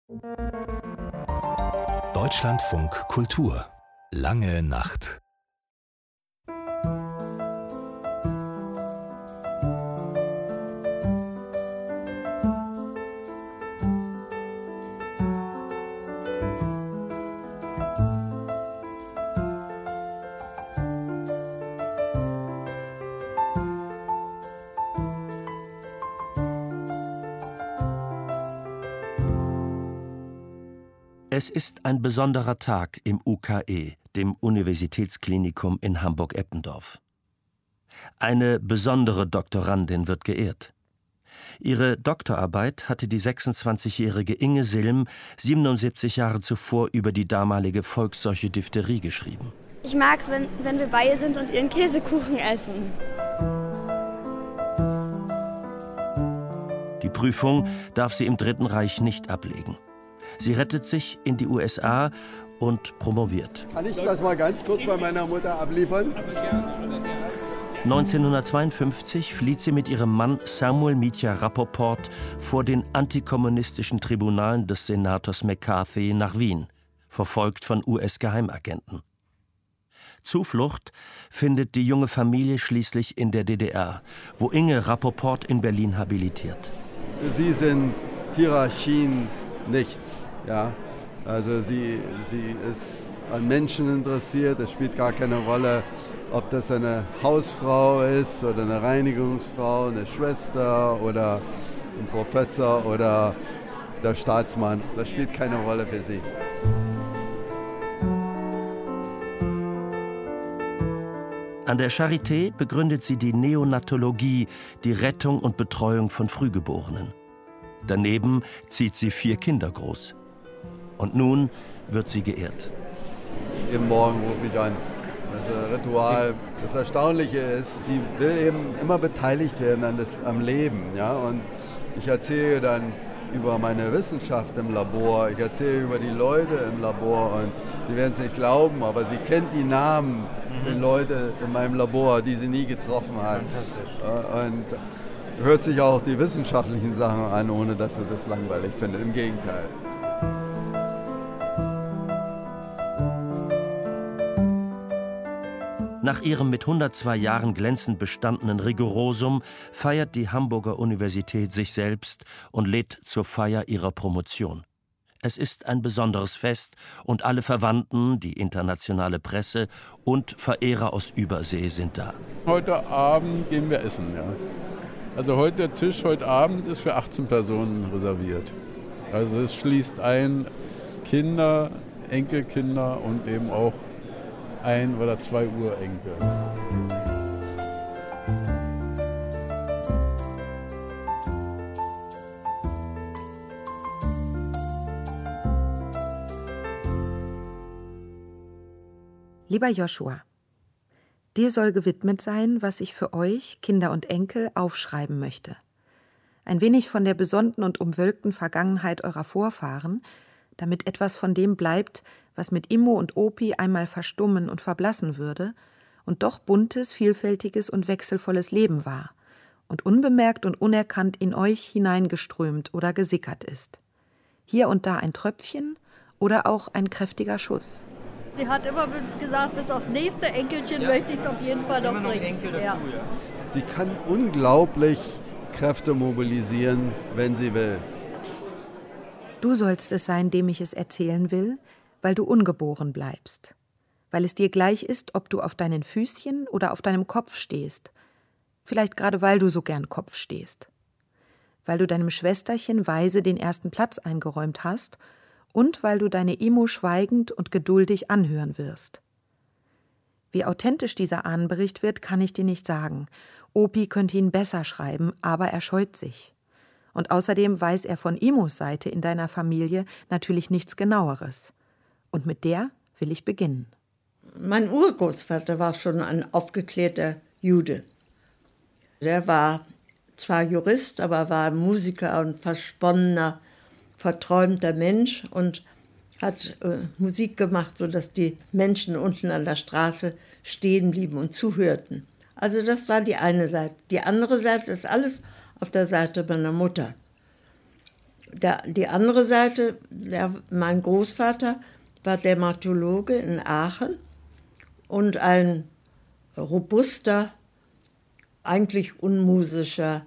Deutschlandfunk Kultur. Lange Nacht. Es ist ein besonderer Tag im UKE, dem Universitätsklinikum in Hamburg-Eppendorf. Eine besondere Doktorandin wird geehrt. Ihre Doktorarbeit hatte die 26-jährige Inge Silm 77 Jahre zuvor über die damalige Volksseuche Diphtherie geschrieben. Ich mag es, wenn wir bei ihr sind und ihren Käsekuchen essen. Die Prüfung darf sie im Dritten Reich nicht ablegen. Sie rettet sich in die USA und promoviert. Kann ich das mal ganz kurz bei meiner Mutter abliefern? 1952 flieht sie mit ihrem Mann Samuel Mitya Rapoport vor den antikommunistischen Tribunalen des Senators McCarthy nach Wien, verfolgt von US-Geheimagenten. Zuflucht findet die junge Familie schließlich in der DDR, wo Inge Rapoport in Berlin habilitiert. Für sie sind Hierarchien nichts. Ja? Also sie ist an Menschen interessiert. Es spielt gar keine Rolle, ob das eine Hausfrau ist oder eine Reinigungsfrau, eine Schwester oder ein Professor oder der Staatsmann. Das spielt keine Rolle für sie. An der Charité begründet sie die Neonatologie, die Rettung und Betreuung von Frühgeborenen. Daneben zieht sie 4 Kinder groß. Und nun wird sie geehrt. Jeden Morgen rufe ich an. Das Ritual. Das Erstaunliche ist, sie will eben immer beteiligt werden am Leben. Ja? Und ich erzähle dann über meine Wissenschaft im Labor. Ich erzähle über die Leute im Labor. Und Sie werden es nicht glauben, aber sie kennt die Namen der Leute in meinem Labor, die sie nie getroffen hat. Und hört sich auch die wissenschaftlichen Sachen an, ohne dass sie das langweilig findet. Im Gegenteil. Nach ihrem mit 102 Jahren glänzend bestandenen Rigorosum feiert die Hamburger Universität sich selbst und lädt zur Feier ihrer Promotion. Es ist ein besonderes Fest und alle Verwandten, die internationale Presse und Verehrer aus Übersee sind da. Heute Abend gehen wir essen, ja. Also der Tisch heute Abend ist für 18 Personen reserviert. Also es schließt ein Kinder, Enkelkinder und eben auch 1 oder 2 Urenkel. Lieber Joshua, dir soll gewidmet sein, was ich für euch, Kinder und Enkel, aufschreiben möchte. Ein wenig von der besonnten und umwölkten Vergangenheit eurer Vorfahren, damit etwas von dem bleibt, was mit Immo und Opi einmal verstummen und verblassen würde und doch buntes, vielfältiges und wechselvolles Leben war und unbemerkt und unerkannt in euch hineingeströmt oder gesickert ist. Hier und da ein Tröpfchen oder auch ein kräftiger Schuss. Sie hat immer gesagt, bis aufs nächste Enkelchen möchte ich es auf jeden Fall noch bringen. Enkel dazu, ja. Sie kann unglaublich Kräfte mobilisieren, wenn sie will. Du sollst es sein, dem ich es erzählen will, weil du ungeboren bleibst. Weil es dir gleich ist, ob du auf deinen Füßchen oder auf deinem Kopf stehst. Vielleicht gerade, weil du so gern Kopf stehst. Weil du deinem Schwesterchen weise den ersten Platz eingeräumt hast und weil du deine Immo schweigend und geduldig anhören wirst. Wie authentisch dieser Ahnenbericht wird, kann ich dir nicht sagen. Opi könnte ihn besser schreiben, aber er scheut sich. Und außerdem weiß er von Immos Seite in deiner Familie natürlich nichts Genaueres. Und mit der will ich beginnen. Mein Urgroßvater war schon ein aufgeklärter Jude. Der war zwar Jurist, aber war Musiker und versponnener, verträumter Mensch und hat Musik gemacht, sodass die Menschen unten an der Straße stehen blieben und zuhörten. Also das war die eine Seite. Die andere Seite ist alles auf der Seite meiner Mutter. Die andere Seite, Mein Großvater war Dermatologe in Aachen und ein robuster, eigentlich unmusischer,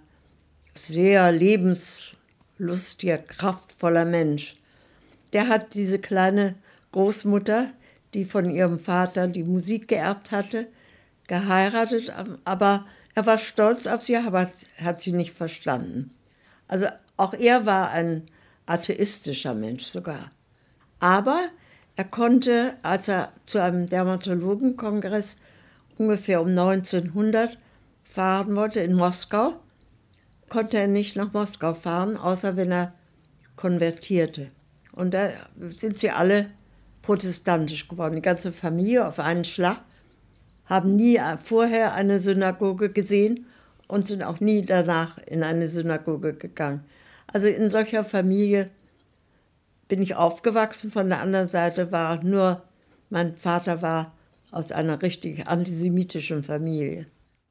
sehr lebenslustiger, kraftvoller Mensch. Der hat diese kleine Großmutter, die von ihrem Vater die Musik geerbt hatte, geheiratet, aber er war stolz auf sie, aber hat sie nicht verstanden. Also auch er war ein atheistischer Mensch sogar. Aber er konnte, als er zu einem Dermatologenkongress ungefähr um 1900 fahren wollte in Moskau, konnte er nicht nach Moskau fahren, außer wenn er konvertierte. Und da sind sie alle protestantisch geworden, die ganze Familie auf einen Schlag, haben nie vorher eine Synagoge gesehen und sind auch nie danach in eine Synagoge gegangen. Also in solcher Familie bin ich aufgewachsen. Von der anderen Seite war nur, mein Vater war aus einer richtig antisemitischen Familie.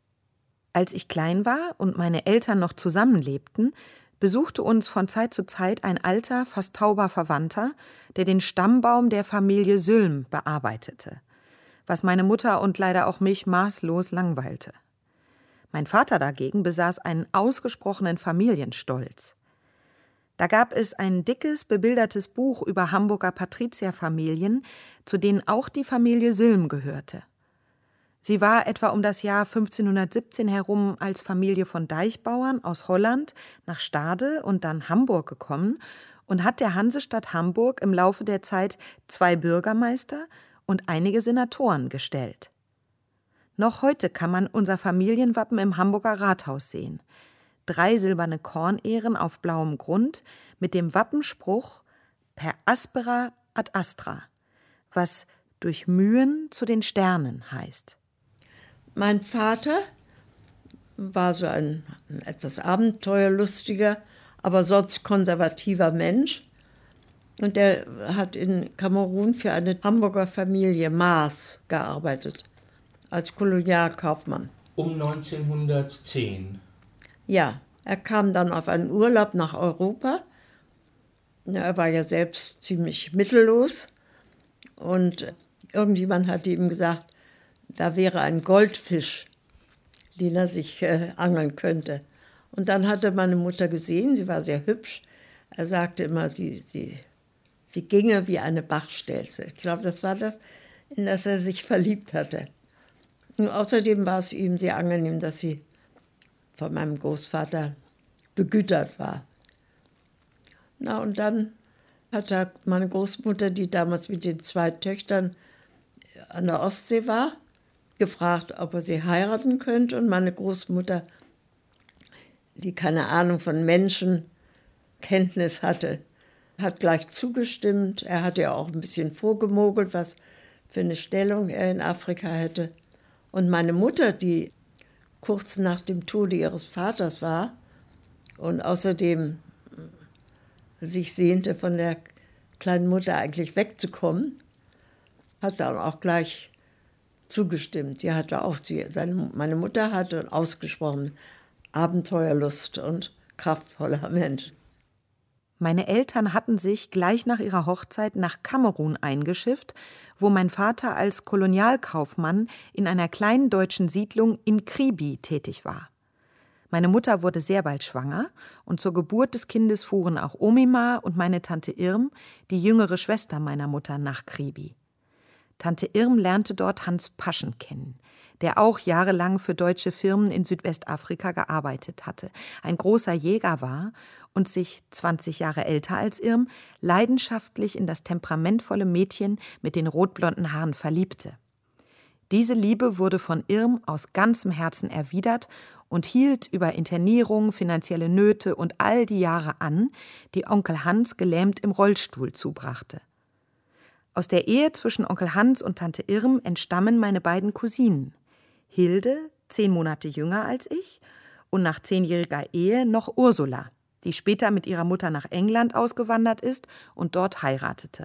Als ich klein war und meine Eltern noch zusammenlebten, besuchte uns von Zeit zu Zeit ein alter, fast tauber Verwandter, der den Stammbaum der Familie Sülm bearbeitete, was meine Mutter und leider auch mich maßlos langweilte. Mein Vater dagegen besaß einen ausgesprochenen Familienstolz. Da gab es ein dickes, bebildertes Buch über Hamburger Patrizierfamilien, zu denen auch die Familie Sülm gehörte. Sie war etwa um das Jahr 1517 herum als Familie von Deichbauern aus Holland nach Stade und dann Hamburg gekommen und hat der Hansestadt Hamburg im Laufe der Zeit 2 Bürgermeister und einige Senatoren gestellt. Noch heute kann man unser Familienwappen im Hamburger Rathaus sehen. 3 silberne Kornehren auf blauem Grund mit dem Wappenspruch Per aspera ad astra, was durch Mühen zu den Sternen heißt. Mein Vater war so ein etwas abenteuerlustiger, aber sonst konservativer Mensch. Und der hat in Kamerun für eine Hamburger Familie Maas gearbeitet, als Kolonialkaufmann. Um 1910. Ja, er kam dann auf einen Urlaub nach Europa. Er war ja selbst ziemlich mittellos. Und irgendjemand hatte ihm gesagt, da wäre ein Goldfisch, den er sich angeln könnte. Und dann hatte meine Mutter gesehen, sie war sehr hübsch. Er sagte immer, sie ginge wie eine Bachstelze. Ich glaube, das war das, in das er sich verliebt hatte. Und außerdem war es ihm sehr angenehm, dass sie von meinem Großvater begütert war. Na, und dann hat meine Großmutter, die damals mit den 2 Töchtern an der Ostsee war, gefragt, ob er sie heiraten könnte. Und meine Großmutter, die keine Ahnung von Menschenkenntnis hatte, hat gleich zugestimmt. Er hatte ja auch ein bisschen vorgemogelt, was für eine Stellung er in Afrika hätte. Und meine Mutter, die kurz nach dem Tode ihres Vaters war und außerdem sich sehnte, von der kleinen Mutter eigentlich wegzukommen, hat dann auch gleich zugestimmt. Meine Mutter hatte ausgesprochen Abenteuerlust und kraftvoller Mensch. Meine Eltern hatten sich gleich nach ihrer Hochzeit nach Kamerun eingeschifft, wo mein Vater als Kolonialkaufmann in einer kleinen deutschen Siedlung in Kribi tätig war. Meine Mutter wurde sehr bald schwanger und zur Geburt des Kindes fuhren auch Omima und meine Tante Irm, die jüngere Schwester meiner Mutter, nach Kribi. Tante Irm lernte dort Hans Paschen kennen, der auch jahrelang für deutsche Firmen in Südwestafrika gearbeitet hatte, ein großer Jäger war und sich, 20 Jahre älter als Irm, leidenschaftlich in das temperamentvolle Mädchen mit den rotblonden Haaren verliebte. Diese Liebe wurde von Irm aus ganzem Herzen erwidert und hielt über Internierung, finanzielle Nöte und all die Jahre an, die Onkel Hans gelähmt im Rollstuhl zubrachte. Aus der Ehe zwischen Onkel Hans und Tante Irm entstammen meine beiden Cousinen. Hilde, 10 Monate jünger als ich, und nach 10-jähriger Ehe noch Ursula, die später mit ihrer Mutter nach England ausgewandert ist und dort heiratete.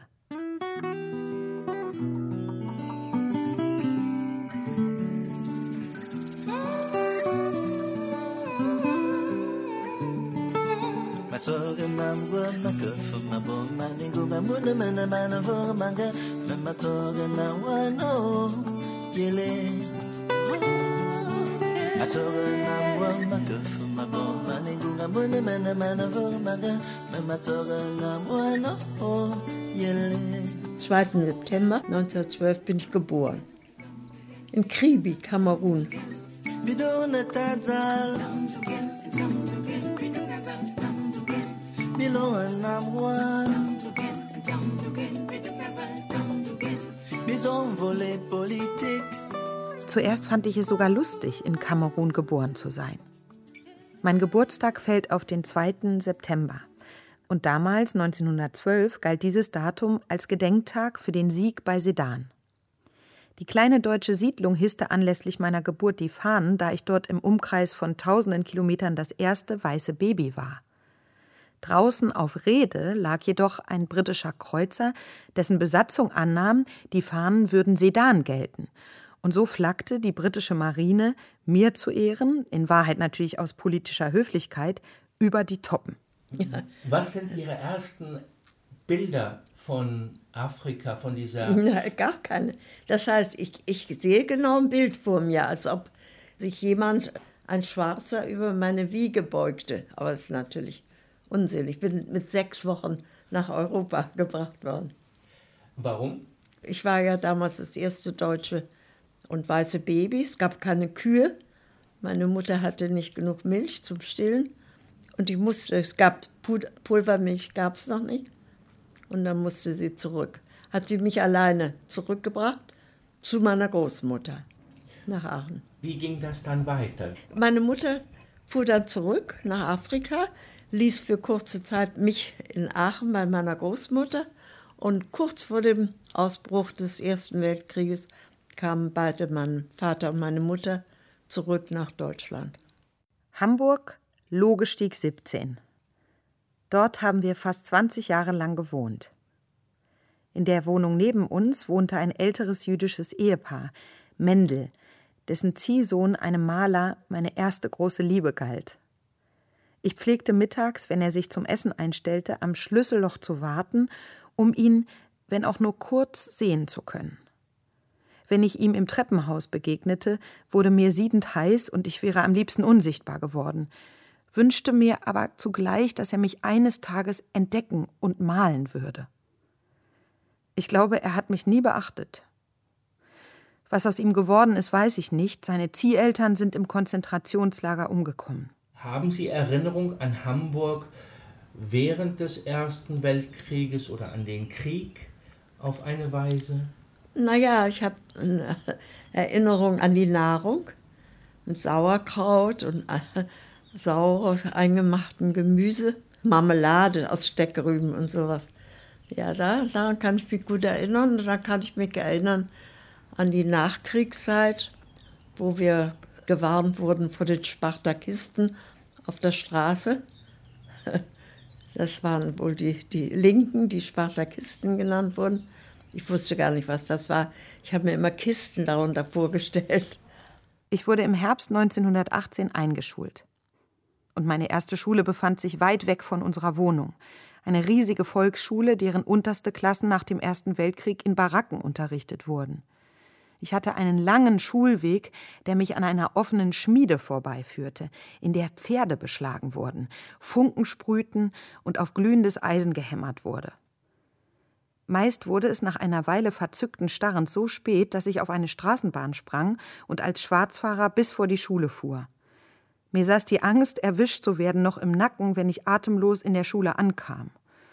2. September 1912 bin ich geboren. In Kribi, Kamerun. Zuerst fand ich es sogar lustig, in Kamerun geboren zu sein. Mein Geburtstag fällt auf den 2. September. Und damals, 1912, galt dieses Datum als Gedenktag für den Sieg bei Sedan. Die kleine deutsche Siedlung hisste anlässlich meiner Geburt die Fahnen, da ich dort im Umkreis von tausenden Kilometern das erste weiße Baby war. Draußen auf Rede lag jedoch ein britischer Kreuzer, dessen Besatzung annahm, die Fahnen würden Sedan gelten. Und so flaggte die britische Marine, mir zu Ehren, in Wahrheit natürlich aus politischer Höflichkeit, über die Toppen. Ja. Was sind Ihre ersten Bilder von Afrika, von dieser... Na, gar keine. Das heißt, ich sehe genau ein Bild vor mir, als ob sich jemand, ein Schwarzer, über meine Wiege beugte. Aber es ist natürlich Unsinn. Ich bin mit 6 Wochen nach Europa gebracht worden. Warum? Ich war ja damals das erste deutsche und weiße Baby. Es gab keine Kühe. Meine Mutter hatte nicht genug Milch zum Stillen. Und es gab Pulvermilch, gab es noch nicht. Und dann musste sie zurück. Hat sie mich alleine zurückgebracht zu meiner Großmutter nach Aachen. Wie ging das dann weiter? Meine Mutter fuhr dann zurück nach Afrika, ließ für kurze Zeit mich in Aachen bei meiner Großmutter. Und kurz vor dem Ausbruch des Ersten Weltkrieges kamen beide, mein Vater und meine Mutter, zurück nach Deutschland. Hamburg, Lohgestieg 17. Dort haben wir fast 20 Jahre lang gewohnt. In der Wohnung neben uns wohnte ein älteres jüdisches Ehepaar, Mendel, dessen Ziehsohn einem Maler meine erste große Liebe galt. Ich pflegte mittags, wenn er sich zum Essen einstellte, am Schlüsselloch zu warten, um ihn, wenn auch nur kurz, sehen zu können. Wenn ich ihm im Treppenhaus begegnete, wurde mir siedend heiß und ich wäre am liebsten unsichtbar geworden, wünschte mir aber zugleich, dass er mich eines Tages entdecken und malen würde. Ich glaube, er hat mich nie beachtet. Was aus ihm geworden ist, weiß ich nicht. Seine Zieheltern sind im Konzentrationslager umgekommen. Haben Sie Erinnerung an Hamburg während des Ersten Weltkrieges oder an den Krieg auf eine Weise? Naja, ich habe eine Erinnerung an die Nahrung, mit Sauerkraut und saures eingemachten Gemüse, Marmelade aus Steckrüben und sowas. Ja, daran kann ich mich gut erinnern. Da kann ich mich erinnern an die Nachkriegszeit, wo wir gewarnt wurden vor den Spartakisten auf der Straße. Das waren wohl die Linken, die Spartakisten genannt wurden. Ich wusste gar nicht, was das war. Ich habe mir immer Kisten darunter vorgestellt. Ich wurde im Herbst 1918 eingeschult. Und meine erste Schule befand sich weit weg von unserer Wohnung. Eine riesige Volksschule, deren unterste Klassen nach dem Ersten Weltkrieg in Baracken unterrichtet wurden. Ich hatte einen langen Schulweg, der mich an einer offenen Schmiede vorbeiführte, in der Pferde beschlagen wurden, Funken sprühten und auf glühendes Eisen gehämmert wurde. Meist wurde es nach einer Weile verzückten Starrens so spät, dass ich auf eine Straßenbahn sprang und als Schwarzfahrer bis vor die Schule fuhr. Mir saß die Angst, erwischt zu werden, noch im Nacken, wenn ich atemlos in der Schule ankam.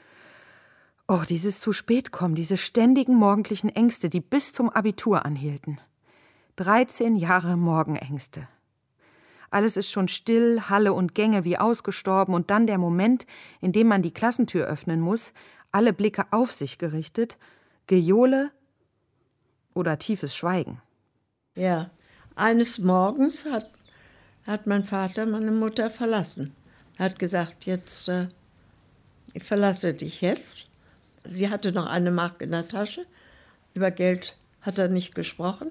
Oh, dieses zu spät kommen, diese ständigen morgendlichen Ängste, die bis zum Abitur anhielten. 13 Jahre Morgenängste. Alles ist schon still, Halle und Gänge wie ausgestorben und dann der Moment, in dem man die Klassentür öffnen muss, alle Blicke auf sich gerichtet, Gejohle oder tiefes Schweigen. Ja, eines Morgens hat mein Vater meine Mutter verlassen. Er hat gesagt, jetzt, ich verlasse dich jetzt. Sie hatte noch eine Mark in der Tasche. Über Geld hat er nicht gesprochen.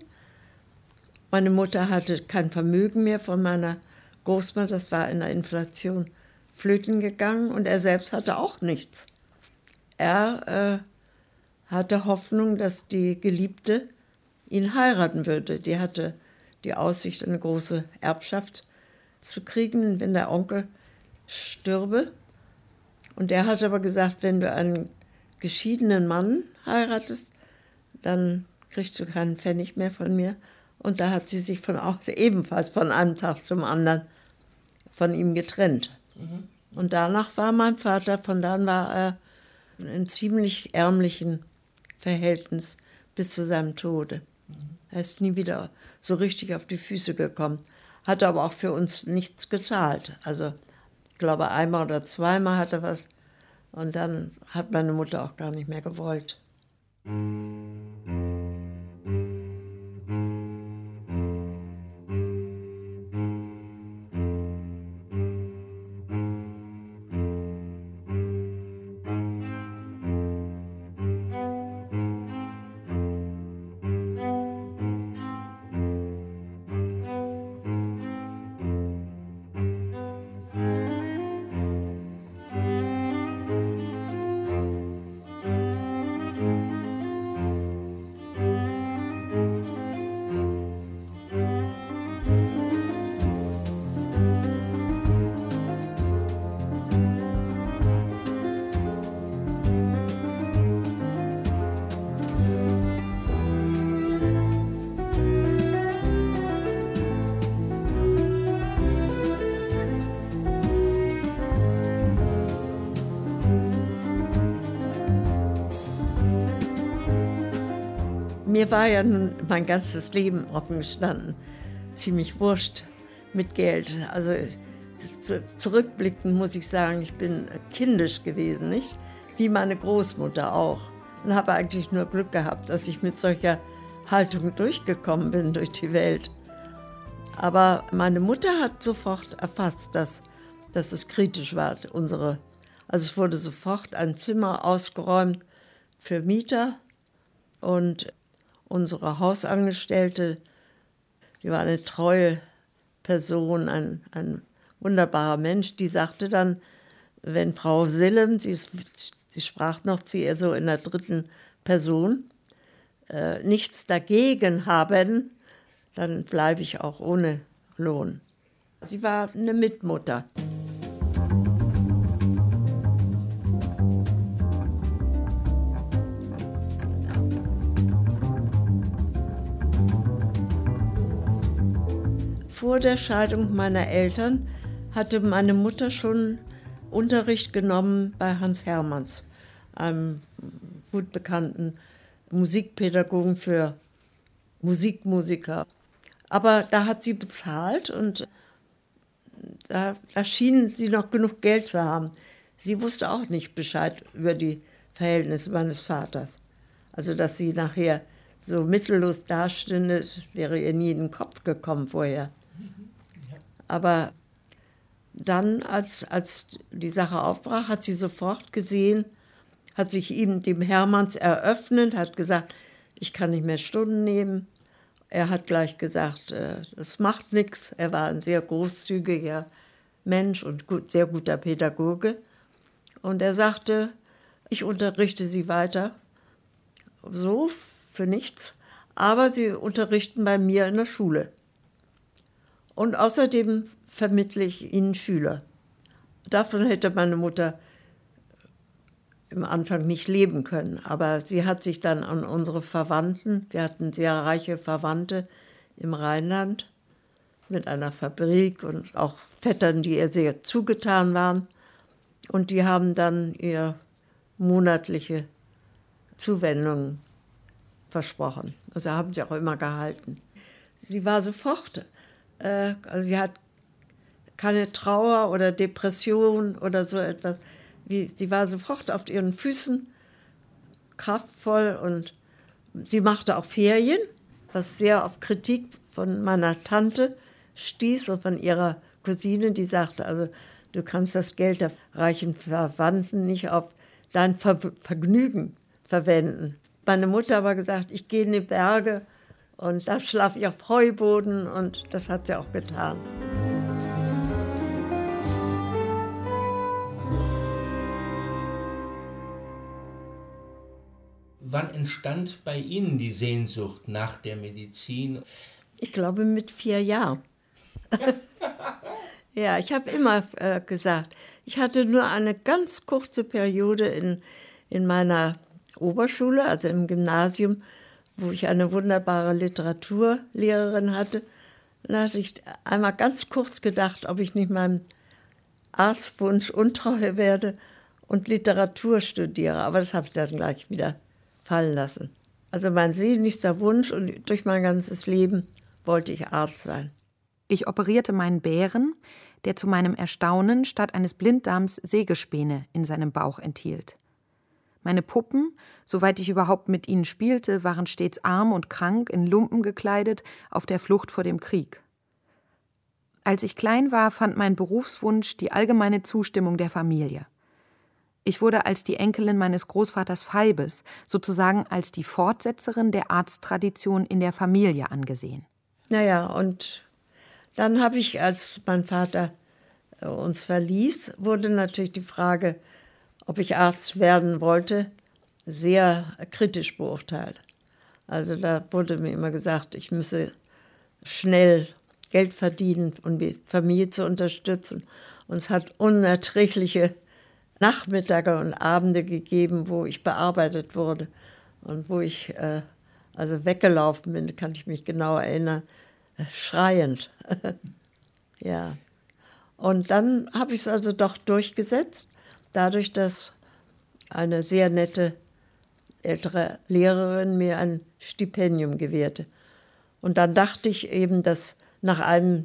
Meine Mutter hatte kein Vermögen mehr von meiner Großmutter. Das war in der Inflation flöten gegangen und er selbst hatte auch nichts. Er hatte Hoffnung, dass die Geliebte ihn heiraten würde. Die hatte die Aussicht, eine große Erbschaft zu kriegen, wenn der Onkel stürbe. Und er hat aber gesagt, wenn du einen geschiedenen Mann heiratest, dann kriegst du keinen Pfennig mehr von mir. Und da hat sie sich ebenfalls von einem Tag zum anderen von ihm getrennt. Und danach war mein Vater, von dann war er in einem ziemlich ärmlichen Verhältnis bis zu seinem Tode. Er ist nie wieder so richtig auf die Füße gekommen, hat aber auch für uns nichts gezahlt. Also ich glaube, einmal oder zweimal hat er was und dann hat meine Mutter auch gar nicht mehr gewollt. Mir war ja nun mein ganzes Leben offen gestanden, ziemlich wurscht mit Geld. Also zurückblickend muss ich sagen, ich bin kindisch gewesen, nicht? Wie meine Großmutter auch. Und habe eigentlich nur Glück gehabt, dass ich mit solcher Haltung durchgekommen bin durch die Welt. Aber meine Mutter hat sofort erfasst, dass es kritisch war, Also es wurde sofort ein Zimmer ausgeräumt für Mieter und unsere Hausangestellte, die war eine treue Person, ein wunderbarer Mensch, die sagte dann, wenn Frau Sillem, sie sprach noch zu ihr so in der dritten Person, nichts dagegen haben, dann bleibe ich auch ohne Lohn. Sie war eine Mitmutter. Vor der Scheidung meiner Eltern hatte meine Mutter schon Unterricht genommen bei Hans Hermanns, einem gut bekannten Musikpädagogen für Musikmusiker. Aber da hat sie bezahlt und da schien sie noch genug Geld zu haben. Sie wusste auch nicht Bescheid über die Verhältnisse meines Vaters. Also, dass sie nachher so mittellos dastünde, wäre ihr nie in den Kopf gekommen vorher. Aber dann, als die Sache aufbrach, hat sie sofort gesehen, hat sich dem Hermanns eröffnet, hat gesagt, ich kann nicht mehr Stunden nehmen. Er hat gleich gesagt, das macht nichts. Er war ein sehr großzügiger Mensch und sehr guter Pädagoge. Und er sagte, ich unterrichte Sie weiter, so für nichts, aber Sie unterrichten bei mir in der Schule. Und außerdem vermittle ich Ihnen Schüler. Davon hätte meine Mutter im Anfang nicht leben können. Aber sie hat sich dann an unsere Verwandten, wir hatten sehr reiche Verwandte im Rheinland mit einer Fabrik und auch Vettern, die ihr sehr zugetan waren. Und die haben dann ihr monatliche Zuwendungen versprochen. Also haben sie auch immer gehalten. Sie war sofort, also sie hat keine Trauer oder Depression oder so etwas. Sie war sofort auf ihren Füßen, kraftvoll und sie machte auch Ferien, was sehr auf Kritik von meiner Tante stieß und von ihrer Cousine, die sagte, also du kannst das Geld der reichen Verwandten nicht auf dein Vergnügen verwenden. Meine Mutter aber gesagt, ich gehe in die Berge und da schlafe ich auf Heuboden und das hat sie auch getan. Wann entstand bei Ihnen die Sehnsucht nach der Medizin? Ich glaube mit 4 Jahren. Ja, ich habe immer gesagt, ich hatte nur eine ganz kurze Periode in meiner Oberschule, also im Gymnasium, wo ich eine wunderbare Literaturlehrerin hatte. Da hatte ich einmal ganz kurz gedacht, ob ich nicht meinem Arztwunsch untreu werde und Literatur studiere. Aber das habe ich dann gleich wieder fallen lassen. Also mein sehnlichster Wunsch und durch mein ganzes Leben wollte ich Arzt sein. Ich operierte meinen Bären, der zu meinem Erstaunen statt eines Blinddarms Sägespäne in seinem Bauch enthielt. Meine Puppen, soweit ich überhaupt mit ihnen spielte, waren stets arm und krank, in Lumpen gekleidet, auf der Flucht vor dem Krieg. Als ich klein war, fand mein Berufswunsch die allgemeine Zustimmung der Familie. Ich wurde als die Enkelin meines Großvaters Pheibes, sozusagen als die Fortsetzerin der Arzttradition in der Familie angesehen. Naja, und dann habe ich, als mein Vater uns verließ, wurde natürlich die Frage, ob ich Arzt werden wollte, sehr kritisch beurteilt. Also da wurde mir immer gesagt, ich müsse schnell Geld verdienen, um die Familie zu unterstützen. Und es hat unerträgliche Nachmittage und Abende gegeben, wo ich bearbeitet wurde und wo ich also weggelaufen bin, kann ich mich genau erinnern, schreiend. Ja. Und dann habe ich es also doch durchgesetzt, dadurch, dass eine sehr nette ältere Lehrerin mir ein Stipendium gewährte. Und dann dachte ich eben, dass nach ein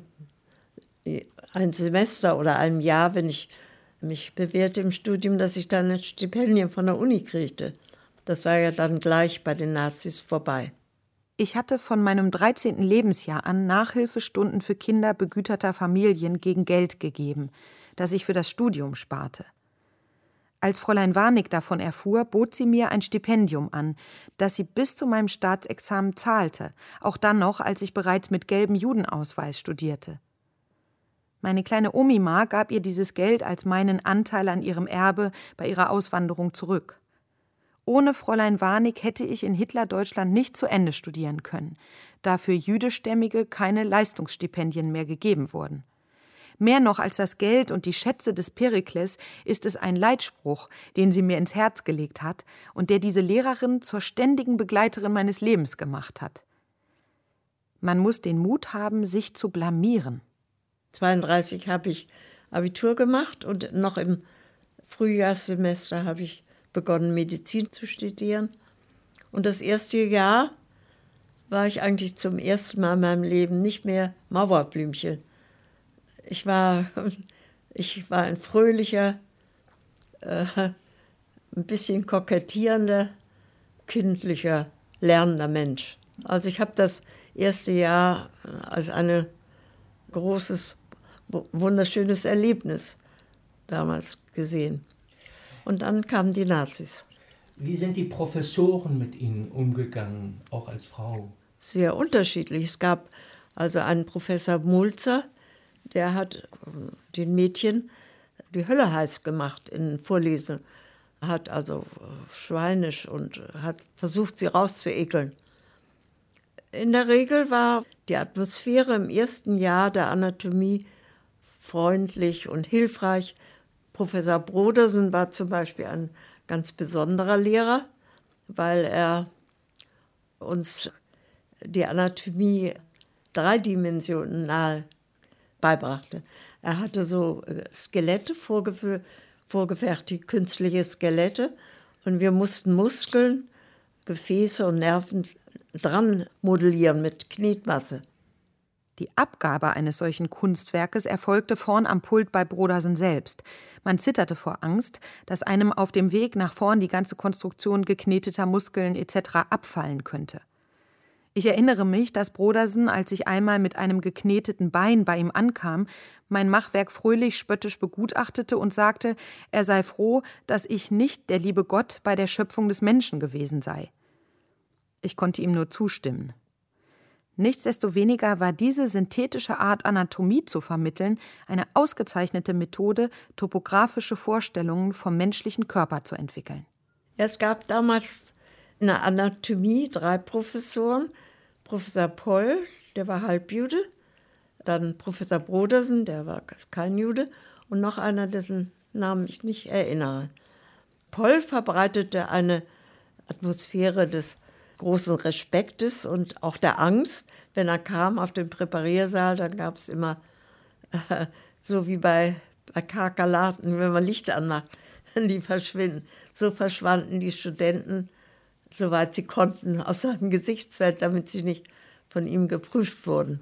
Semester oder einem Jahr, wenn ich mich bewährte im Studium, dass ich dann ein Stipendium von der Uni kriegte. Das war ja dann gleich bei den Nazis vorbei. Ich hatte von meinem 13. Lebensjahr an Nachhilfestunden für Kinder begüterter Familien gegen Geld gegeben, das ich für das Studium sparte. Als Fräulein Warnig davon erfuhr, bot sie mir ein Stipendium an, das sie bis zu meinem Staatsexamen zahlte, auch dann noch, als ich bereits mit gelbem Judenausweis studierte. Meine kleine Omima gab ihr dieses Geld als meinen Anteil an ihrem Erbe bei ihrer Auswanderung zurück. Ohne Fräulein Warnig hätte ich in Hitler-Deutschland nicht zu Ende studieren können, da für Jüdischstämmige keine Leistungsstipendien mehr gegeben wurden. Mehr noch als das Geld und die Schätze des Perikles ist es ein Leitspruch, den sie mir ins Herz gelegt hat und der diese Lehrerin zur ständigen Begleiterin meines Lebens gemacht hat. Man muss den Mut haben, sich zu blamieren. 1932 habe ich Abitur gemacht und noch im Frühjahrssemester habe ich begonnen, Medizin zu studieren. Und das erste Jahr war ich eigentlich zum ersten Mal in meinem Leben nicht mehr Mauerblümchen. Ich war ein fröhlicher, ein bisschen kokettierender, kindlicher, lernender Mensch. Also ich habe das erste Jahr als ein großes, wunderschönes Erlebnis damals gesehen. Und dann kamen die Nazis. Wie sind die Professoren mit Ihnen umgegangen, auch als Frau? Sehr unterschiedlich. Es gab also einen Professor Mulzer, der hat den Mädchen die Hölle heiß gemacht in Vorlesungen. Hat also schweinisch und hat versucht, sie rauszuekeln. In der Regel war die Atmosphäre im ersten Jahr der Anatomie freundlich und hilfreich. Professor Brodersen war zum Beispiel ein ganz besonderer Lehrer, weil er uns die Anatomie dreidimensional beibrachte. Er hatte so Skelette vorgefertigt, künstliche Skelette, und wir mussten Muskeln, Gefäße und Nerven dran modellieren mit Knetmasse. Die Abgabe eines solchen Kunstwerkes erfolgte vorn am Pult bei Brodersen selbst. Man zitterte vor Angst, dass einem auf dem Weg nach vorn die ganze Konstruktion gekneteter Muskeln etc. abfallen könnte. Ich erinnere mich, dass Brodersen, als ich einmal mit einem gekneteten Bein bei ihm ankam, mein Machwerk fröhlich spöttisch begutachtete und sagte, er sei froh, dass ich nicht der liebe Gott bei der Schöpfung des Menschen gewesen sei. Ich konnte ihm nur zustimmen. Nichtsdestoweniger war diese synthetische Art, Anatomie zu vermitteln, eine ausgezeichnete Methode, topografische Vorstellungen vom menschlichen Körper zu entwickeln. Es gab damals In der Anatomie 3 Professoren. Professor Poll, der war Halbjude. Dann Professor Brodersen, der war kein Jude. Und noch einer, dessen Namen ich nicht erinnere. Poll verbreitete eine Atmosphäre des großen Respektes und auch der Angst. Wenn er kam auf den Präpariersaal, dann gab es immer, so wie bei Kakerlaken, wenn man Licht anmacht, die verschwinden. So verschwanden die Studenten, soweit sie konnten, aus seinem Gesichtsfeld, damit sie nicht von ihm geprüft wurden.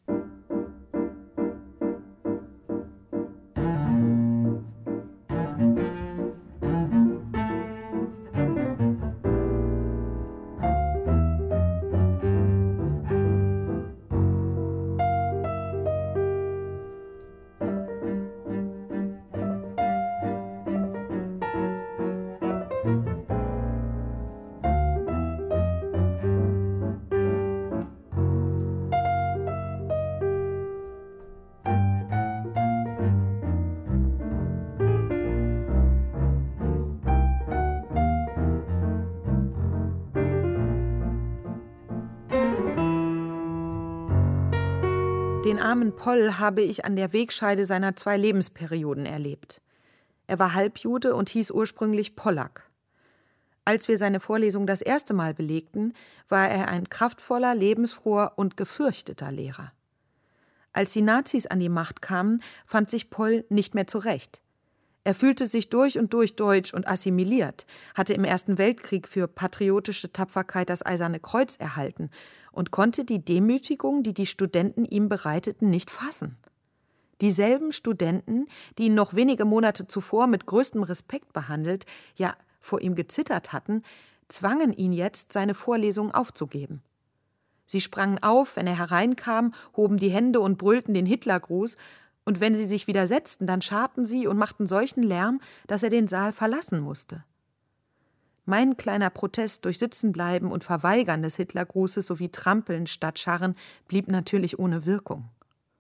Den armen Poll habe ich an der Wegscheide seiner 2 Lebensperioden erlebt. Er war Halbjude und hieß ursprünglich Pollack. Als wir seine Vorlesung das erste Mal belegten, war er ein kraftvoller, lebensfroher und gefürchteter Lehrer. Als die Nazis an die Macht kamen, fand sich Poll nicht mehr zurecht. Er fühlte sich durch und durch deutsch und assimiliert, hatte im Ersten Weltkrieg für patriotische Tapferkeit das Eiserne Kreuz erhalten und konnte die Demütigung, die die Studenten ihm bereiteten, nicht fassen. Dieselben Studenten, die ihn noch wenige Monate zuvor mit größtem Respekt behandelt, ja vor ihm gezittert hatten, zwangen ihn jetzt, seine Vorlesung aufzugeben. Sie sprangen auf, wenn er hereinkam, hoben die Hände und brüllten den Hitlergruß, und wenn sie sich wieder setzten, dann scharrten sie und machten solchen Lärm, dass er den Saal verlassen musste. Mein kleiner Protest durch Sitzenbleiben und Verweigern des Hitlergrußes sowie Trampeln statt Scharren blieb natürlich ohne Wirkung.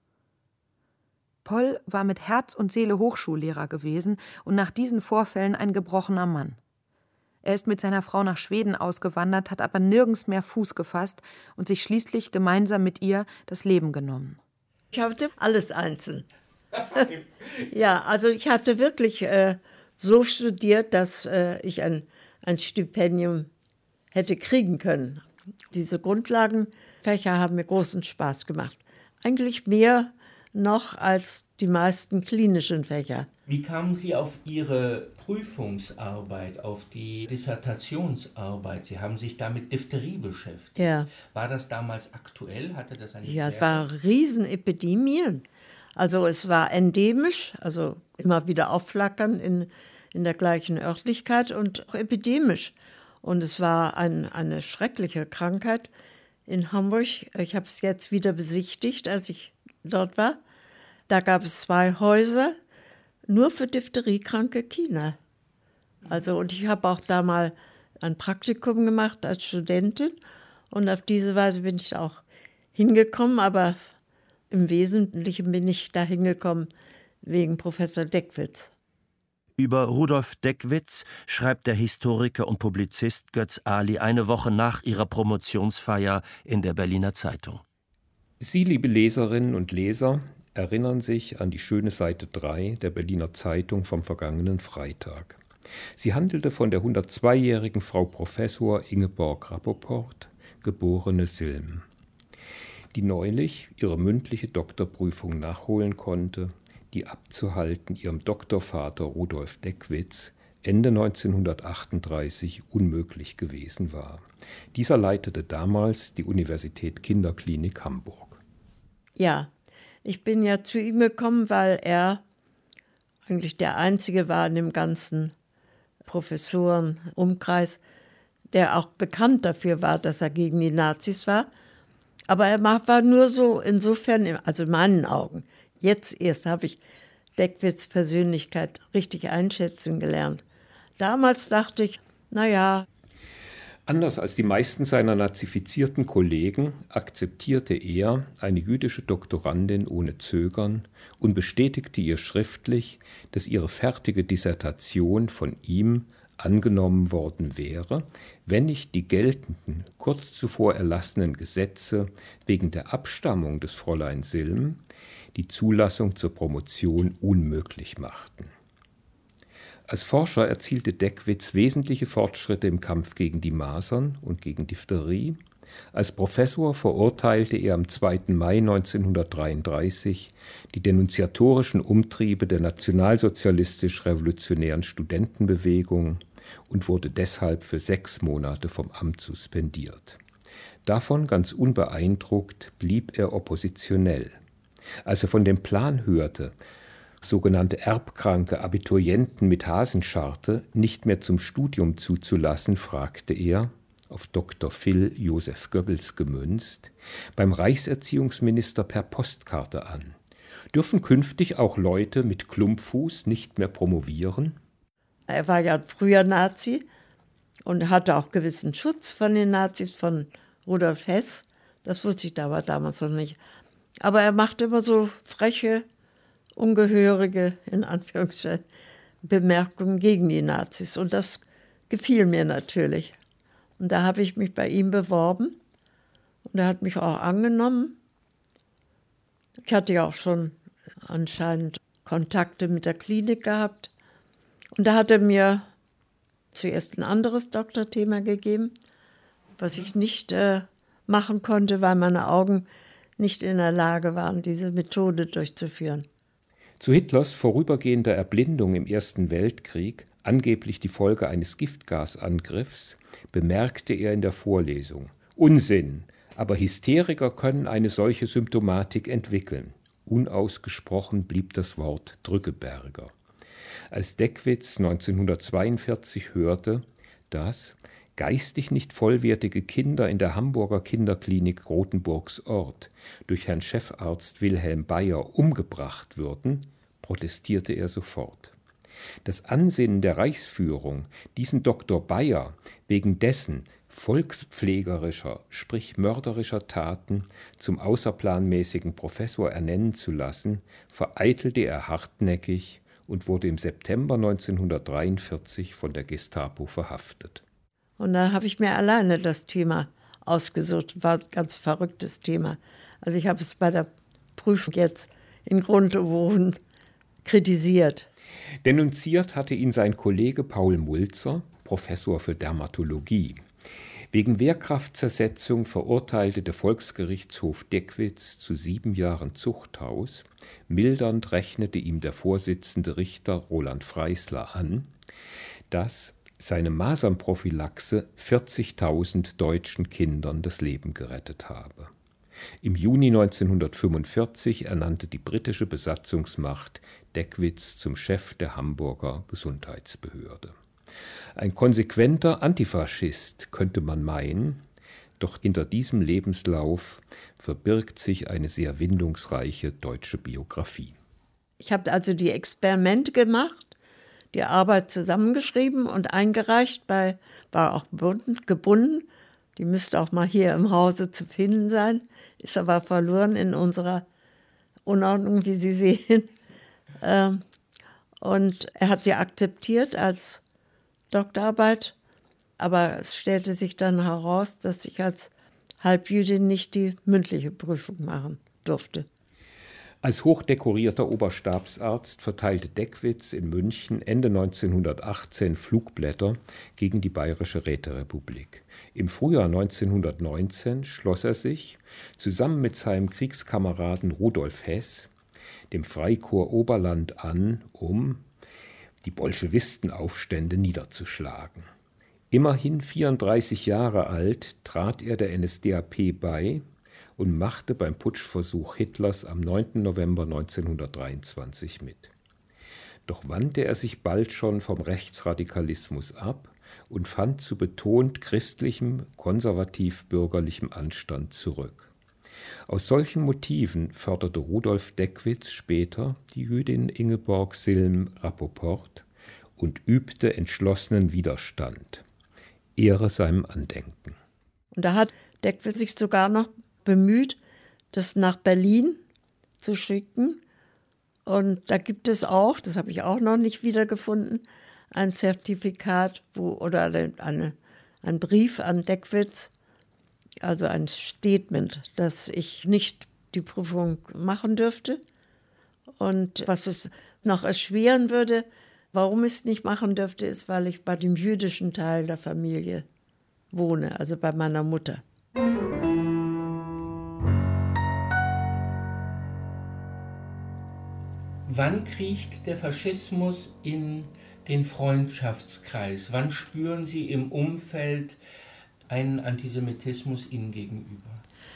Poll war mit Herz und Seele Hochschullehrer gewesen und nach diesen Vorfällen ein gebrochener Mann. Er ist mit seiner Frau nach Schweden ausgewandert, hat aber nirgends mehr Fuß gefasst und sich schließlich gemeinsam mit ihr das Leben genommen. Ich hatte alles einzeln. Ja, also ich hatte wirklich so studiert, dass ich ein Stipendium hätte kriegen können. Diese Grundlagenfächer haben mir großen Spaß gemacht. Eigentlich mehr noch als die meisten klinischen Fächer. Wie kamen Sie auf Ihre Prüfungsarbeit, auf die Dissertationsarbeit? Sie haben sich da mit Diphtherie beschäftigt. Ja. War das damals aktuell? Hatte das eine Ja, es war Riesenepidemien. Also es war endemisch, also immer wieder aufflackern in der gleichen Örtlichkeit und auch epidemisch. Und es war eine schreckliche Krankheit in Hamburg. Ich habe es jetzt wieder besichtigt, als ich dort war. Da gab es 2 Häuser, nur für diphtheriekranke Kinder. Also, und ich habe auch da mal ein Praktikum gemacht als Studentin. Und auf diese Weise bin ich auch hingekommen, aber im Wesentlichen bin ich da hingekommen wegen Professor Deckwitz. Über Rudolf Deckwitz schreibt der Historiker und Publizist Götz Ali eine Woche nach ihrer Promotionsfeier in der Berliner Zeitung. Sie, liebe Leserinnen und Leser, erinnern sich an die schöne Seite 3 der Berliner Zeitung vom vergangenen Freitag. Sie handelte von der 102-jährigen Frau Professor Ingeborg Rappoport, geborene Silm, die neulich ihre mündliche Doktorprüfung nachholen konnte, die abzuhalten ihrem Doktorvater Rudolf Deckwitz Ende 1938 unmöglich gewesen war. Dieser leitete damals die Universität Kinderklinik Hamburg. Ja, ich bin ja zu ihm gekommen, weil er eigentlich der Einzige war in dem ganzen Professorenumkreis, der auch bekannt dafür war, dass er gegen die Nazis war. Aber er war nur so insofern, also in meinen Augen, jetzt erst habe ich Deckwitz' Persönlichkeit richtig einschätzen gelernt. Damals dachte ich, naja. Anders als die meisten seiner nazifizierten Kollegen akzeptierte er eine jüdische Doktorandin ohne Zögern und bestätigte ihr schriftlich, dass ihre fertige Dissertation von ihm angenommen worden wäre, wenn nicht die geltenden, kurz zuvor erlassenen Gesetze wegen der Abstammung des Fräulein Silm die Zulassung zur Promotion unmöglich machten. Als Forscher erzielte Deckwitz wesentliche Fortschritte im Kampf gegen die Masern und gegen Diphtherie. Als Professor verurteilte er am 2. Mai 1933 die denunziatorischen Umtriebe der nationalsozialistisch-revolutionären Studentenbewegung und wurde deshalb für 6 Monate vom Amt suspendiert. Davon ganz unbeeindruckt blieb er oppositionell. Als er von dem Plan hörte, sogenannte erbkranke Abiturienten mit Hasenscharte nicht mehr zum Studium zuzulassen, fragte er, auf Dr. Phil Joseph Goebbels gemünzt, beim Reichserziehungsminister per Postkarte an: Dürfen künftig auch Leute mit Klumpfuß nicht mehr promovieren? Er war ja früher Nazi und hatte auch gewissen Schutz von den Nazis, von Rudolf Hess. Das wusste ich aber damals noch nicht. Aber er machte immer so freche, ungehörige, in Anführungszeichen, Bemerkungen gegen die Nazis. Und das gefiel mir natürlich. Und da habe ich mich bei ihm beworben. Und er hat mich auch angenommen. Ich hatte ja auch schon anscheinend Kontakte mit der Klinik gehabt. Und da hat er mir zuerst ein anderes Doktorthema gegeben, was ich nicht machen konnte, weil meine Augen nicht in der Lage waren, diese Methode durchzuführen. Zu Hitlers vorübergehender Erblindung im Ersten Weltkrieg, angeblich die Folge eines Giftgasangriffs, bemerkte er in der Vorlesung: Unsinn, aber Hysteriker können eine solche Symptomatik entwickeln. Unausgesprochen blieb das Wort Drückeberger. Als Deckwitz 1942 hörte, dass geistig nicht vollwertige Kinder in der Hamburger Kinderklinik Rothenburgs Ort durch Herrn Chefarzt Wilhelm Bayer umgebracht würden, protestierte er sofort. Das Ansinnen der Reichsführung, diesen Dr. Bayer wegen dessen volkspflegerischer, sprich mörderischer Taten zum außerplanmäßigen Professor ernennen zu lassen, vereitelte er hartnäckig und wurde im September 1943 von der Gestapo verhaftet. Und dann habe ich mir alleine das Thema ausgesucht. War ein ganz verrücktes Thema. Also ich habe es bei der Prüfung jetzt in Grund und Boden kritisiert. Denunziert hatte ihn sein Kollege Paul Mulzer, Professor für Dermatologie. Wegen Wehrkraftzersetzung verurteilte der Volksgerichtshof Deckwitz zu 7 Jahren Zuchthaus. Mildernd rechnete ihm der Vorsitzende Richter Roland Freisler an, dass seine Masernprophylaxe 40.000 deutschen Kindern das Leben gerettet habe. Im Juni 1945 ernannte die britische Besatzungsmacht Deckwitz zum Chef der Hamburger Gesundheitsbehörde. Ein konsequenter Antifaschist, könnte man meinen, doch hinter diesem Lebenslauf verbirgt sich eine sehr windungsreiche deutsche Biografie. Ich habe also die Experimente gemacht, die Arbeit zusammengeschrieben und eingereicht, war auch gebunden. Die müsste auch mal hier im Hause zu finden sein, ist aber verloren in unserer Unordnung, wie Sie sehen. Und er hat sie akzeptiert als Doktorarbeit, aber es stellte sich dann heraus, dass ich als Halbjüdin nicht die mündliche Prüfung machen durfte. Als hochdekorierter Oberstabsarzt verteilte Deckwitz in München Ende 1918 Flugblätter gegen die Bayerische Räterepublik. Im Frühjahr 1919 schloss er sich zusammen mit seinem Kriegskameraden Rudolf Hess dem Freikorps Oberland an, um die Bolschewistenaufstände niederzuschlagen. Immerhin 34 Jahre alt trat er der NSDAP bei und machte beim Putschversuch Hitlers am 9. November 1923 mit. Doch wandte er sich bald schon vom Rechtsradikalismus ab und fand zu betont christlichem, konservativ-bürgerlichem Anstand zurück. Aus solchen Motiven förderte Rudolf Deckwitz später die Jüdin Ingeborg Silm-Rappoport und übte entschlossenen Widerstand. Ehre seinem Andenken. Und da hat Deckwitz sich sogar noch bemüht, das nach Berlin zu schicken. Und da gibt es auch, das habe ich auch noch nicht wiedergefunden, ein Zertifikat oder ein Brief an Deckwitz, also ein Statement, dass ich nicht die Prüfung machen dürfte. Und was es noch erschweren würde, warum ich es nicht machen dürfte, ist, weil ich bei dem jüdischen Teil der Familie wohne, also bei meiner Mutter. Wann kriecht der Faschismus in den Freundschaftskreis? Wann spüren Sie im Umfeld einen Antisemitismus Ihnen gegenüber?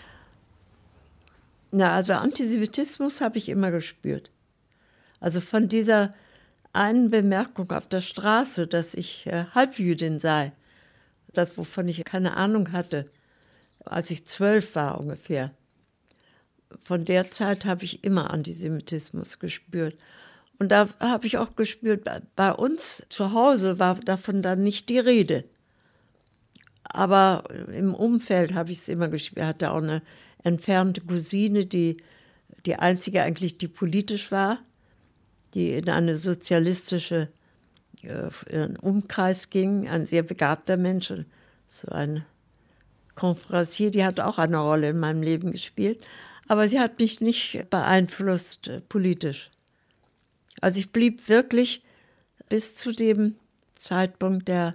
Na, also Antisemitismus habe ich immer gespürt. Also von dieser einen Bemerkung auf der Straße, dass ich Halbjüdin sei, das, wovon ich keine Ahnung hatte, als ich 12 war ungefähr. Von der Zeit habe ich immer Antisemitismus gespürt. Und da habe ich auch gespürt, bei uns zu Hause war davon dann nicht die Rede. Aber im Umfeld habe ich es immer gespürt. Ich hatte auch eine entfernte Cousine, die einzige eigentlich, die politisch war, die in eine sozialistische Umkreis ging, ein sehr begabter Mensch, so ein Conférencier, die hat auch eine Rolle in meinem Leben gespielt, aber sie hat mich nicht beeinflusst politisch. Also ich blieb wirklich bis zu dem Zeitpunkt der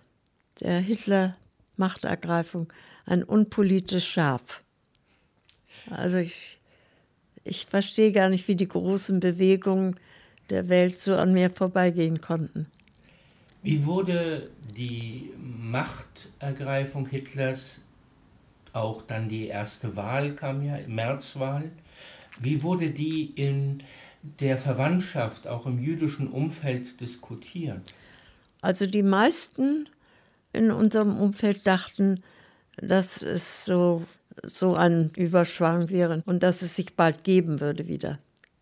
Hitler-Machtergreifung ein unpolitisch Schaf. Also ich verstehe gar nicht, wie die großen Bewegungen der Welt so an mir vorbeigehen konnten. Wie wurde die Machtergreifung Hitlers, auch dann die erste Wahl kam ja, Märzwahl, wie wurde die in der Verwandtschaft, auch im jüdischen Umfeld diskutiert? Also die meisten in unserem Umfeld dachten, dass es so ein Überschwang wäre und dass es sich bald geben würde wieder.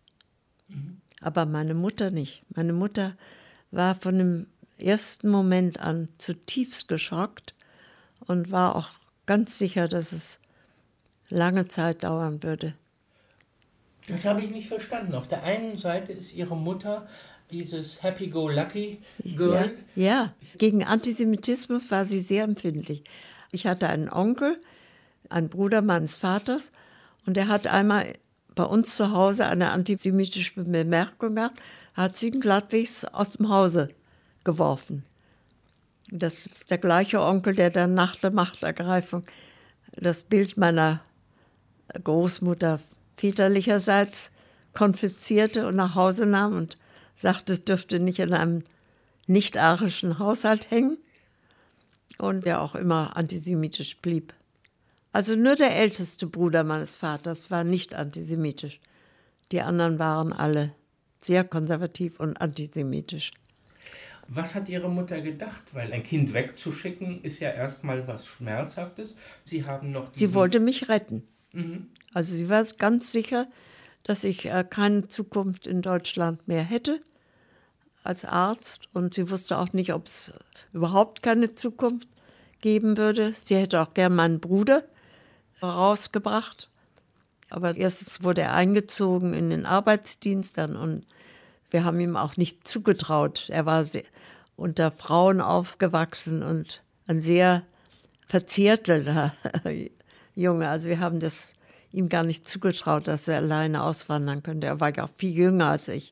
Aber meine Mutter nicht. Meine Mutter war von dem ersten Moment an zutiefst geschockt und war auch ganz sicher, dass es lange Zeit dauern würde. Das habe ich nicht verstanden. Auf der einen Seite ist Ihre Mutter dieses Happy-Go-Lucky-Girl. Ja, gegen Antisemitismus war sie sehr empfindlich. Ich hatte einen Onkel, einen Bruder meines Vaters, und der hat einmal bei uns zu Hause eine antisemitische Bemerkung gehabt, hat sie glattwegs aus dem Hause geworfen. Das ist der gleiche Onkel, der dann nach der Machtergreifung das Bild meiner Großmutter väterlicherseits konfiszierte und nach Hause nahm und sagte, es dürfte nicht in einem nicht-arischen Haushalt hängen, und der auch immer antisemitisch blieb. Also nur der älteste Bruder meines Vaters war nicht antisemitisch. Die anderen waren alle sehr konservativ und antisemitisch. Was hat Ihre Mutter gedacht? Weil ein Kind wegzuschicken ist ja erstmal was Schmerzhaftes. Sie wollte mich retten. Also sie war ganz sicher, dass ich keine Zukunft in Deutschland mehr hätte als Arzt. Und sie wusste auch nicht, ob es überhaupt keine Zukunft geben würde. Sie hätte auch gern meinen Bruder rausgebracht. Aber erstens wurde er eingezogen in den Arbeitsdienst dann, und wir haben ihm auch nicht zugetraut. Er war unter Frauen aufgewachsen und ein sehr verzärtelter Junge. Also wir haben das ihm gar nicht zugetraut, dass er alleine auswandern könnte. Er war ja auch viel jünger als ich.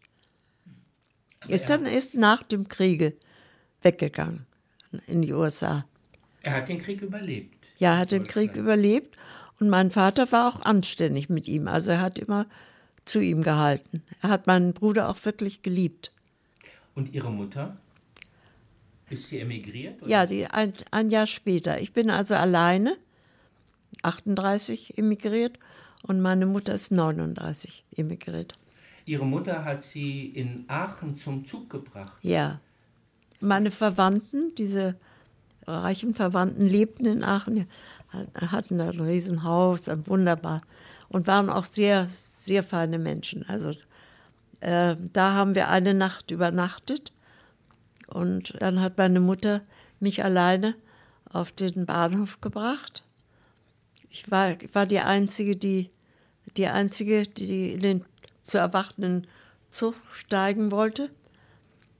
Ist dann erst nach dem Kriege weggegangen in die USA. Er hat den Krieg überlebt. Ja, er hat den Krieg überlebt, und mein Vater war auch anständig mit ihm. Also er hat immer zu ihm gehalten. Er hat meinen Bruder auch wirklich geliebt. Und Ihre Mutter? Ist sie emigriert? Oder? Ja, ein Jahr später. Ich bin also alleine, 38 emigriert, und meine Mutter ist 39 emigriert. Ihre Mutter hat Sie in Aachen zum Zug gebracht? Ja. Meine Verwandten, diese reichen Verwandten, lebten in Aachen, hatten ein Riesenhaus, wunderbar, und waren auch sehr, sehr feine Menschen. Also da haben wir eine Nacht übernachtet, und dann hat meine Mutter mich alleine auf den Bahnhof gebracht. Ich war die Einzige, die in den zu erwartenden Zug steigen wollte.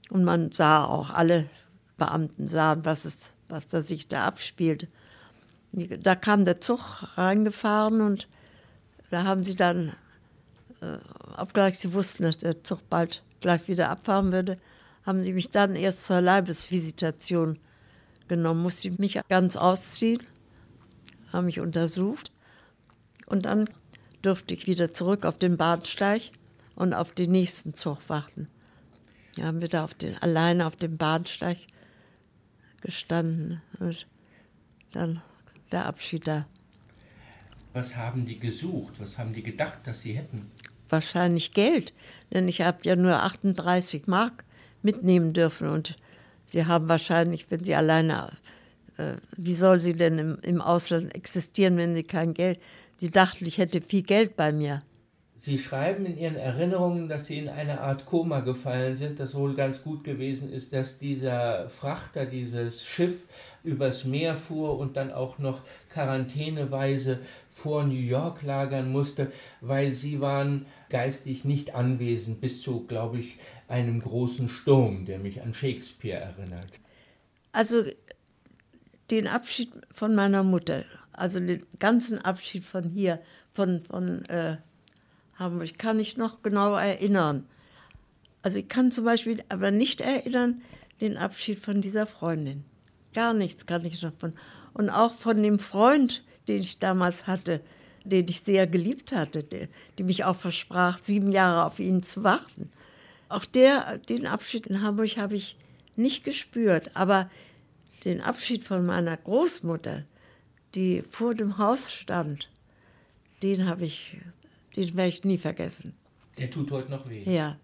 Und man sah auch, alle Beamten sahen, was da sich da abspielte. Da kam der Zug reingefahren und da haben sie dann, obgleich sie wussten, dass der Zug bald gleich wieder abfahren würde, haben sie mich dann erst zur Leibesvisitation genommen. Musste ich mich ganz ausziehen, haben mich untersucht und dann durfte ich wieder zurück auf den Bahnsteig und auf den nächsten Zug warten. Wir haben wieder alleine auf dem Bahnsteig gestanden und dann der Abschied da. Was haben die gesucht? Was haben die gedacht, dass sie hätten? Wahrscheinlich Geld, denn ich habe ja nur 38 Mark mitnehmen dürfen und sie haben wahrscheinlich, wenn sie alleine, wie soll sie denn im Ausland existieren, wenn sie kein Geld, sie dachten, ich hätte viel Geld bei mir. Sie schreiben in Ihren Erinnerungen, dass Sie in eine Art Koma gefallen sind, das wohl ganz gut gewesen ist, dass dieser Frachter, dieses Schiff übers Meer fuhr und dann auch noch quarantäneweise vor New York lagern musste, weil Sie waren geistig nicht anwesend bis zu, glaube ich, einem großen Sturm, der mich an Shakespeare erinnert. Also den Abschied von meiner Mutter, also den ganzen Abschied von hier, von Hamburg, kann ich noch genau erinnern. Also ich kann zum Beispiel aber nicht erinnern, den Abschied von dieser Freundin. Gar nichts kann ich noch von. Und auch von dem Freund, den ich damals hatte, den ich sehr geliebt hatte, die mich auch versprach, 7 Jahre auf ihn zu warten. Auch den Abschied in Hamburg habe ich nicht gespürt. Aber den Abschied von meiner Großmutter, die vor dem Haus stand, den werde ich nie vergessen. Der tut heute noch weh. Ja.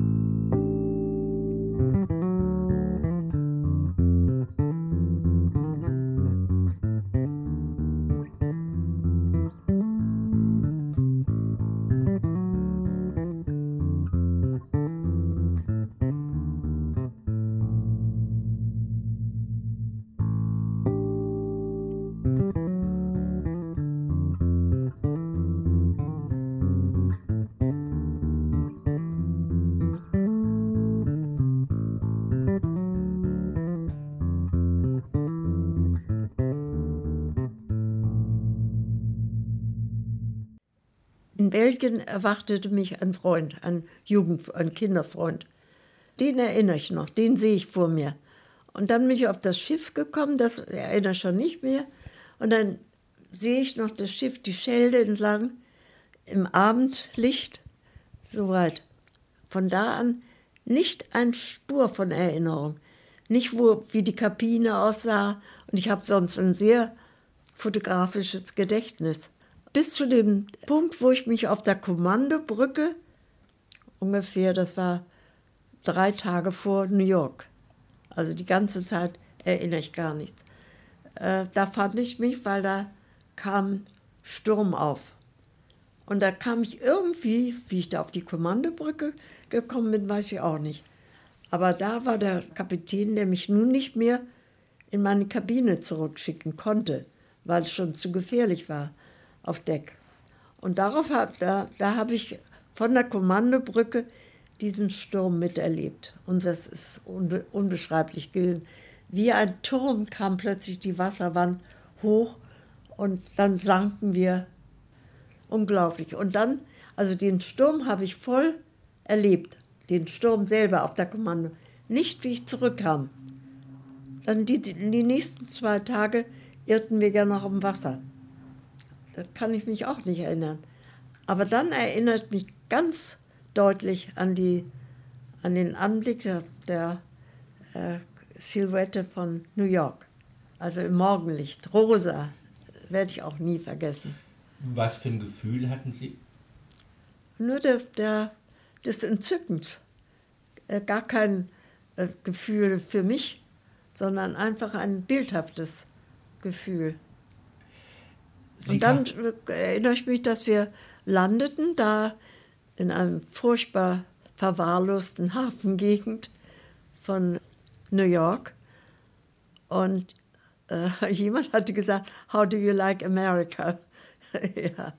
In Belgien erwartete mich ein Freund, ein Kinderfreund. Den erinnere ich noch, den sehe ich vor mir. Und dann bin ich auf das Schiff gekommen, das erinnere ich schon nicht mehr. Und dann sehe ich noch das Schiff, die Schelde entlang, im Abendlicht, soweit. Von da an nicht eine Spur von Erinnerung. Nicht, wie die Kabine aussah. Und ich habe sonst ein sehr fotografisches Gedächtnis. Bis zu dem Punkt, wo ich mich auf der Kommandobrücke, ungefähr, das war 3 Tage vor New York, also die ganze Zeit erinnere ich gar nichts. Da fand ich mich, weil da kam Sturm auf. Und da kam ich irgendwie, wie ich da auf die Kommandobrücke gekommen bin, weiß ich auch nicht. Aber da war der Kapitän, der mich nun nicht mehr in meine Kabine zurückschicken konnte, weil es schon zu gefährlich war auf Deck. Und da habe ich von der Kommandobrücke diesen Sturm miterlebt. Und das ist unbeschreiblich gewesen. Wie ein Turm kam plötzlich die Wasserwand hoch und dann sanken wir. Unglaublich. Und dann, also den Sturm habe ich voll erlebt. Den Sturm selber auf der Kommando. Nicht, wie ich zurückkam. Dann die nächsten 2 Tage irrten wir ja noch im Wasser. Da kann ich mich auch nicht erinnern. Aber dann erinnert mich ganz deutlich an den Anblick der Silhouette von New York. Also im Morgenlicht, rosa, werde ich auch nie vergessen. Was für ein Gefühl hatten Sie? Nur des Entzückens. Gar kein Gefühl für mich, sondern einfach ein bildhaftes Gefühl. Und dann erinnere ich mich, dass wir landeten da in einem furchtbar verwahrlosten Hafengegend von New York. Und jemand hatte gesagt, how do you like America? Ja.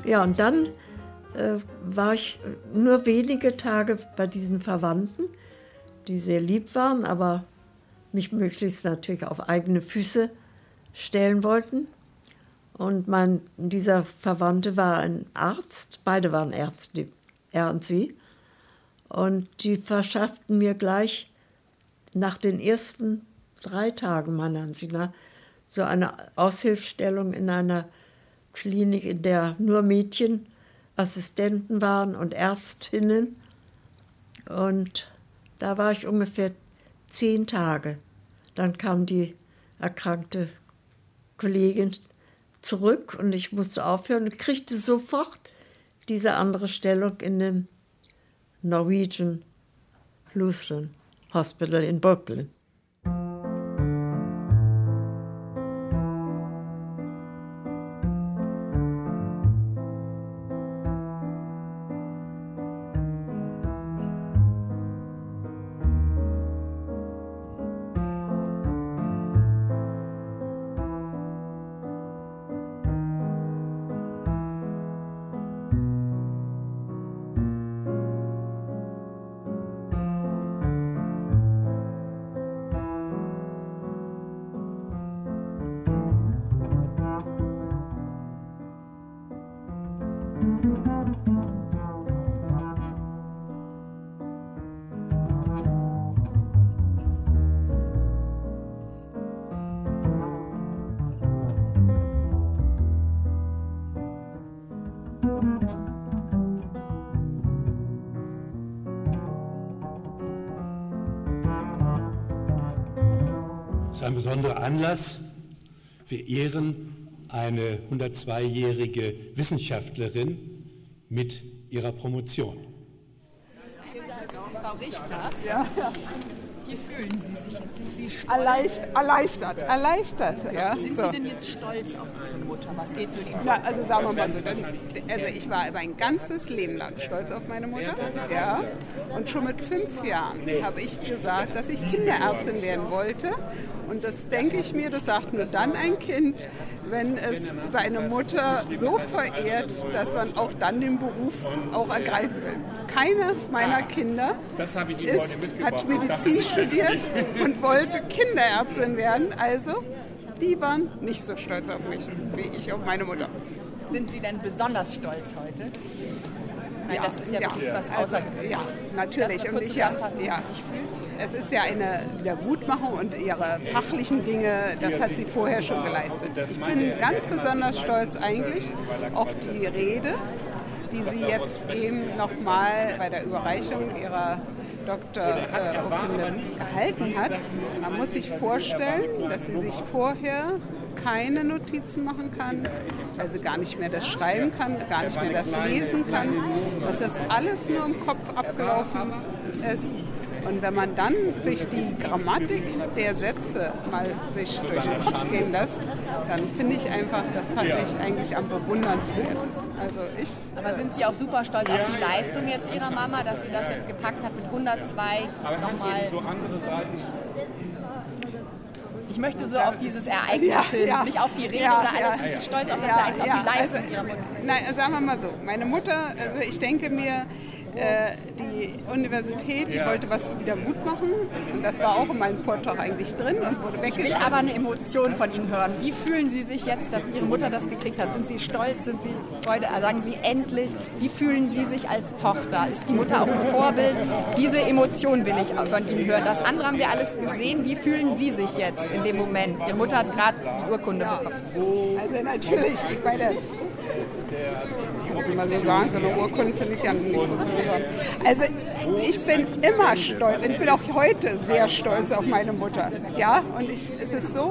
Ja, und dann war ich nur wenige Tage bei diesen Verwandten, die sehr lieb waren, aber mich möglichst natürlich auf eigene Füße stellen wollten. Und dieser Verwandte war ein Arzt, beide waren Ärzte, er und sie. Und die verschafften mir gleich nach den ersten 3 Tagen meiner Ansicht so eine Aushilfsstellung in einer Klinik, in der nur Mädchen Assistenten waren und Ärztinnen. Und da war ich ungefähr 10 Tage. Dann kam die erkrankte Kollegin zurück und ich musste aufhören und kriegte sofort diese andere Stellung in dem Norwegian Lutheran Hospital in Brooklyn. Es ist ein besonderer Anlass. Wir ehren eine 102-jährige Wissenschaftlerin mit ihrer Promotion. Frau Richter, ja. Wie fühlen Sie sich jetzt? Sind Sie erleichtert. Ja. Sind Sie denn jetzt stolz auf Ihre Mutter? Was geht so Ihnen? Also sagen wir mal so, ich war mein ganzes Leben lang stolz auf meine Mutter. Ja. Und schon mit 5 Jahren habe ich gesagt, dass ich Kinderärztin werden wollte. Und das denke ich mir, das sagt nur dann ein Kind, wenn es seine Mutter so verehrt, dass man auch dann den Beruf auch ergreifen will. Keines meiner Kinder hat Medizin studiert und wollte Kinderärztin werden. Also, die waren nicht so stolz auf mich, wie ich auf meine Mutter. Sind Sie denn besonders stolz heute? Weil das ist ja wirklich was Außergewöhnliches. Ja, natürlich. Und ich zusammenfassen, wie Sie sich fühlen? Es ist ja eine Wiedergutmachung und ihre fachlichen Dinge, das hat sie vorher schon geleistet. Ich bin ganz besonders stolz eigentlich auf die Rede, die sie jetzt eben nochmal bei der Überreichung ihrer Doktorurkunde gehalten hat. Man muss sich vorstellen, dass sie sich vorher keine Notizen machen kann, weil sie gar nicht mehr das schreiben kann, gar nicht mehr das lesen kann, dass das alles nur im Kopf abgelaufen ist. Und wenn man dann sich die Grammatik der Sätze mal sich durch den Kopf gehen lässt, dann finde ich einfach, das fand ich eigentlich am bewundernswertesten. Aber sind Sie auch super stolz auf die Leistung jetzt Ihrer Mama, dass sie das jetzt gepackt hat mit 102 nochmal? Ich möchte so auf dieses Ereignis hin, nicht auf die Rede oder alles. Sind Sie stolz auf das Ereignis, auf die Leistung Ihrer Mutter? Nein, sagen wir mal so, meine Mutter, ich denke mir, die Universität, die wollte was wieder gut machen und das war auch in meinem Vortrag eigentlich drin und wurde weggeschmissen. Ich will aber eine Emotion von Ihnen hören. Wie fühlen Sie sich jetzt, dass Ihre Mutter das gekriegt hat? Sind Sie stolz? Sind Sie Freude? Sagen Sie endlich, wie fühlen Sie sich als Tochter? Ist die Mutter auch ein Vorbild? Diese Emotion will ich von Ihnen hören. Das andere haben wir alles gesehen. Wie fühlen Sie sich jetzt in dem Moment? Ihre Mutter hat gerade die Urkunde bekommen. Also natürlich, ich meine, mal so sagen, so eine Urkunde finde ich ja nicht so besonders. Also ich bin immer stolz, ich bin auch heute sehr stolz auf meine Mutter. Ja, und es ist so,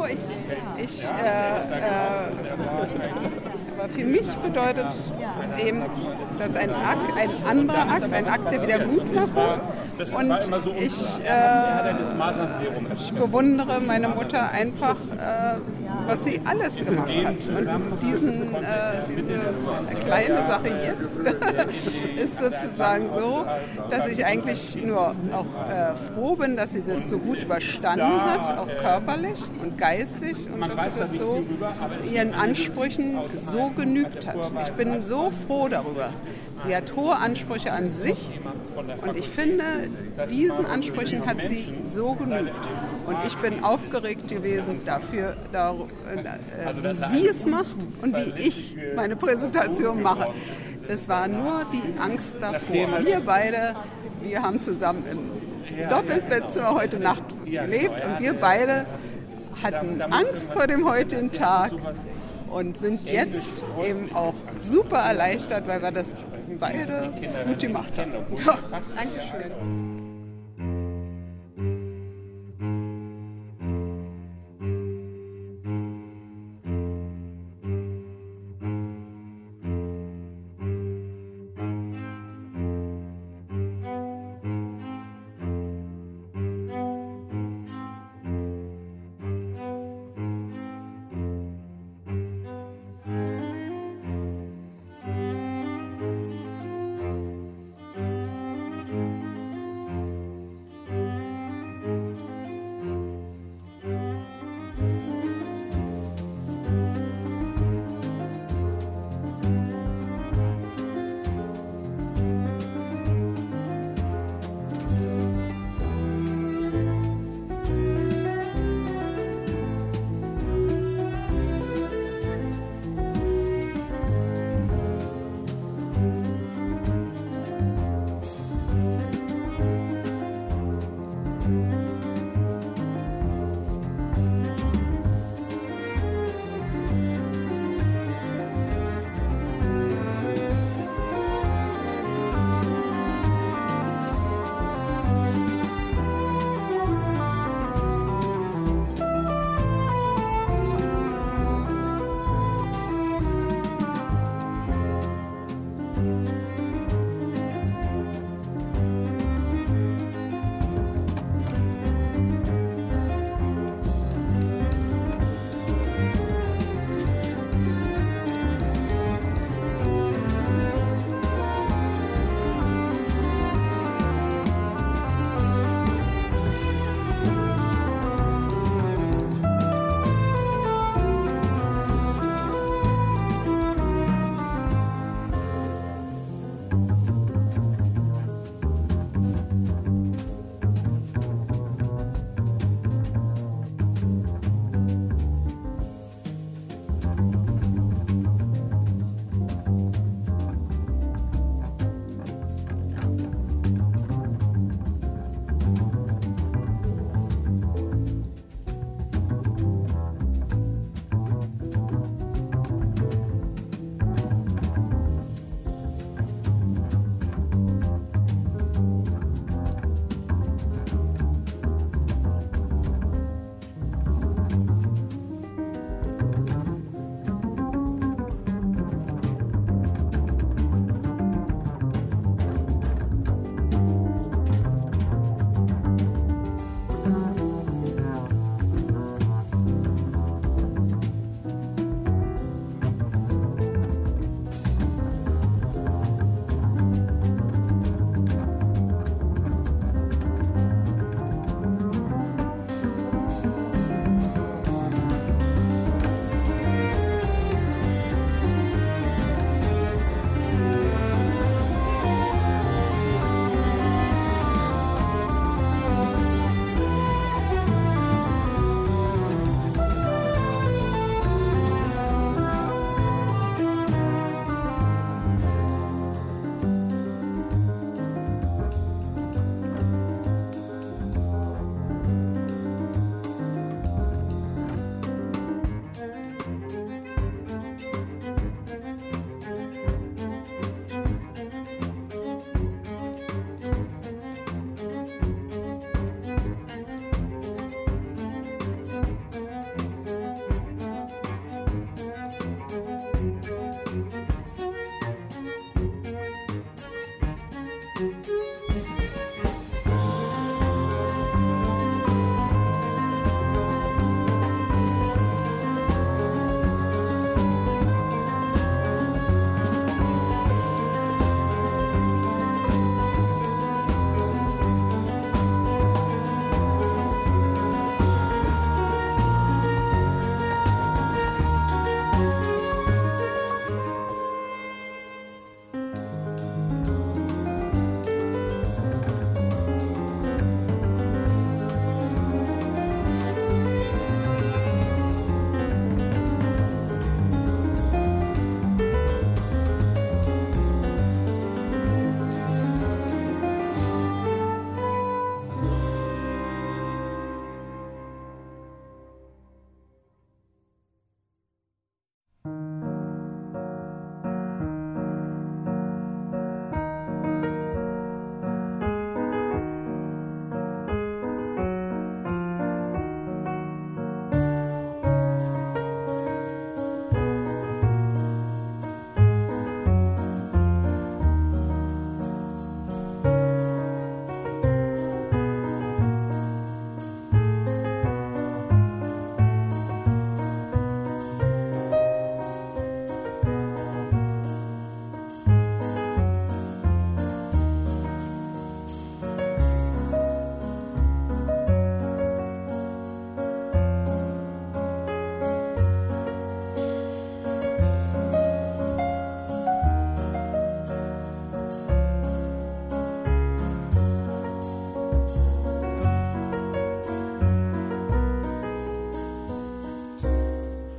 aber für mich bedeutet eben, dass ein anderer Akt, ein Akt der Wiedergutmachung. Und ich bewundere meine Mutter einfach was sie alles gemacht hat. Und diese kleine Sache jetzt ist sozusagen so, dass ich eigentlich nur auch froh bin, dass sie das so gut überstanden hat, auch körperlich und geistig, und dass sie das so ihren Ansprüchen so genügt hat. Ich bin so froh darüber. Sie hat hohe Ansprüche an sich und ich finde, diesen Ansprüchen hat sie so genügt. Und ich bin aufgeregt gewesen dafür, wie sie es macht und wie ich meine Präsentation mache. Das war nur die Angst davor. Wir haben zusammen im Doppelbettzimmer heute Nacht gelebt und wir beide hatten Angst vor dem heutigen Tag und sind jetzt eben auch super erleichtert, weil wir das beide gut gemacht haben. Ja, Dankeschön.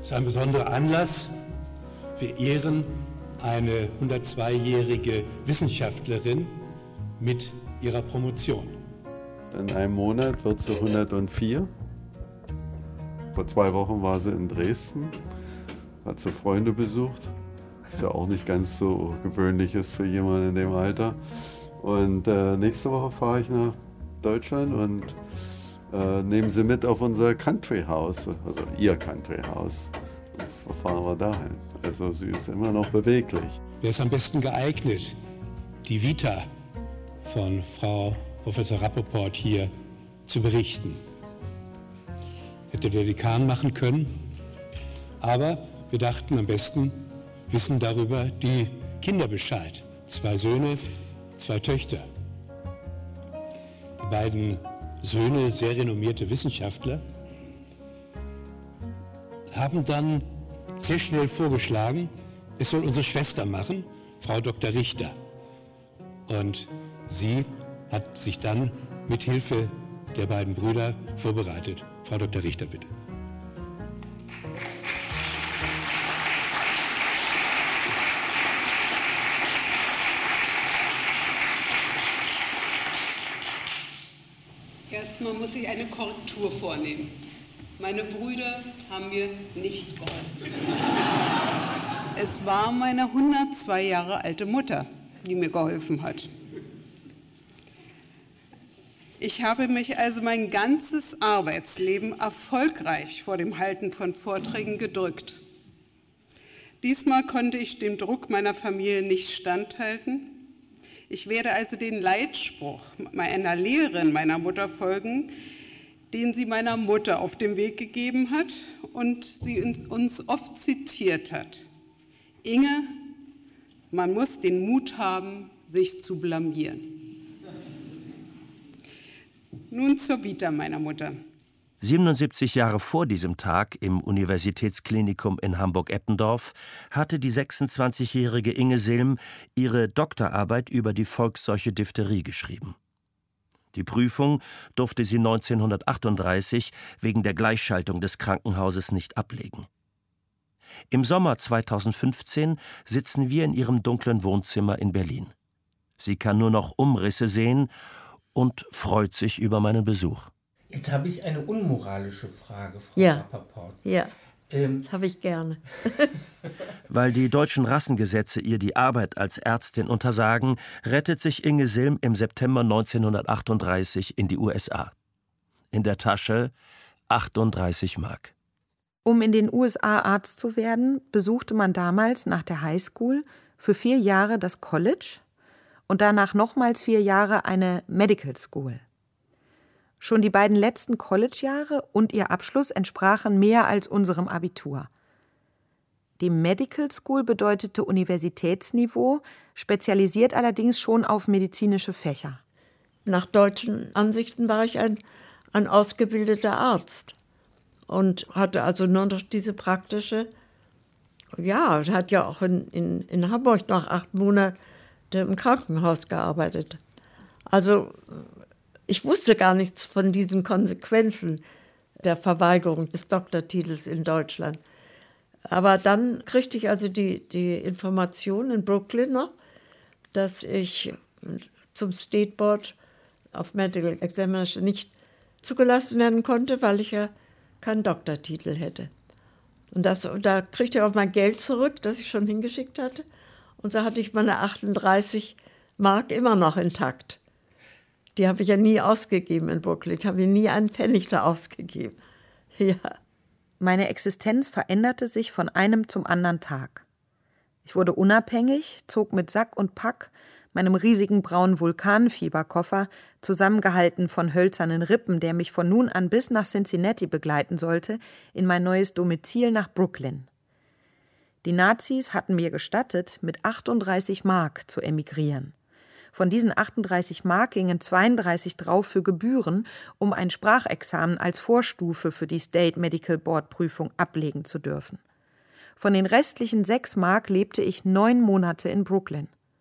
Es ist ein besonderer Anlass. Wir ehren eine 102-jährige Wissenschaftlerin mit ihrer Promotion. In einem Monat wird sie 104. Vor 2 Wochen war sie in Dresden, hat sie Freunde besucht. Was ja auch nicht ganz so gewöhnlich ist für jemanden in dem Alter. Und nächste Woche fahre ich nach Deutschland und nehmen sie mit auf unser Country House, also ihr Country House. Fahren wir dahin. Also sie ist immer noch beweglich. Wer ist am besten geeignet, die Vita von Frau Professor Rappoport hier zu berichten? Hätte der Dekan machen können, aber wir dachten, am besten wissen darüber die Kinder Bescheid. 2 Söhne, 2 Töchter. Die beiden Söhne, sehr renommierte Wissenschaftler, haben dann sehr schnell vorgeschlagen, es soll unsere Schwester machen, Frau Dr. Richter. Und sie hat sich dann mit Hilfe der beiden Brüder vorbereitet. Frau Dr. Richter, bitte. Erstmal muss ich eine Korrektur vornehmen. Meine Brüder haben mir nicht geholfen. Es war meine 102 Jahre alte Mutter, die mir geholfen hat. Ich habe mich also mein ganzes Arbeitsleben erfolgreich vor dem Halten von Vorträgen gedrückt. Diesmal konnte ich dem Druck meiner Familie nicht standhalten. Ich werde also den Leitspruch einer Lehrerin meiner Mutter folgen, den sie meiner Mutter auf den Weg gegeben hat und sie uns oft zitiert hat. Inge, man muss den Mut haben, sich zu blamieren. Nun zur Vita meiner Mutter. 77 Jahre vor diesem Tag im Universitätsklinikum in Hamburg-Eppendorf hatte die 26-jährige Inge Silm ihre Doktorarbeit über die Volksseuche Diphtherie geschrieben. Die Prüfung durfte sie 1938 wegen der Gleichschaltung des Krankenhauses nicht ablegen. Im Sommer 2015 sitzen wir in ihrem dunklen Wohnzimmer in Berlin. Sie kann nur noch Umrisse sehen und freut sich über meinen Besuch. Jetzt habe ich eine unmoralische Frage, Frau Rappoport. Ja, das habe ich gerne. Weil die deutschen Rassengesetze ihr die Arbeit als Ärztin untersagen, rettet sich Inge Silm im September 1938 in die USA. In der Tasche 38 Mark. Um in den USA Arzt zu werden, besuchte man damals nach der Highschool für 4 Jahre das College und danach nochmals 4 Jahre eine Medical School. Schon die beiden letzten College-Jahre und ihr Abschluss entsprachen mehr als unserem Abitur. Die Medical School bedeutete Universitätsniveau, spezialisiert allerdings schon auf medizinische Fächer. Nach deutschen Ansichten war ich ein ausgebildeter Arzt und hatte also nur noch diese praktische, hat ja auch in Hamburg noch 8 Monate im Krankenhaus gearbeitet. Also ich wusste gar nichts von diesen Konsequenzen der Verweigerung des Doktortitels in Deutschland. Aber dann kriegte ich also die Information in Brooklyn noch, dass ich zum State Board of Medical Examination nicht zugelassen werden konnte, weil ich ja keinen Doktortitel hätte. Und da kriegte ich auch mein Geld zurück, das ich schon hingeschickt hatte. Und so hatte ich meine 38 Mark immer noch intakt. Die habe ich ja nie ausgegeben in Brooklyn. Ich habe nie einen Pfennig da ausgegeben. Ja. Meine Existenz veränderte sich von einem zum anderen Tag. Ich wurde unabhängig, zog mit Sack und Pack, meinem riesigen braunen Vulkanfieberkoffer, zusammengehalten von hölzernen Rippen, der mich von nun an bis nach Cincinnati begleiten sollte, in mein neues Domizil nach Brooklyn. Die Nazis hatten mir gestattet, mit 38 Mark zu emigrieren. Von diesen 38 Mark gingen 32 drauf für Gebühren, um ein Sprachexamen als Vorstufe für die State Medical Board Prüfung ablegen zu dürfen. Von den restlichen 6 Mark lebte ich 9 Monate in Brooklyn.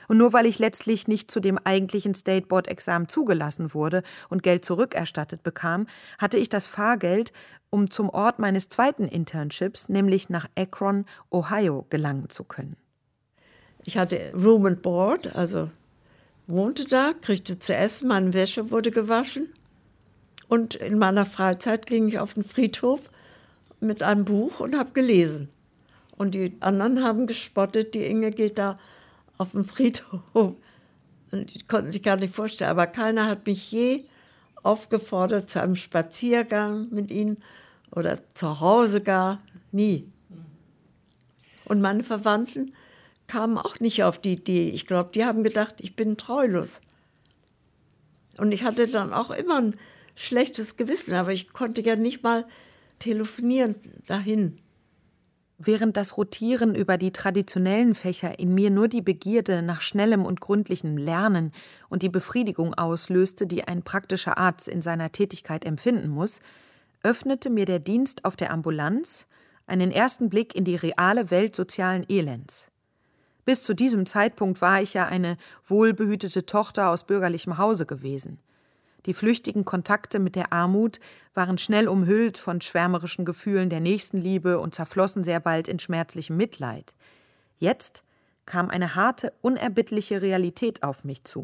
Und nur weil ich letztlich nicht zu dem eigentlichen State Board Examen zugelassen wurde und Geld zurückerstattet bekam, hatte ich das Fahrgeld, um zum Ort meines zweiten Internships, nämlich nach Akron, Ohio, gelangen zu können. Ich hatte Room and Board, also wohnte da, kriegte zu essen, meine Wäsche wurde gewaschen. Und in meiner Freizeit ging ich auf den Friedhof mit einem Buch und habe gelesen. Und die anderen haben gespottet, die Inge geht da auf den Friedhof. Und die konnten sich gar nicht vorstellen. Aber keiner hat mich je aufgefordert zu einem Spaziergang mit ihnen oder zu Hause gar. Nie. Und meine Verwandten kamen auch nicht auf die Idee. Ich glaube, die haben gedacht, ich bin treulos. Und ich hatte dann auch immer ein schlechtes Gewissen, aber ich konnte ja nicht mal telefonieren dahin. Während das Rotieren über die traditionellen Fächer in mir nur die Begierde nach schnellem und gründlichem Lernen und die Befriedigung auslöste, die ein praktischer Arzt in seiner Tätigkeit empfinden muss, öffnete mir der Dienst auf der Ambulanz einen ersten Blick in die reale Welt sozialen Elends. Bis zu diesem Zeitpunkt war ich ja eine wohlbehütete Tochter aus bürgerlichem Hause gewesen. Die flüchtigen Kontakte mit der Armut waren schnell umhüllt von schwärmerischen Gefühlen der Nächstenliebe und zerflossen sehr bald in schmerzlichem Mitleid. Jetzt kam eine harte, unerbittliche Realität auf mich zu.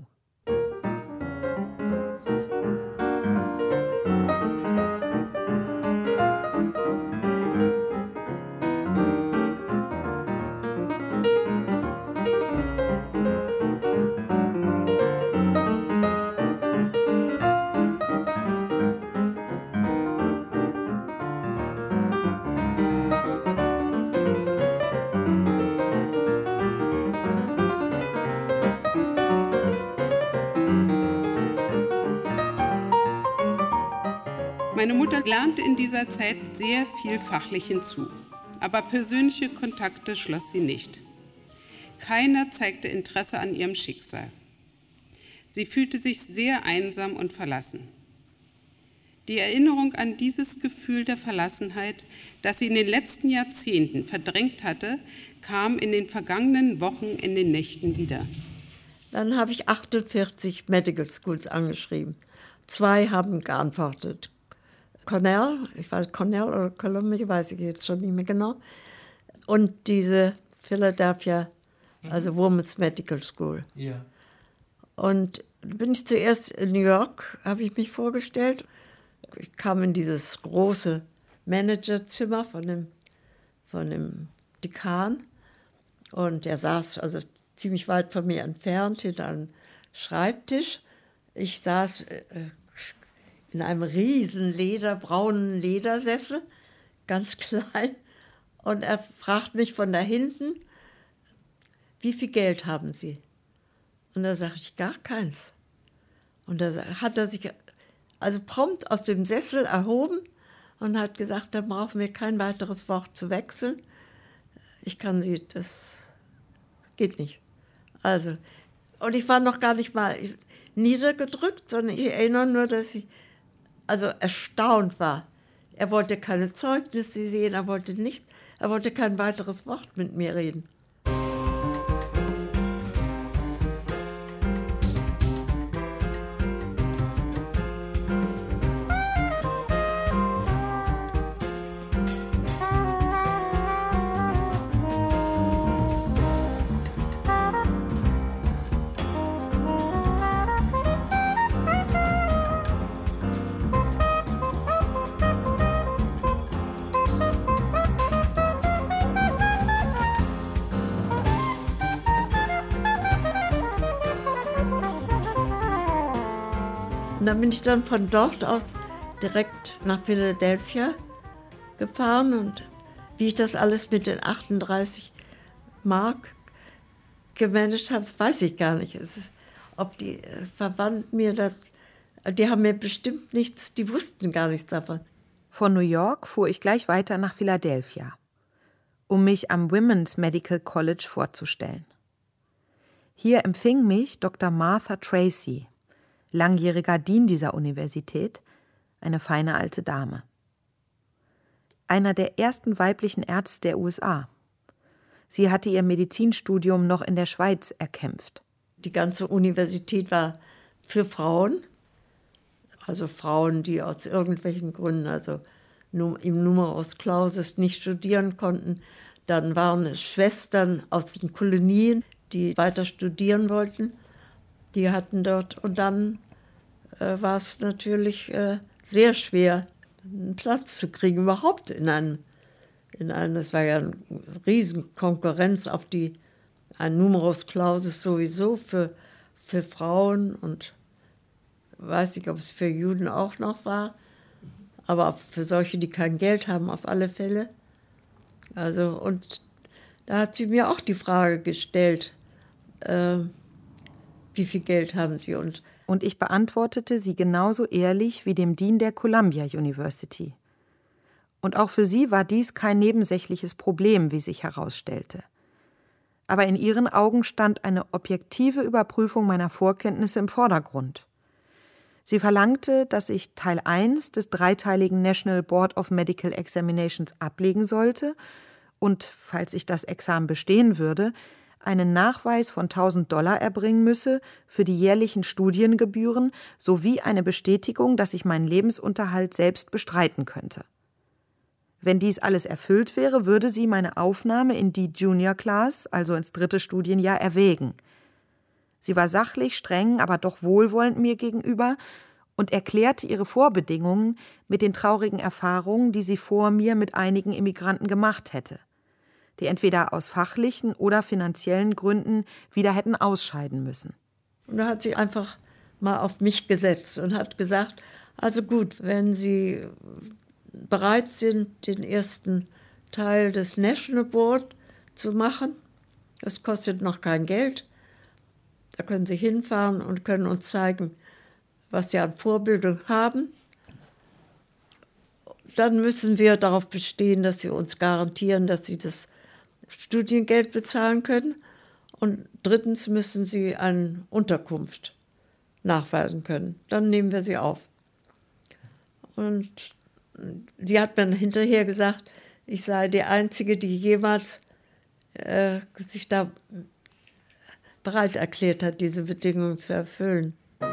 Meine Mutter lernte in dieser Zeit sehr viel fachlich hinzu, aber persönliche Kontakte schloss sie nicht. Keiner zeigte Interesse an ihrem Schicksal. Sie fühlte sich sehr einsam und verlassen. Die Erinnerung an dieses Gefühl der Verlassenheit, das sie in den letzten Jahrzehnten verdrängt hatte, kam in den vergangenen Wochen in den Nächten wieder. Dann habe ich 48 Medical Schools angeschrieben. 2 haben geantwortet. Cornell, ich weiß Cornell oder Columbia, weiß ich jetzt schon nicht mehr genau. Und diese Philadelphia, also Women's Medical School. Ja. Und bin ich zuerst in New York, habe ich mich vorgestellt. Ich kam in dieses große Managerzimmer von dem Dekan. Und der saß also ziemlich weit von mir entfernt hinter einem Schreibtisch. Ich saß in einem riesen braunen Ledersessel, ganz klein. Und er fragt mich von da hinten, wie viel Geld haben Sie? Und da sage ich, gar keins. Und da hat er sich also prompt aus dem Sessel erhoben und hat gesagt, da brauchen wir kein weiteres Wort zu wechseln. Ich kann Sie, das geht nicht. Also, und ich war noch gar nicht mal niedergedrückt, sondern ich erinnere nur, dass ich also erstaunt war. Er wollte keine Zeugnisse sehen, er wollte nichts, er wollte kein weiteres Wort mit mir reden. Und dann bin ich dann von dort aus direkt nach Philadelphia gefahren. Und wie ich das alles mit den 38 Mark gemanagt habe, das weiß ich gar nicht. Ob die Verwandten mir das, die haben mir bestimmt nichts, die wussten gar nichts davon. Von New York fuhr ich gleich weiter nach Philadelphia, um mich am Women's Medical College vorzustellen. Hier empfing mich Dr. Martha Tracy, langjähriger Dean dieser Universität, eine feine alte Dame. Einer der ersten weiblichen Ärzte der USA. Sie hatte ihr Medizinstudium noch in der Schweiz erkämpft. Die ganze Universität war für Frauen, also Frauen, die aus irgendwelchen Gründen, also im Numerus Clausus nicht studieren konnten. Dann waren es Schwestern aus den Kolonien, die weiter studieren wollten. Die hatten dort, und dann war es natürlich sehr schwer, einen Platz zu kriegen, überhaupt in einem, das war ja eine riesen Konkurrenz auf ein Numerus Clausus sowieso für Frauen und weiß nicht, ob es für Juden auch noch war, aber für solche, die kein Geld haben, auf alle Fälle. Also, und da hat sie mir auch die Frage gestellt, wie viel Geld haben Sie? Und ich beantwortete sie genauso ehrlich wie dem Dean der Columbia University. Und auch für sie war dies kein nebensächliches Problem, wie sich herausstellte. Aber in ihren Augen stand eine objektive Überprüfung meiner Vorkenntnisse im Vordergrund. Sie verlangte, dass ich Teil 1 des dreiteiligen National Board of Medical Examinations ablegen sollte und, falls ich das Examen bestehen würde, einen Nachweis von $1.000 erbringen müsse für die jährlichen Studiengebühren sowie eine Bestätigung, dass ich meinen Lebensunterhalt selbst bestreiten könnte. Wenn dies alles erfüllt wäre, würde sie meine Aufnahme in die Junior Class, also ins 3. Studienjahr, erwägen. Sie war sachlich, streng, aber doch wohlwollend mir gegenüber und erklärte ihre Vorbedingungen mit den traurigen Erfahrungen, die sie vor mir mit einigen Immigranten gemacht hätte, die entweder aus fachlichen oder finanziellen Gründen wieder hätten ausscheiden müssen. Und da hat sie einfach mal auf mich gesetzt und hat gesagt, also gut, wenn Sie bereit sind, den ersten Teil des National Board zu machen, das kostet noch kein Geld, da können Sie hinfahren und können uns zeigen, was Sie an Vorbildung haben. Dann müssen wir darauf bestehen, dass Sie uns garantieren, dass Sie das Studiengeld bezahlen können. Und 3. müssen Sie eine Unterkunft nachweisen können. Dann nehmen wir Sie auf. Und sie hat mir hinterher gesagt, ich sei die Einzige, die jemals sich da bereit erklärt hat, diese Bedingungen zu erfüllen.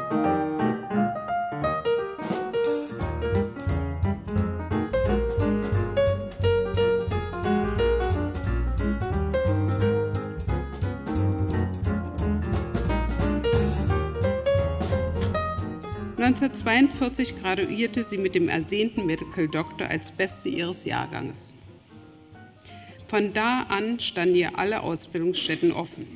(1942) graduierte sie mit dem ersehnten Medical Doctor als Beste ihres Jahrganges. Von da an standen ihr alle Ausbildungsstätten offen.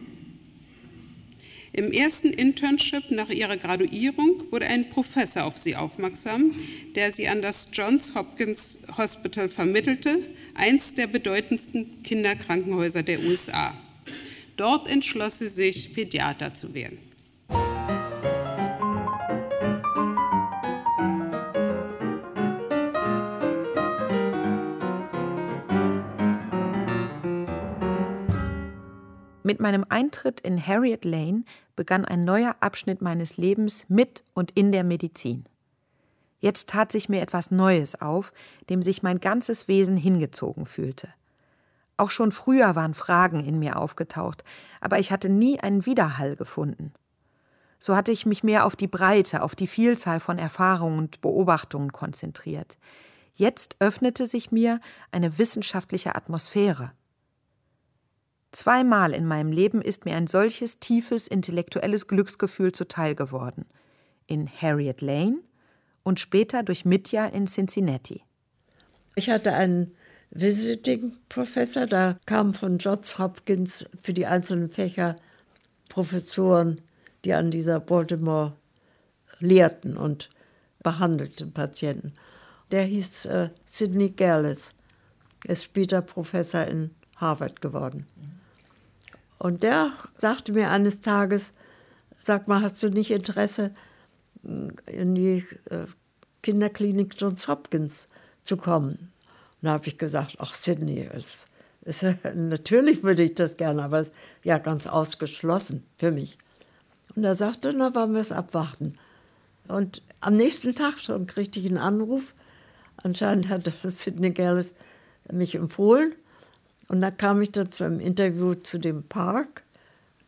Im ersten Internship nach ihrer Graduierung wurde ein Professor auf sie aufmerksam, der sie an das Johns Hopkins Hospital vermittelte, eines der bedeutendsten Kinderkrankenhäuser der USA. Dort entschloss sie sich, Pädiater zu werden. Mit meinem Eintritt in Harriet Lane begann ein neuer Abschnitt meines Lebens mit und in der Medizin. Jetzt tat sich mir etwas Neues auf, dem sich mein ganzes Wesen hingezogen fühlte. Auch schon früher waren Fragen in mir aufgetaucht, aber ich hatte nie einen Widerhall gefunden. So hatte ich mich mehr auf die Breite, auf die Vielzahl von Erfahrungen und Beobachtungen konzentriert. Jetzt öffnete sich mir eine wissenschaftliche Atmosphäre. 2-mal in meinem Leben ist mir ein solches tiefes intellektuelles Glücksgefühl zuteil geworden. In Harriet Lane und später durch Mitya in Cincinnati. Ich hatte einen Visiting Professor, da kamen von Johns Hopkins für die einzelnen Fächer Professoren, die an dieser Baltimore lehrten und behandelten Patienten. Der hieß Sidney Gerlis, ist später Professor in Harvard geworden. Und der sagte mir eines Tages, sag mal, hast du nicht Interesse, in die Kinderklinik Johns Hopkins zu kommen? Und da habe ich gesagt, ach Sidney, natürlich würde ich das gerne, aber es ist ja ganz ausgeschlossen für mich. Und er sagte, na, wollen wir es abwarten. Und am nächsten Tag schon kriegte ich einen Anruf. Anscheinend hatte Sidney Gerlis mich empfohlen. Und da kam ich dann zu einem Interview zu dem Park,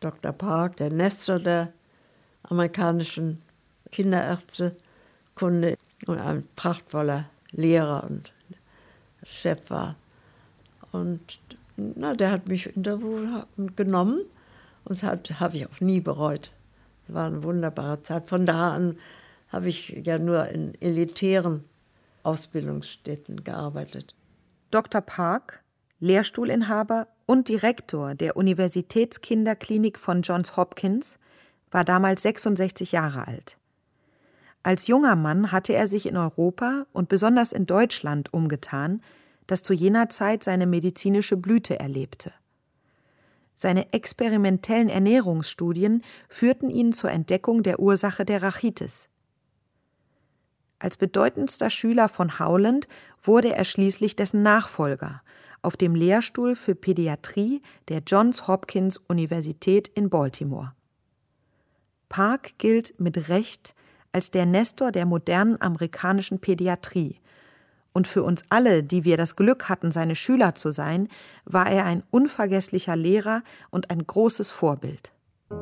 Dr. Park, der Nestor der amerikanischen Kinderärztekunde und ein prachtvoller Lehrer und Chef war. Und der hat mich interviewt genommen und das habe ich auch nie bereut. Es war eine wunderbare Zeit. Von da an habe ich ja nur in elitären Ausbildungsstätten gearbeitet. Dr. Park, Lehrstuhlinhaber und Direktor der Universitätskinderklinik von Johns Hopkins, war damals 66 Jahre alt. Als junger Mann hatte er sich in Europa und besonders in Deutschland umgetan, das zu jener Zeit seine medizinische Blüte erlebte. Seine experimentellen Ernährungsstudien führten ihn zur Entdeckung der Ursache der Rachitis. Als bedeutendster Schüler von Howland wurde er schließlich dessen Nachfolger auf dem Lehrstuhl für Pädiatrie der Johns Hopkins Universität in Baltimore. Park gilt mit Recht als der Nestor der modernen amerikanischen Pädiatrie. Und für uns alle, die wir das Glück hatten, seine Schüler zu sein, war er ein unvergesslicher Lehrer und ein großes Vorbild.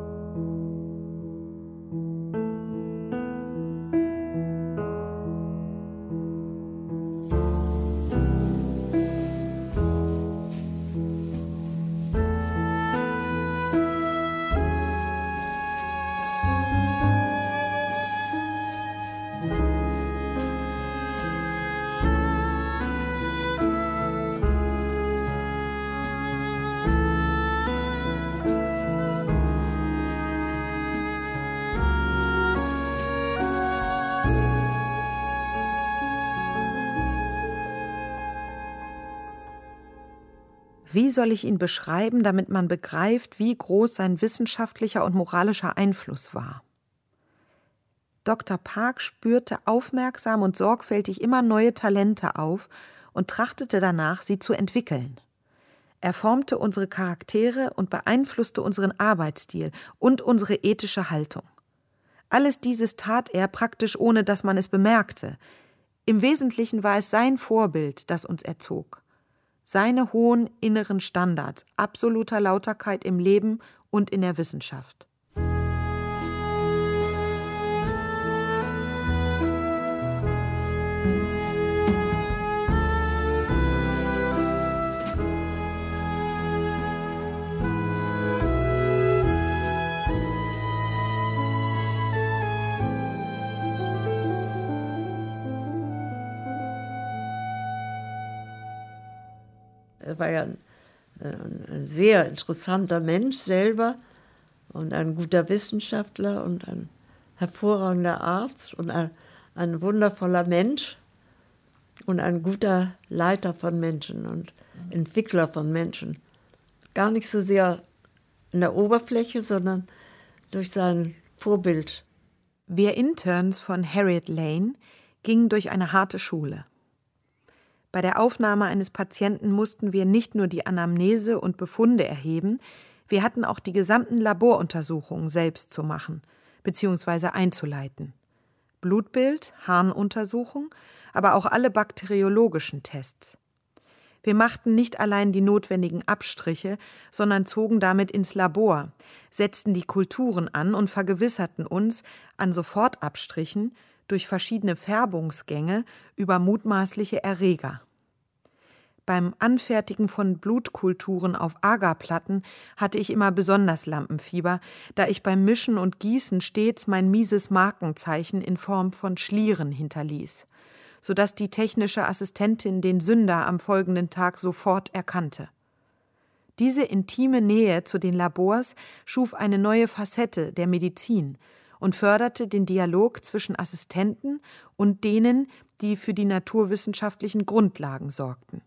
Wie soll ich ihn beschreiben, damit man begreift, wie groß sein wissenschaftlicher und moralischer Einfluss war? Dr. Park spürte aufmerksam und sorgfältig immer neue Talente auf und trachtete danach, sie zu entwickeln. Er formte unsere Charaktere und beeinflusste unseren Arbeitsstil und unsere ethische Haltung. Alles dieses tat er praktisch, ohne dass man es bemerkte. Im Wesentlichen war es sein Vorbild, das uns erzog. Seine hohen inneren Standards absoluter Lauterkeit im Leben und in der Wissenschaft. Er war ja ein sehr interessanter Mensch selber und ein guter Wissenschaftler und ein hervorragender Arzt und ein wundervoller Mensch und ein guter Leiter von Menschen und Entwickler von Menschen. Gar nicht so sehr in der Oberfläche, sondern durch sein Vorbild. Wir Interns von Harriet Lane gingen durch eine harte Schule. Bei der Aufnahme eines Patienten mussten wir nicht nur die Anamnese und Befunde erheben, wir hatten auch die gesamten Laboruntersuchungen selbst zu machen bzw. einzuleiten. Blutbild, Harnuntersuchung, aber auch alle bakteriologischen Tests. Wir machten nicht allein die notwendigen Abstriche, sondern zogen damit ins Labor, setzten die Kulturen an und vergewisserten uns an Sofortabstrichen durch verschiedene Färbungsgänge über mutmaßliche Erreger. Beim Anfertigen von Blutkulturen auf Agarplatten hatte ich immer besonders Lampenfieber, da ich beim Mischen und Gießen stets mein mieses Markenzeichen in Form von Schlieren hinterließ, sodass die technische Assistentin den Sünder am folgenden Tag sofort erkannte. Diese intime Nähe zu den Labors schuf eine neue Facette der Medizin und förderte den Dialog zwischen Assistenten und denen, die für die naturwissenschaftlichen Grundlagen sorgten.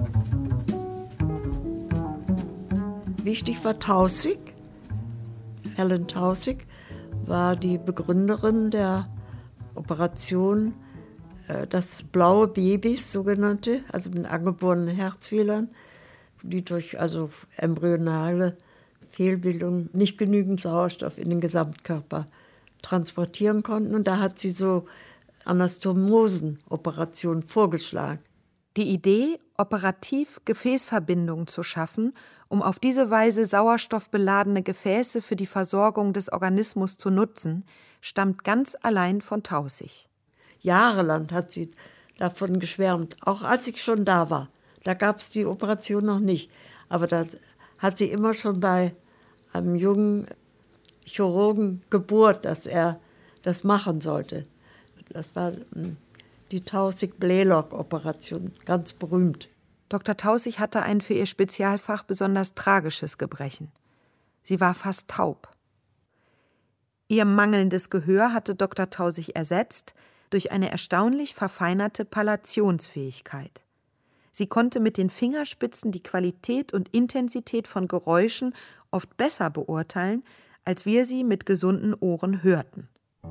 Wichtig war Tausig. Helen Taussig war die Begründerin der Operation das blaue Babys, sogenannte, also mit angeborenen Herzfehlern, die durch also embryonale Fehlbildung nicht genügend Sauerstoff in den Gesamtkörper transportieren konnten. Und da hat sie so Anastomosen-Operationen vorgeschlagen. Die Idee, operativ Gefäßverbindungen zu schaffen, um auf diese Weise sauerstoffbeladene Gefäße für die Versorgung des Organismus zu nutzen, stammt ganz allein von Taussig. Jahrelang hat sie davon geschwärmt, auch als ich schon da war. Da gab es die Operation noch nicht. Aber da hat sie immer schon bei einem jungen Chirurgen gebohrt, dass er das machen sollte. Das war die Taussig-Blaylock-Operation, ganz berühmt. Dr. Taussig hatte ein für ihr Spezialfach besonders tragisches Gebrechen. Sie war fast taub. Ihr mangelndes Gehör hatte Dr. Taussig ersetzt durch eine erstaunlich verfeinerte Palationsfähigkeit. Sie konnte mit den Fingerspitzen die Qualität und Intensität von Geräuschen oft besser beurteilen, als wir sie mit gesunden Ohren hörten.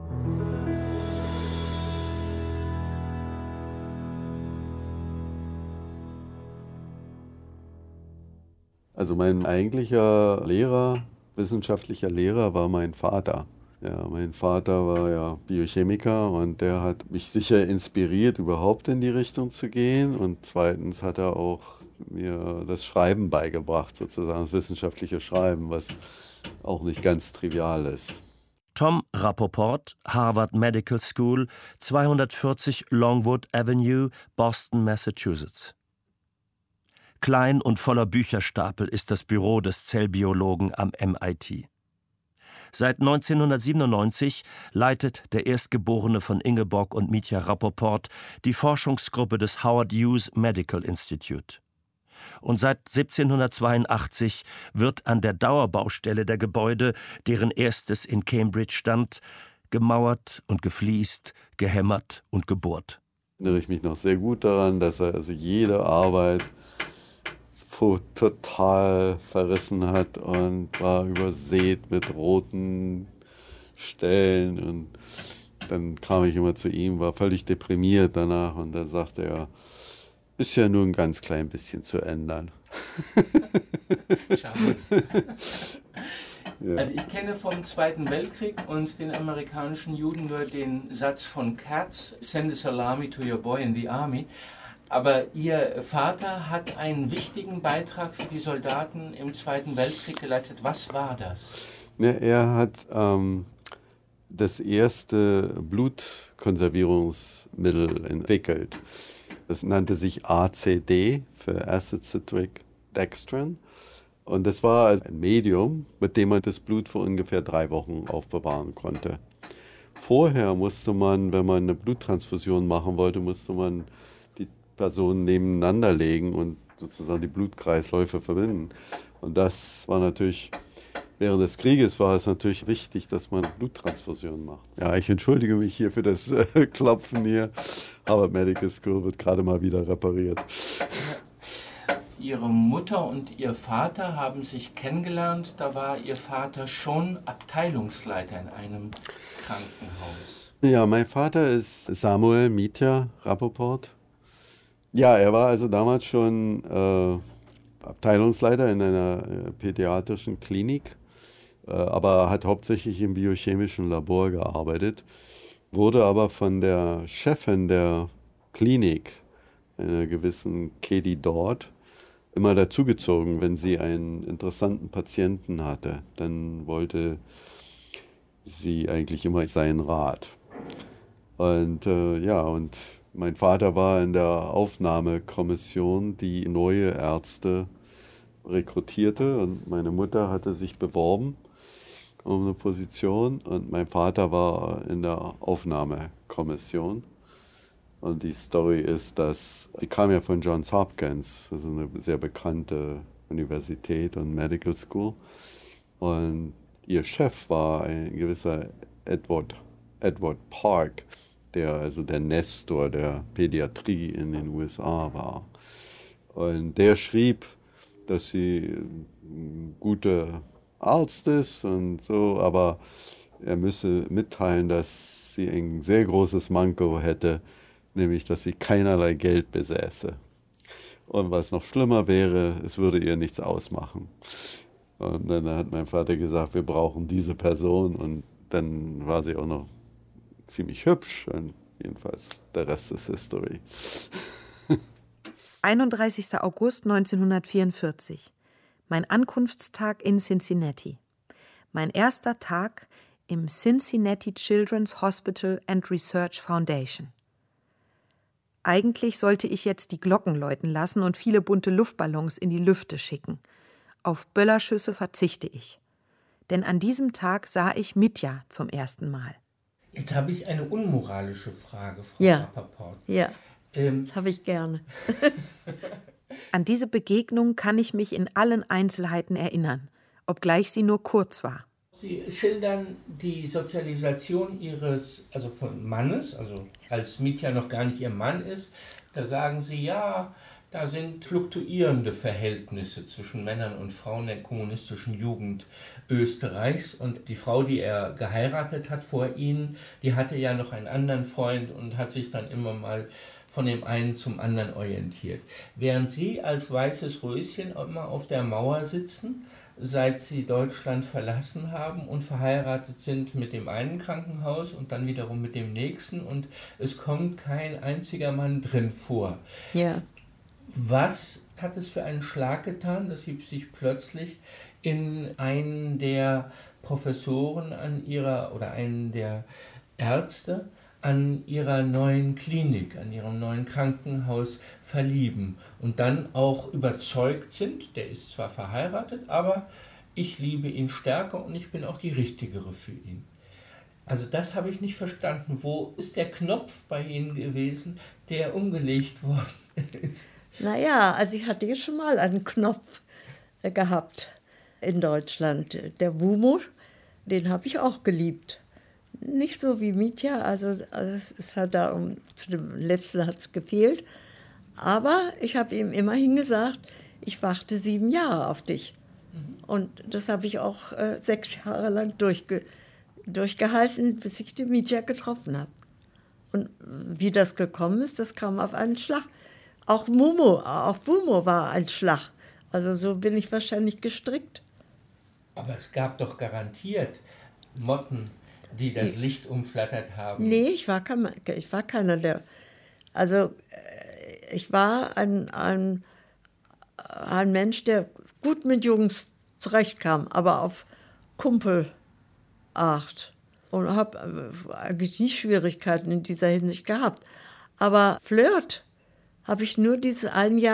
Also mein eigentlicher Lehrer, wissenschaftlicher Lehrer, war mein Vater. Ja, mein Vater war ja Biochemiker und der hat mich sicher inspiriert, überhaupt in die Richtung zu gehen. Und zweitens hat er auch mir das Schreiben beigebracht, sozusagen das wissenschaftliche Schreiben, was auch nicht ganz trivial ist. Tom Rappoport, Harvard Medical School, 240 Longwood Avenue, Boston, Massachusetts. Klein und voller Bücherstapel ist das Büro des Zellbiologen am MIT. Seit 1997 leitet der Erstgeborene von Ingeborg und Mitja Rappoport die Forschungsgruppe des Howard Hughes Medical Institute. Und seit 1782 wird an der Dauerbaustelle der Gebäude, deren erstes in Cambridge stand, gemauert und gefliest, gehämmert und gebohrt. Erinnere ich mich noch sehr gut daran, dass er also jede Arbeit total verrissen hat und war übersät mit roten Stellen. Und dann kam ich immer zu ihm, war völlig deprimiert danach und dann sagte er, ist ja nur ein ganz klein bisschen zu ändern. Ja. Also ich kenne vom Zweiten Weltkrieg und den amerikanischen Juden nur den Satz von Katz, send a salami to your boy in the army. Aber Ihr Vater hat einen wichtigen Beitrag für die Soldaten im Zweiten Weltkrieg geleistet. Was war das? Ja, er hat das erste Blutkonservierungsmittel entwickelt. Das nannte sich ACD, für Acid Citric Dextran. Und das war ein Medium, mit dem man das Blut für ungefähr 3 Wochen aufbewahren konnte. Vorher musste man, wenn man eine Bluttransfusion machen wollte, musste man die Personen nebeneinander legen und sozusagen die Blutkreisläufe verbinden. Und das war natürlich, während des Krieges war es natürlich wichtig, dass man Bluttransfusionen macht. Ja, ich entschuldige mich hier für das Klopfen hier. Harvard Medical School wird gerade mal wieder repariert. Ihre Mutter und Ihr Vater haben sich kennengelernt. Da war Ihr Vater schon Abteilungsleiter in einem Krankenhaus. Ja, mein Vater ist Samuel Mitja Rappoport. Ja, er war also damals schon Abteilungsleiter in einer pädiatrischen Klinik, aber hat hauptsächlich im biochemischen Labor gearbeitet, wurde aber von der Chefin der Klinik, einer gewissen Katie Dodd, immer dazugezogen, wenn sie einen interessanten Patienten hatte. Dann wollte sie eigentlich immer seinen Rat. Und und mein Vater war in der Aufnahmekommission, die neue Ärzte rekrutierte. Und meine Mutter hatte sich beworben um eine Position und mein Vater war in der Aufnahmekommission. Und die Story ist, dass sie kam ja von Johns Hopkins, also eine sehr bekannte Universität und Medical School. Und ihr Chef war ein gewisser Edward Park, der also der Nestor der Pädiatrie in den USA war. Und der schrieb, dass sie gute Arzt ist und so, aber er müsse mitteilen, dass sie ein sehr großes Manko hätte, nämlich dass sie keinerlei Geld besäße. Und was noch schlimmer wäre, es würde ihr nichts ausmachen. Und dann hat mein Vater gesagt, wir brauchen diese Person. Und dann war sie auch noch ziemlich hübsch. Und jedenfalls, der Rest ist History. 31. August 1944. Mein Ankunftstag in Cincinnati. Mein erster Tag im Cincinnati Children's Hospital and Research Foundation. Eigentlich sollte ich jetzt die Glocken läuten lassen und viele bunte Luftballons in die Lüfte schicken. Auf Böllerschüsse verzichte ich. Denn an diesem Tag sah ich Mitja zum ersten Mal. Jetzt habe ich eine unmoralische Frage, Frau Rapoport. Ja, das habe ich gerne. An diese Begegnung kann ich mich in allen Einzelheiten erinnern, obgleich sie nur kurz war. Sie schildern die Sozialisation Ihres, also von Mannes, also als Mitja noch gar nicht Ihr Mann ist. Da sagen Sie, ja, da sind fluktuierende Verhältnisse zwischen Männern und Frauen der kommunistischen Jugend Österreichs. Und die Frau, die er geheiratet hat vor Ihnen, die hatte ja noch einen anderen Freund und hat sich dann immer mal von dem einen zum anderen orientiert. Während Sie als weißes Röschen immer auf der Mauer sitzen, seit Sie Deutschland verlassen haben und verheiratet sind mit dem einen Krankenhaus und dann wiederum mit dem nächsten und es kommt kein einziger Mann drin vor. Ja. Was hat es für einen Schlag getan, dass Sie sich plötzlich in einen der Professoren an Ihrer oder einen der Ärzte an Ihrer neuen Klinik, an Ihrem neuen Krankenhaus verlieben und dann auch überzeugt sind, der ist zwar verheiratet, aber ich liebe ihn stärker und ich bin auch die Richtigere für ihn. Also das habe ich nicht verstanden. Wo ist der Knopf bei Ihnen gewesen, der umgelegt worden ist? Naja, also ich hatte schon mal einen Knopf gehabt in Deutschland. Der WUMO, den habe ich auch geliebt. Nicht so wie Mitja, also es hat da zu dem letzten hat es gefehlt. Aber ich habe ihm immerhin gesagt, ich warte 7 Jahre auf dich. Und das habe ich auch 6 Jahre lang durchgehalten, bis ich die Mitja getroffen habe. Und wie das gekommen ist, das kam auf einen Schlag. Auch WUMO war ein Schlag. Also so bin ich wahrscheinlich gestrickt. Aber es gab doch garantiert Motten, die das Licht umflattert haben. Nee, ich war keiner der. Also ich war ein Mensch, der gut mit Jungs zurechtkam, aber auf Kumpelart. Und habe eigentlich nie Schwierigkeiten in dieser Hinsicht gehabt. Aber Flirt habe ich nur dieses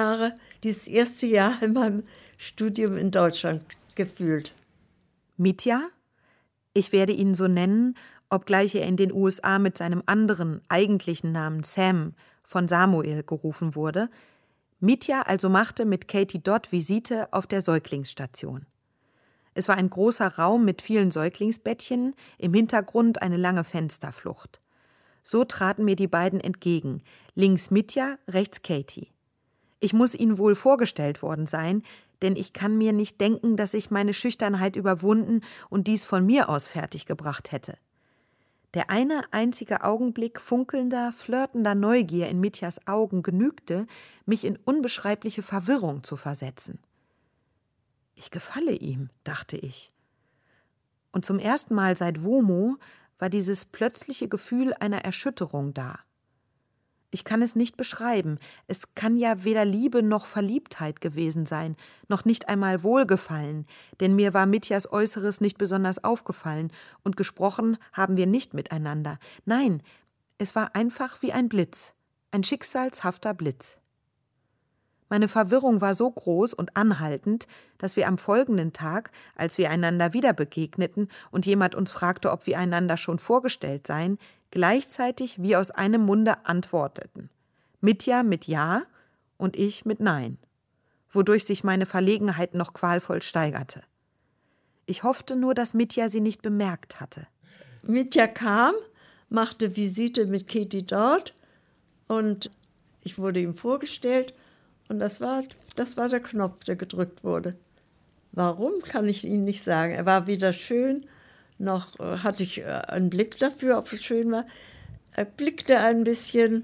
erste Jahr in meinem Studium in Deutschland gefühlt. Mitja? Ich werde ihn so nennen, obgleich er in den USA mit seinem anderen eigentlichen Namen Sam von Samuel gerufen wurde. Mitja also machte mit Katie Dodd Visite auf der Säuglingsstation. Es war ein großer Raum mit vielen Säuglingsbettchen, im Hintergrund eine lange Fensterflucht. So traten mir die beiden entgegen, links Mitja, rechts Katie. Ich muss ihnen wohl vorgestellt worden sein, denn ich kann mir nicht denken, dass ich meine Schüchternheit überwunden und dies von mir aus fertiggebracht hätte. Der eine einzige Augenblick funkelnder, flirtender Neugier in Mitjas Augen genügte, mich in unbeschreibliche Verwirrung zu versetzen. Ich gefalle ihm, dachte ich. Und zum ersten Mal seit WUMO war dieses plötzliche Gefühl einer Erschütterung da. Ich kann es nicht beschreiben. Es kann ja weder Liebe noch Verliebtheit gewesen sein, noch nicht einmal Wohlgefallen, denn mir war Mitjas Äußeres nicht besonders aufgefallen und gesprochen haben wir nicht miteinander. Nein, es war einfach wie ein Blitz, ein schicksalshafter Blitz. Meine Verwirrung war so groß und anhaltend, dass wir am folgenden Tag, als wir einander wieder begegneten und jemand uns fragte, ob wir einander schon vorgestellt seien, gleichzeitig wie aus einem Munde antworteten. Mitja mit Ja und ich mit Nein, wodurch sich meine Verlegenheit noch qualvoll steigerte. Ich hoffte nur, dass Mitja sie nicht bemerkt hatte. Mitja kam, machte Visite mit Katie Dodd und ich wurde ihm vorgestellt und das war der Knopf, der gedrückt wurde. Warum, kann ich Ihnen nicht sagen. Er war weder schön, noch hatte ich einen Blick dafür, ob es schön war. Er blickte ein bisschen,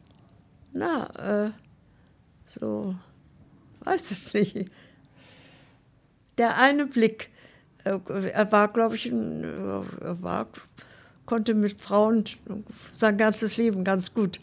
so, weiß es nicht. Der eine Blick, er war, glaube ich, konnte mit Frauen sein ganzes Leben ganz gut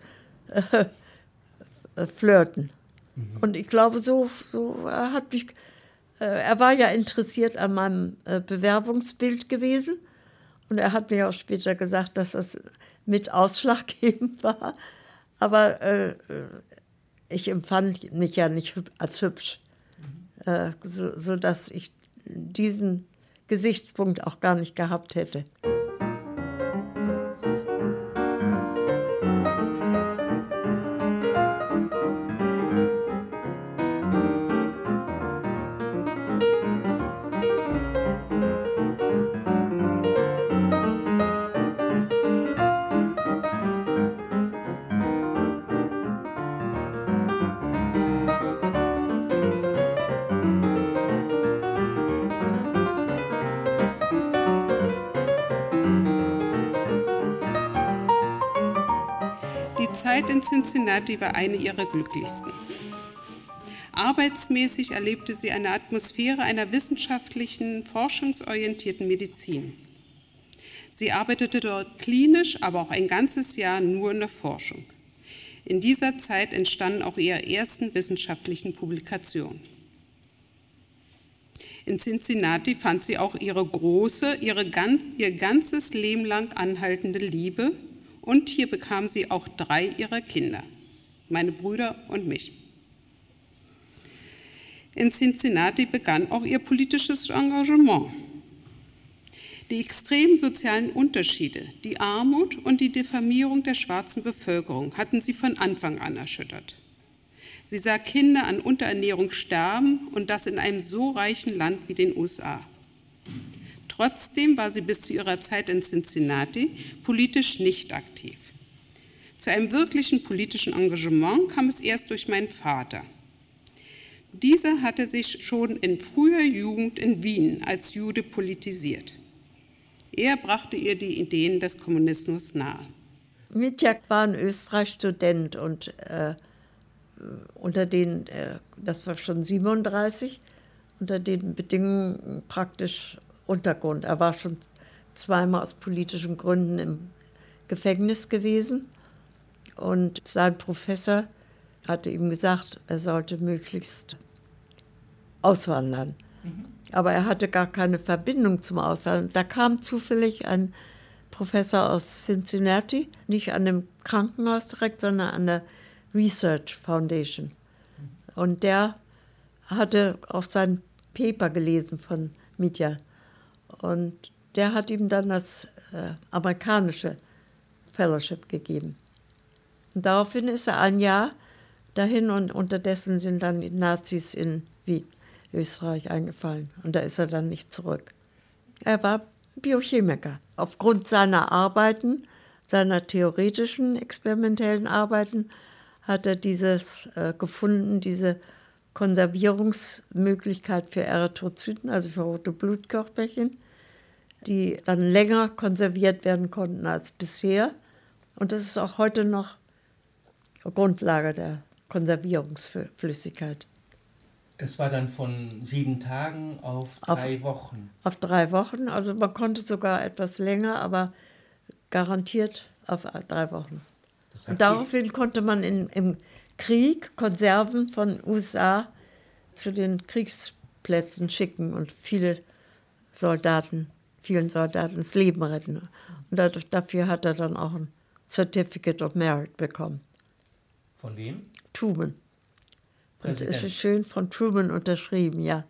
flirten. Und ich glaube, so hat mich, er war ja interessiert an meinem Bewerbungsbild gewesen. Und er hat mir auch später gesagt, dass das mit ausschlaggebend war. Aber ich empfand mich ja nicht als hübsch, sodass ich diesen Gesichtspunkt auch gar nicht gehabt hätte. Die Zeit in Cincinnati war eine ihrer glücklichsten. Arbeitsmäßig erlebte sie eine Atmosphäre einer wissenschaftlichen, forschungsorientierten Medizin. Sie arbeitete dort klinisch, aber auch ein ganzes Jahr nur in der Forschung. In dieser Zeit entstanden auch ihre ersten wissenschaftlichen Publikationen. In Cincinnati fand sie auch ihre große, ihr ganzes Leben lang anhaltende Liebe. Und hier bekam sie auch 3 ihrer Kinder, meine Brüder und mich. In Cincinnati begann auch ihr politisches Engagement. Die extremen sozialen Unterschiede, die Armut und die Diffamierung der schwarzen Bevölkerung hatten sie von Anfang an erschüttert. Sie sah Kinder an Unterernährung sterben und das in einem so reichen Land wie den USA. Trotzdem war sie bis zu ihrer Zeit in Cincinnati politisch nicht aktiv. Zu einem wirklichen politischen Engagement kam es erst durch meinen Vater. Dieser hatte sich schon in früher Jugend in Wien als Jude politisiert. Er brachte ihr die Ideen des Kommunismus nahe. Mitja war in Österreich Student und unter den, das war schon 37, unter den Bedingungen praktisch Untergrund. Er war schon 2-mal aus politischen Gründen im Gefängnis gewesen und sein Professor hatte ihm gesagt, er sollte möglichst auswandern. Aber er hatte gar keine Verbindung zum Ausland. Da kam zufällig ein Professor aus Cincinnati, nicht an dem Krankenhaus direkt, sondern an der Research Foundation. Und der hatte auch sein Paper gelesen von Mitja. Und der hat ihm dann das amerikanische Fellowship gegeben. Und daraufhin ist er ein Jahr dahin und unterdessen sind dann die Nazis in Wien, Österreich, eingefallen. Und da ist er dann nicht zurück. Er war Biochemiker. Aufgrund seiner Arbeiten, seiner theoretischen, experimentellen Arbeiten, hat er dieses gefunden, diese Konservierungsmöglichkeit für Erythrozyten, also für rote Blutkörperchen, die dann länger konserviert werden konnten als bisher. Und das ist auch heute noch Grundlage der Konservierungsflüssigkeit. Das war dann von 7 Tagen auf 3 Wochen? Auf 3 Wochen, also man konnte sogar etwas länger, aber garantiert auf 3 Wochen. Und daraufhin konnte man im Krieg Konserven von USA zu den Kriegsplätzen schicken und vielen Soldaten das Leben retten. Und dafür hat er dann auch ein Certificate of Merit bekommen. Von wem? Truman. Und es ist schön von Truman unterschrieben, ja.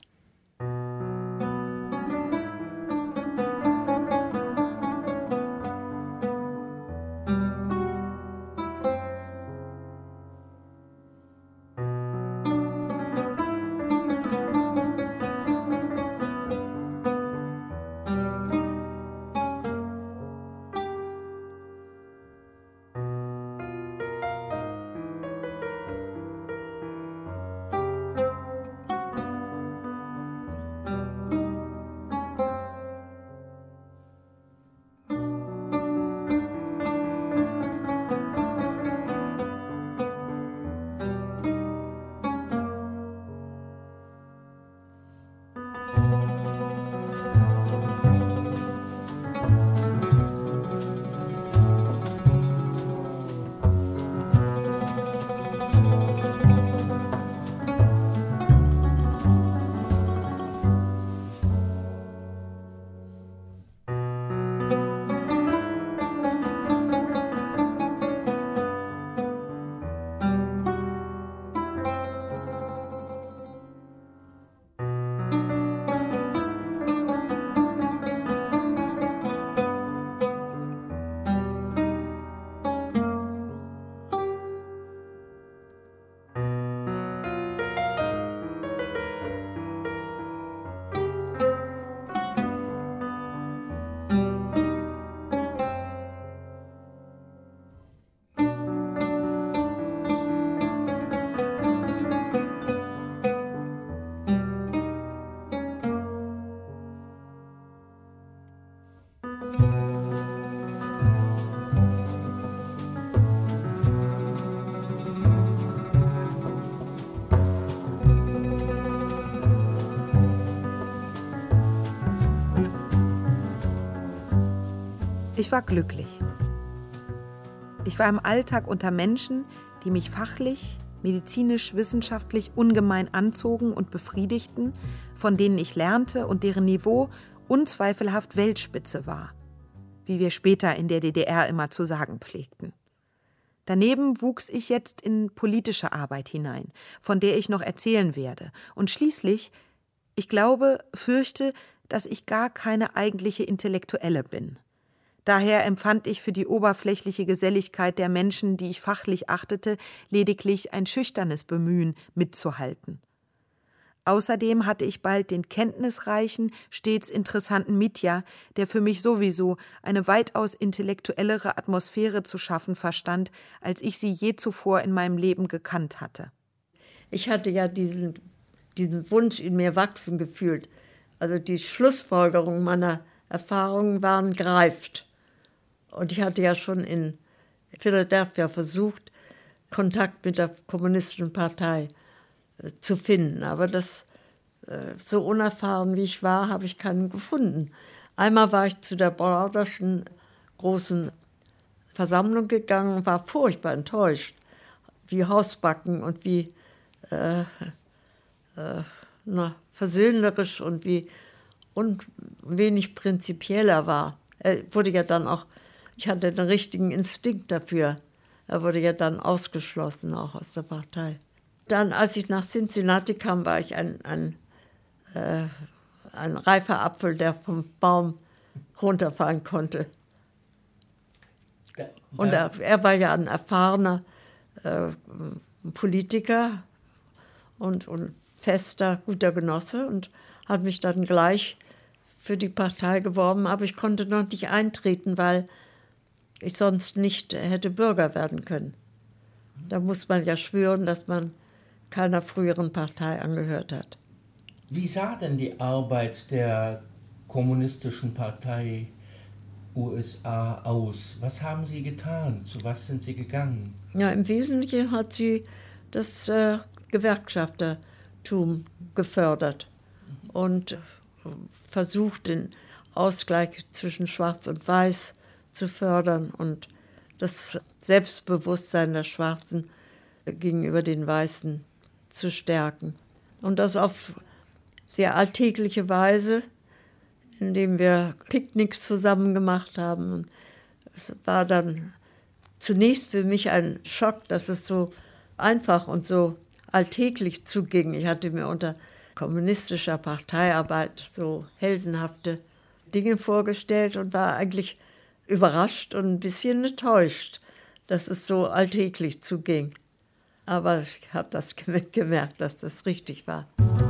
Ich war glücklich. Ich war im Alltag unter Menschen, die mich fachlich, medizinisch, wissenschaftlich ungemein anzogen und befriedigten, von denen ich lernte und deren Niveau unzweifelhaft Weltspitze war, wie wir später in der DDR immer zu sagen pflegten. Daneben wuchs ich jetzt in politische Arbeit hinein, von der ich noch erzählen werde. Und schließlich, ich glaube, fürchte, dass ich gar keine eigentliche Intellektuelle bin. Daher empfand ich für die oberflächliche Geselligkeit der Menschen, die ich fachlich achtete, lediglich ein schüchternes Bemühen, mitzuhalten. Außerdem hatte ich bald den kenntnisreichen, stets interessanten Mitya, der für mich sowieso eine weitaus intellektuellere Atmosphäre zu schaffen verstand, als ich sie je zuvor in meinem Leben gekannt hatte. Ich hatte ja diesen Wunsch in mir wachsen gefühlt. Also die Schlussfolgerungen meiner Erfahrungen waren greift. Und ich hatte ja schon in Philadelphia versucht, Kontakt mit der Kommunistischen Partei zu finden. Aber so unerfahren wie ich war, habe ich keinen gefunden. Einmal war ich zu der Borderschen großen Versammlung gegangen und war furchtbar enttäuscht, wie hausbacken und wie versöhnlerisch und wie wenig prinzipieller war. Er wurde ja dann auch, ich hatte den richtigen Instinkt dafür, er wurde ja dann ausgeschlossen, auch aus der Partei. Dann, als ich nach Cincinnati kam, war ich ein reifer Apfel, der vom Baum runterfallen konnte. Und er war ja ein erfahrener Politiker und fester, guter Genosse und hat mich dann gleich für die Partei geworben, aber ich konnte noch nicht eintreten, weil ich sonst nicht hätte Bürger werden können. Da muss man ja schwören, dass man keiner früheren Partei angehört hat. Wie sah denn die Arbeit der Kommunistischen Partei USA aus? Was haben Sie getan? Zu was sind Sie gegangen? Ja, im Wesentlichen hat sie das Gewerkschaftertum gefördert und versucht, den Ausgleich zwischen Schwarz und Weiß zu fördern und das Selbstbewusstsein der Schwarzen gegenüber den Weißen zu stärken. Und das auf sehr alltägliche Weise, indem wir Picknicks zusammen gemacht haben. Es war dann zunächst für mich ein Schock, dass es so einfach und so alltäglich zuging. Ich hatte mir unter kommunistischer Parteiarbeit so heldenhafte Dinge vorgestellt und war eigentlich überrascht und ein bisschen enttäuscht, dass es so alltäglich zuging. Aber ich habe das gemerkt, dass das richtig war.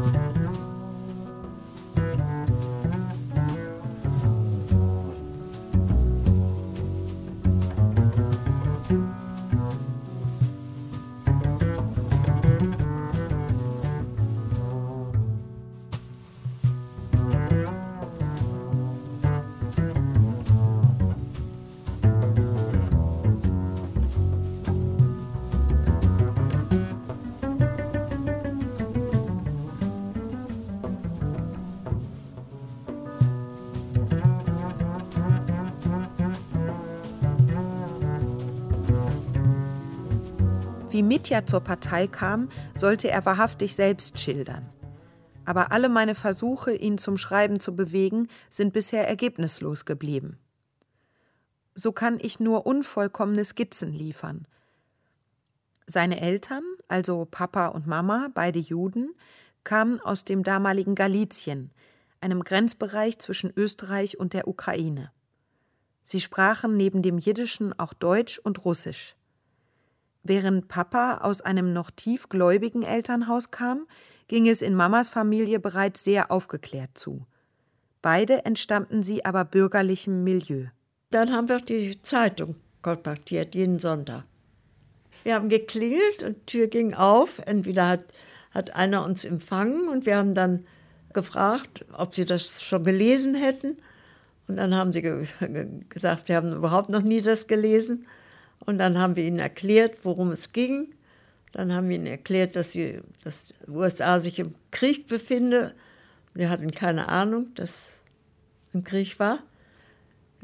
Wie Mitya zur Partei kam, sollte er wahrhaftig selbst schildern. Aber alle meine Versuche, ihn zum Schreiben zu bewegen, sind bisher ergebnislos geblieben. So kann ich nur unvollkommene Skizzen liefern. Seine Eltern, also Papa und Mama, beide Juden, kamen aus dem damaligen Galizien, einem Grenzbereich zwischen Österreich und der Ukraine. Sie sprachen neben dem Jiddischen auch Deutsch und Russisch. Während Papa aus einem noch tiefgläubigen Elternhaus kam, ging es in Mamas Familie bereits sehr aufgeklärt zu. Beide entstammten sie aber bürgerlichem Milieu. Dann haben wir die Zeitung kontaktiert, jeden Sonntag. Wir haben geklingelt und die Tür ging auf. Entweder hat einer uns empfangen und wir haben dann gefragt, ob sie das schon gelesen hätten. Und dann haben sie gesagt, sie haben überhaupt noch nie das gelesen. Und dann haben wir ihnen erklärt, worum es ging. Dann haben wir ihnen erklärt, dass die USA sich im Krieg befinde. Wir hatten keine Ahnung, dass ein Krieg war.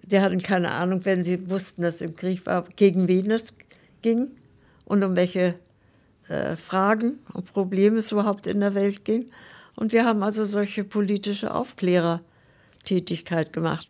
Die hatten keine Ahnung, wenn sie wussten, dass im Krieg war, gegen wen es ging und um welche Fragen und Probleme es überhaupt in der Welt ging. Und wir haben also solche politische Aufklärertätigkeit gemacht.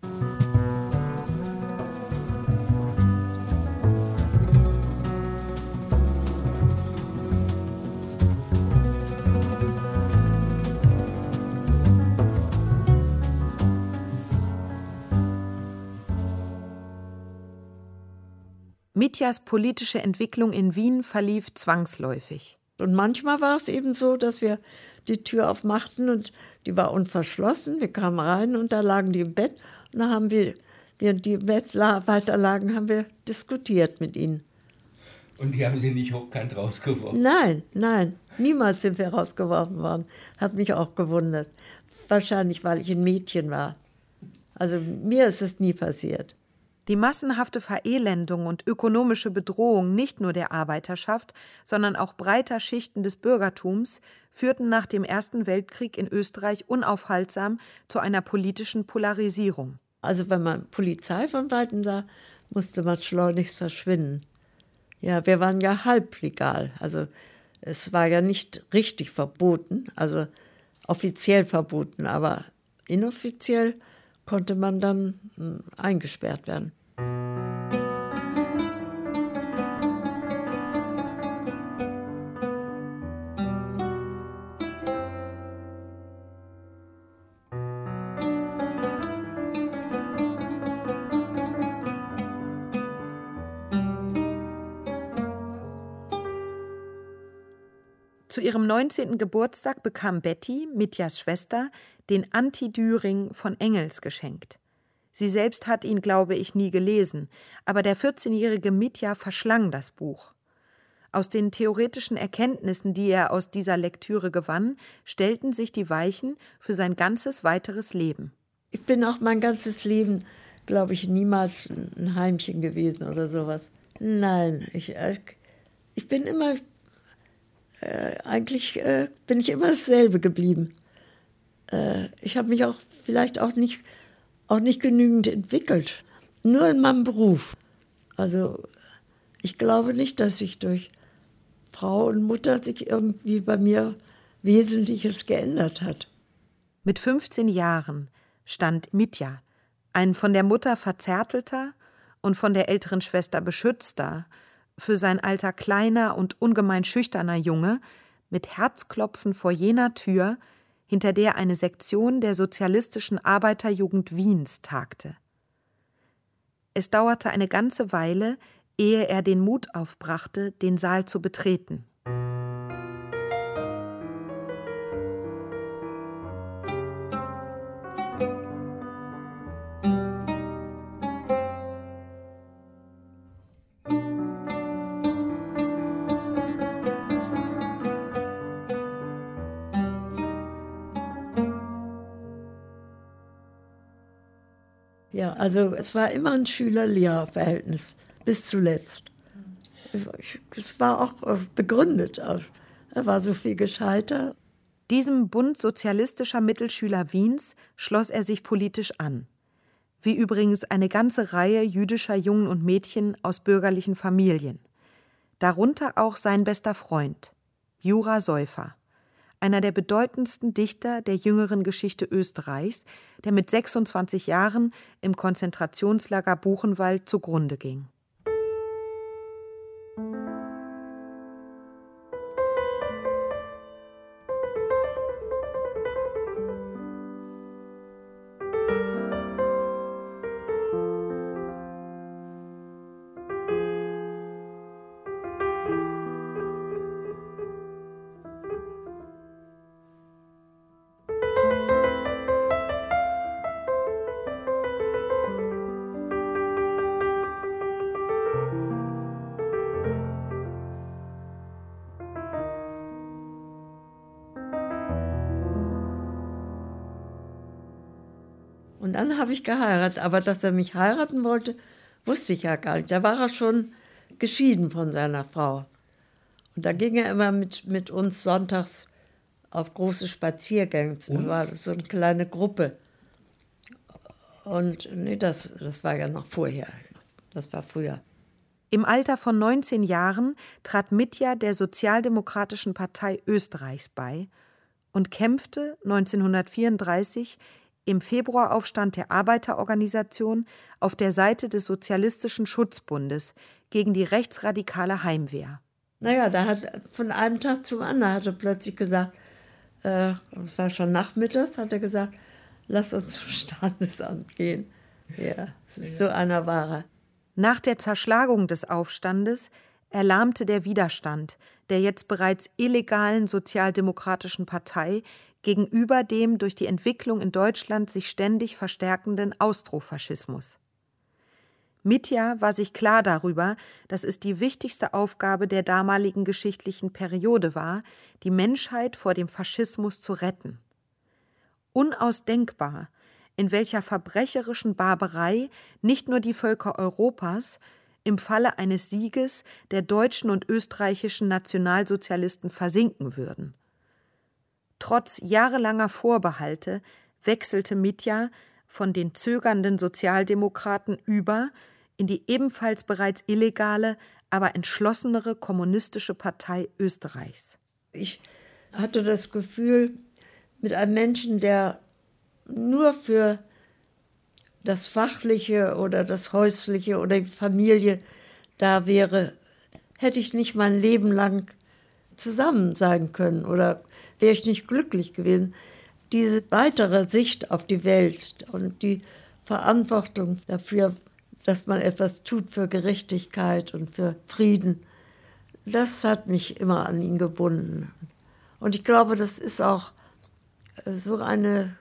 Mitjas politische Entwicklung in Wien verlief zwangsläufig. Und manchmal war es eben so, dass wir die Tür aufmachten und die war unverschlossen. Wir kamen rein und da lagen die im Bett. Und dann haben wir, während die im Bett weiterlagen, haben wir diskutiert mit ihnen. Und die haben Sie nicht hochkant rausgeworfen? Nein, niemals sind wir rausgeworfen worden. Hat mich auch gewundert. Wahrscheinlich, weil ich ein Mädchen war. Also mir ist es nie passiert. Die massenhafte Verelendung und ökonomische Bedrohung nicht nur der Arbeiterschaft, sondern auch breiter Schichten des Bürgertums führten nach dem Ersten Weltkrieg in Österreich unaufhaltsam zu einer politischen Polarisierung. Also wenn man Polizei von Weitem sah, musste man schleunigst verschwinden. Ja, wir waren ja halblegal. Also es war ja nicht richtig verboten, also offiziell verboten, aber inoffiziell konnte man dann eingesperrt werden. Zu ihrem 19. Geburtstag bekam Betty, Mitjas Schwester, den Anti-Düring von Engels geschenkt. Sie selbst hat ihn, glaube ich, nie gelesen, aber der 14-jährige Mitja verschlang das Buch. Aus den theoretischen Erkenntnissen, die er aus dieser Lektüre gewann, stellten sich die Weichen für sein ganzes weiteres Leben. Ich bin auch mein ganzes Leben, glaube ich, niemals ein Heimchen gewesen oder sowas. Nein, ich bin immer... Eigentlich bin ich immer dasselbe geblieben. Ich habe mich auch vielleicht auch nicht genügend entwickelt. Nur in meinem Beruf. Also ich glaube nicht, dass sich durch Frau und Mutter sich irgendwie bei mir Wesentliches geändert hat. Mit 15 Jahren stand Mitja, ein von der Mutter verzärtelter und von der älteren Schwester beschützter, für sein Alter kleiner und ungemein schüchterner Junge, mit Herzklopfen vor jener Tür, hinter der eine Sektion der sozialistischen Arbeiterjugend Wiens tagte. Es dauerte eine ganze Weile, ehe er den Mut aufbrachte, den Saal zu betreten. Ja, also es war immer ein Schüler-Lehrer-Verhältnis, bis zuletzt. Es war auch begründet. Er war so viel gescheiter. Diesem Bund sozialistischer Mittelschüler Wiens schloss er sich politisch an. Wie übrigens eine ganze Reihe jüdischer Jungen und Mädchen aus bürgerlichen Familien. Darunter auch sein bester Freund, Jura Säufer. Einer der bedeutendsten Dichter der jüngeren Geschichte Österreichs, der mit 26 Jahren im Konzentrationslager Buchenwald zugrunde ging. Und dann habe ich geheiratet. Aber dass er mich heiraten wollte, wusste ich ja gar nicht. Da war er schon geschieden von seiner Frau. Und da ging er immer mit uns sonntags auf große Spaziergänge. Da war so eine kleine Gruppe. Und nee, das war ja noch vorher. Das war früher. Im Alter von 19 Jahren trat Mitja der Sozialdemokratischen Partei Österreichs bei und kämpfte 1934 im Februaraufstand der Arbeiterorganisation auf der Seite des Sozialistischen Schutzbundes gegen die rechtsradikale Heimwehr. Naja, da hat von einem Tag zum anderen hat er plötzlich gesagt, es war schon nachmittags, hat er gesagt, lass uns zum Standesamt gehen. Ja, so einer war er. Nach der Zerschlagung des Aufstandes erlahmte der Widerstand der jetzt bereits illegalen Sozialdemokratischen Partei gegenüber dem durch die Entwicklung in Deutschland sich ständig verstärkenden Austrofaschismus. Mitja war sich klar darüber, dass es die wichtigste Aufgabe der damaligen geschichtlichen Periode war, die Menschheit vor dem Faschismus zu retten. Unausdenkbar, in welcher verbrecherischen Barbarei nicht nur die Völker Europas im Falle eines Sieges der deutschen und österreichischen Nationalsozialisten versinken würden. Trotz jahrelanger Vorbehalte wechselte Mitja von den zögernden Sozialdemokraten über in die ebenfalls bereits illegale, aber entschlossenere Kommunistische Partei Österreichs. Ich hatte das Gefühl, mit einem Menschen, der nur für das Fachliche oder das Häusliche oder die Familie da wäre, hätte ich nicht mein Leben lang zusammen sein können oder wäre ich nicht glücklich gewesen. Diese weitere Sicht auf die Welt und die Verantwortung dafür, dass man etwas tut für Gerechtigkeit und für Frieden, das hat mich immer an ihn gebunden. Und ich glaube, das ist auch so eine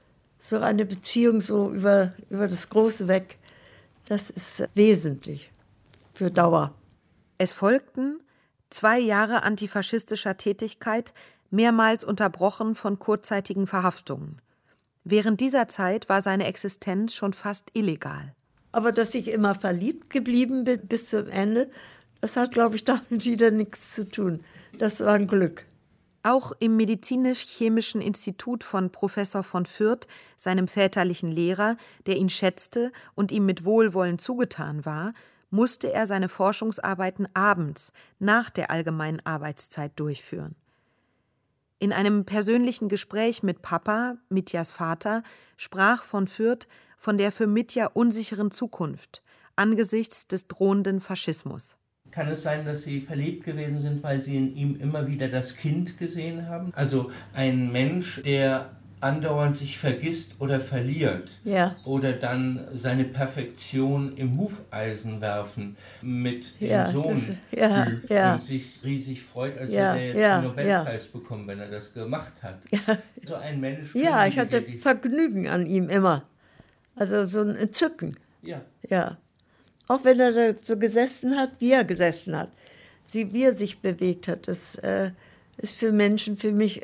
Beziehung so über das Große weg, das ist wesentlich für Dauer. Es folgten 2 Jahre antifaschistischer Tätigkeit, mehrmals unterbrochen von kurzzeitigen Verhaftungen. Während dieser Zeit war seine Existenz schon fast illegal. Aber dass ich immer verliebt geblieben bin bis zum Ende, das hat, glaube ich, damit wieder nichts zu tun. Das war ein Glück. Auch im Medizinisch-Chemischen Institut von Professor von Fürth, seinem väterlichen Lehrer, der ihn schätzte und ihm mit Wohlwollen zugetan war, musste er seine Forschungsarbeiten abends, nach der allgemeinen Arbeitszeit, durchführen. In einem persönlichen Gespräch mit Papa, Mitjas Vater, sprach von Fürth von der für Mitja unsicheren Zukunft angesichts des drohenden Faschismus. Kann es sein, dass Sie verliebt gewesen sind, weil Sie in ihm immer wieder das Kind gesehen haben? Also ein Mensch, der andauernd sich vergisst oder verliert. Ja. Oder dann seine Perfektion im Hufeisen werfen mit dem Sohn übt und sich riesig freut, als würde er jetzt den Nobelpreis bekommen, wenn er das gemacht hat. Ja. So ein Mensch. Ja, ich hatte Vergnügen an ihm immer. Also so ein Entzücken. Ja. Ja. Auch wenn er da so gesessen hat, wie er gesessen hat, wie er sich bewegt hat, das ist für Menschen, für mich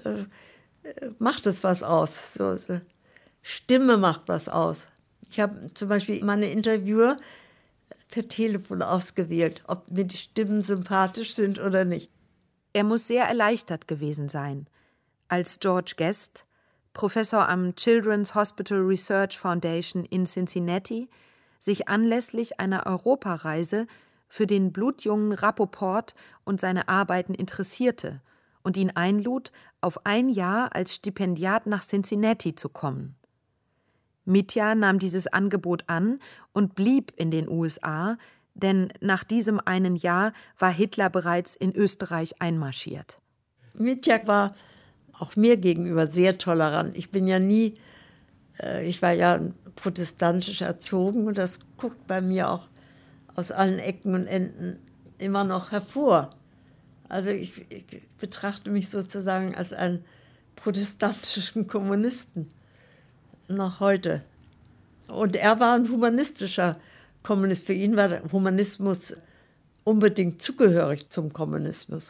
macht es was aus. So, Stimme macht was aus. Ich habe zum Beispiel meine Interviewer per Telefon ausgewählt, ob mir die Stimmen sympathisch sind oder nicht. Er muss sehr erleichtert gewesen sein, als George Guest, Professor am Children's Hospital Research Foundation in Cincinnati, sich anlässlich einer Europareise für den blutjungen Rapoport und seine Arbeiten interessierte und ihn einlud, auf ein Jahr als Stipendiat nach Cincinnati zu kommen. Mitja nahm dieses Angebot an und blieb in den USA, denn nach diesem einen Jahr war Hitler bereits in Österreich einmarschiert. Mitja war auch mir gegenüber sehr tolerant. Ich war ja protestantisch erzogen und das guckt bei mir auch aus allen Ecken und Enden immer noch hervor. Also ich betrachte mich sozusagen als einen protestantischen Kommunisten, noch heute. Und er war ein humanistischer Kommunist. Für ihn war der Humanismus unbedingt zugehörig zum Kommunismus.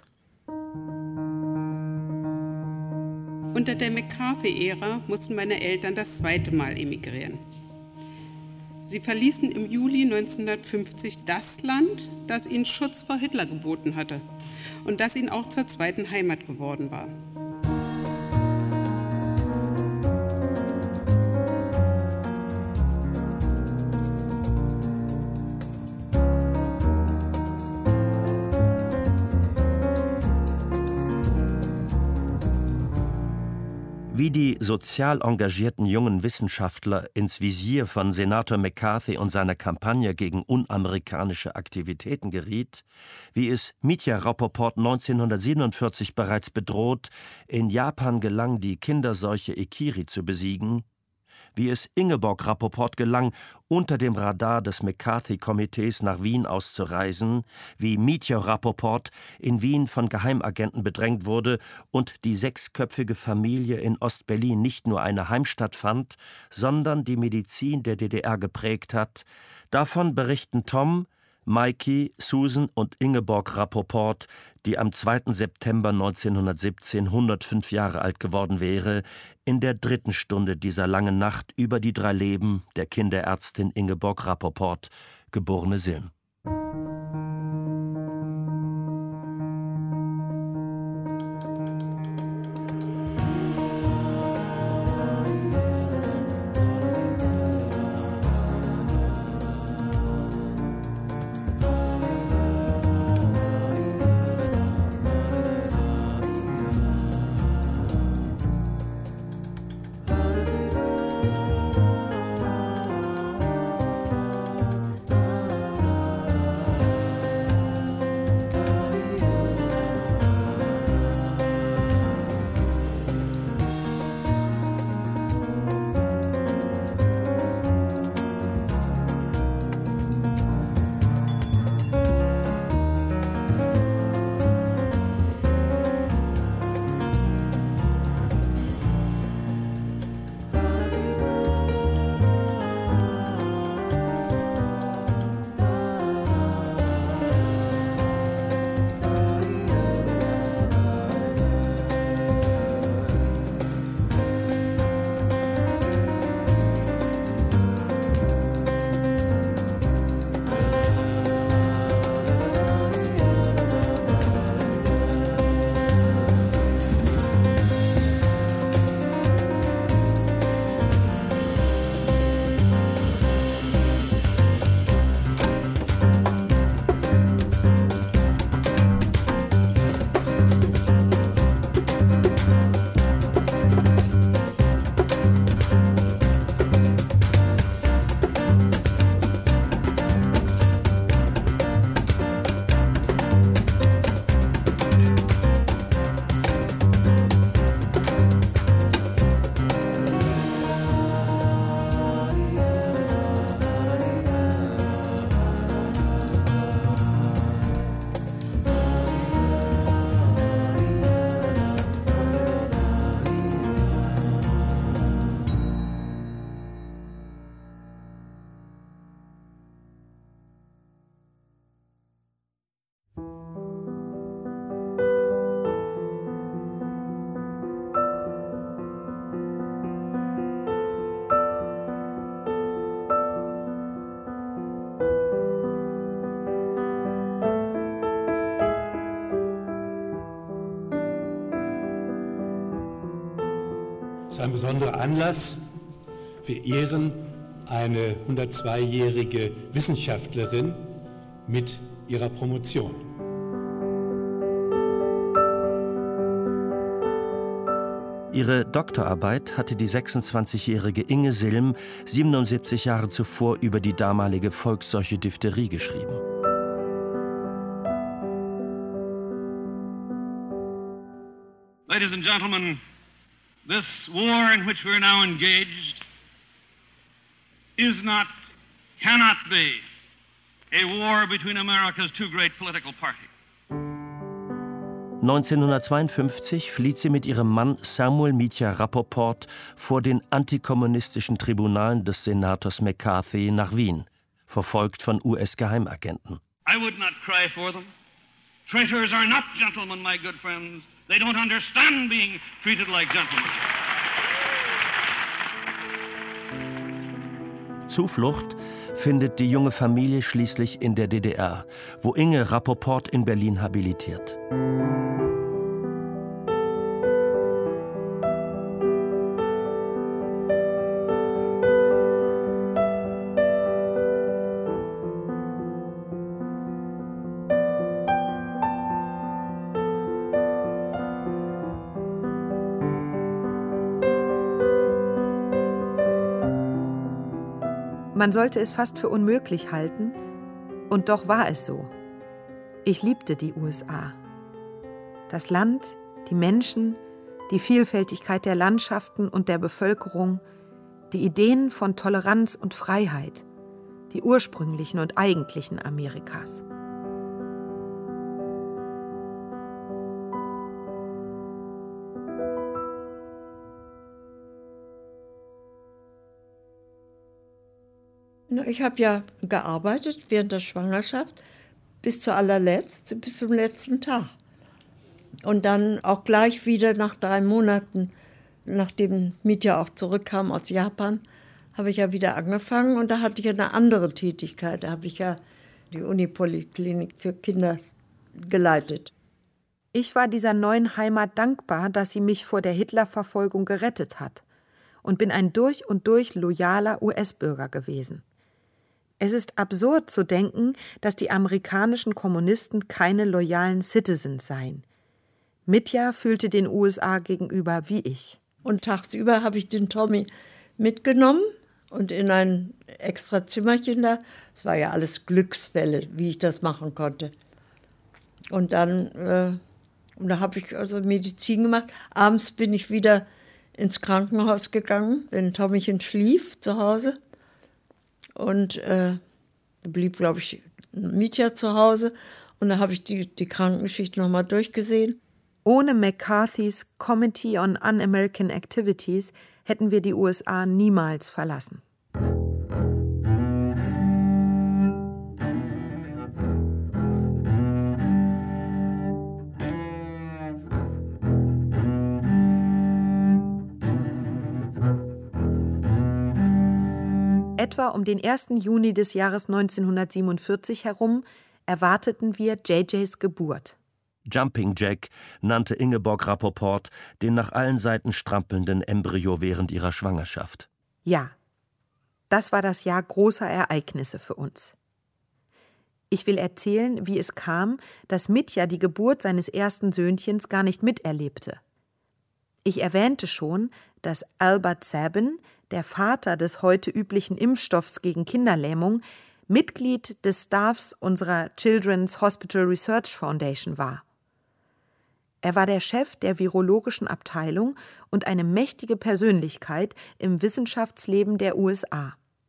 Unter der McCarthy-Ära mussten meine Eltern das 2. Mal emigrieren. Sie verließen im Juli 1950 das Land, das ihnen Schutz vor Hitler geboten hatte und das ihnen auch zur zweiten Heimat geworden war. Wie die sozial engagierten jungen Wissenschaftler ins Visier von Senator McCarthy und seiner Kampagne gegen unamerikanische Aktivitäten geriet, wie es Mitya Rapoport 1947 bereits bedroht, in Japan gelang, die Kinderseuche Ikiri zu besiegen, wie es Ingeborg Rapoport gelang, unter dem Radar des McCarthy-Komitees nach Wien auszureisen, wie Mitya Rapoport in Wien von Geheimagenten bedrängt wurde und die 6-köpfige Familie in Ostberlin nicht nur eine Heimstatt fand, sondern die Medizin der DDR geprägt hat, davon berichten Tom, Maiki, Susan und Ingeborg Rapoport, die am 2. September 1917 105 Jahre alt geworden wäre, in der 3. Stunde dieser langen Nacht über die 3 Leben der Kinderärztin Ingeborg Rapoport, geborene Silm. Es ist ein besonderer Anlass. Wir ehren eine 102-jährige Wissenschaftlerin mit ihrer Promotion. Ihre Doktorarbeit hatte die 26-jährige Inge Silm 77 Jahre zuvor über die damalige Volksseuche Diphtherie geschrieben. Ladies and gentlemen, this war in which we are now engaged is not, cannot be, a war between America's two great political parties. 1952 flieht sie mit ihrem Mann Samuel Mitya Rapoport vor den antikommunistischen Tribunalen des Senators McCarthy nach Wien, verfolgt von US-Geheimagenten. I would not cry for them. Traitors are not gentlemen, my good friends. They don't understand being treated like gentlemen. Zuflucht findet die junge Familie schließlich in der DDR, wo Inge Rapoport in Berlin habilitiert. Man sollte es fast für unmöglich halten, und doch war es so. Ich liebte die USA. Das Land, die Menschen, die Vielfältigkeit der Landschaften und der Bevölkerung, die Ideen von Toleranz und Freiheit, die ursprünglichen und eigentlichen Amerikas. Ich habe ja gearbeitet während der Schwangerschaft bis zum letzten Tag. Und dann auch gleich wieder nach 3 Monaten, nachdem Mitja auch zurückkam aus Japan, habe ich ja wieder angefangen und da hatte ich eine andere Tätigkeit. Da habe ich ja die Unipoliklinik für Kinder geleitet. Ich war dieser neuen Heimat dankbar, dass sie mich vor der Hitlerverfolgung gerettet hat und bin ein durch und durch loyaler US-Bürger gewesen. Es ist absurd zu denken, dass die amerikanischen Kommunisten keine loyalen Citizens seien. Mitja fühlte den USA gegenüber wie ich. Und tagsüber habe ich den Tommy mitgenommen und in ein extra Zimmerchen da. Es war ja alles Glücksfälle, wie ich das machen konnte. Und dann da habe ich also Medizin gemacht. Abends bin ich wieder ins Krankenhaus gegangen, wenn Tommychen schlief zu Hause. Und blieb, glaube ich, Mitja zu Hause. Und da habe ich die Krankengeschichte nochmal durchgesehen. Ohne McCarthy's Committee on Un-American Activities hätten wir die USA niemals verlassen. Etwa um den 1. Juni des Jahres 1947 herum erwarteten wir JJs Geburt. Jumping Jack nannte Ingeborg Rapoport den nach allen Seiten strampelnden Embryo während ihrer Schwangerschaft. Ja, das war das Jahr großer Ereignisse für uns. Ich will erzählen, wie es kam, dass Mitja die Geburt seines ersten Söhnchens gar nicht miterlebte. Ich erwähnte schon, dass Albert Sabin, der Vater des heute üblichen Impfstoffs gegen Kinderlähmung, Mitglied des Staffs unserer Children's Hospital Research Foundation war. Er war der Chef der virologischen Abteilung und eine mächtige Persönlichkeit im Wissenschaftsleben der USA.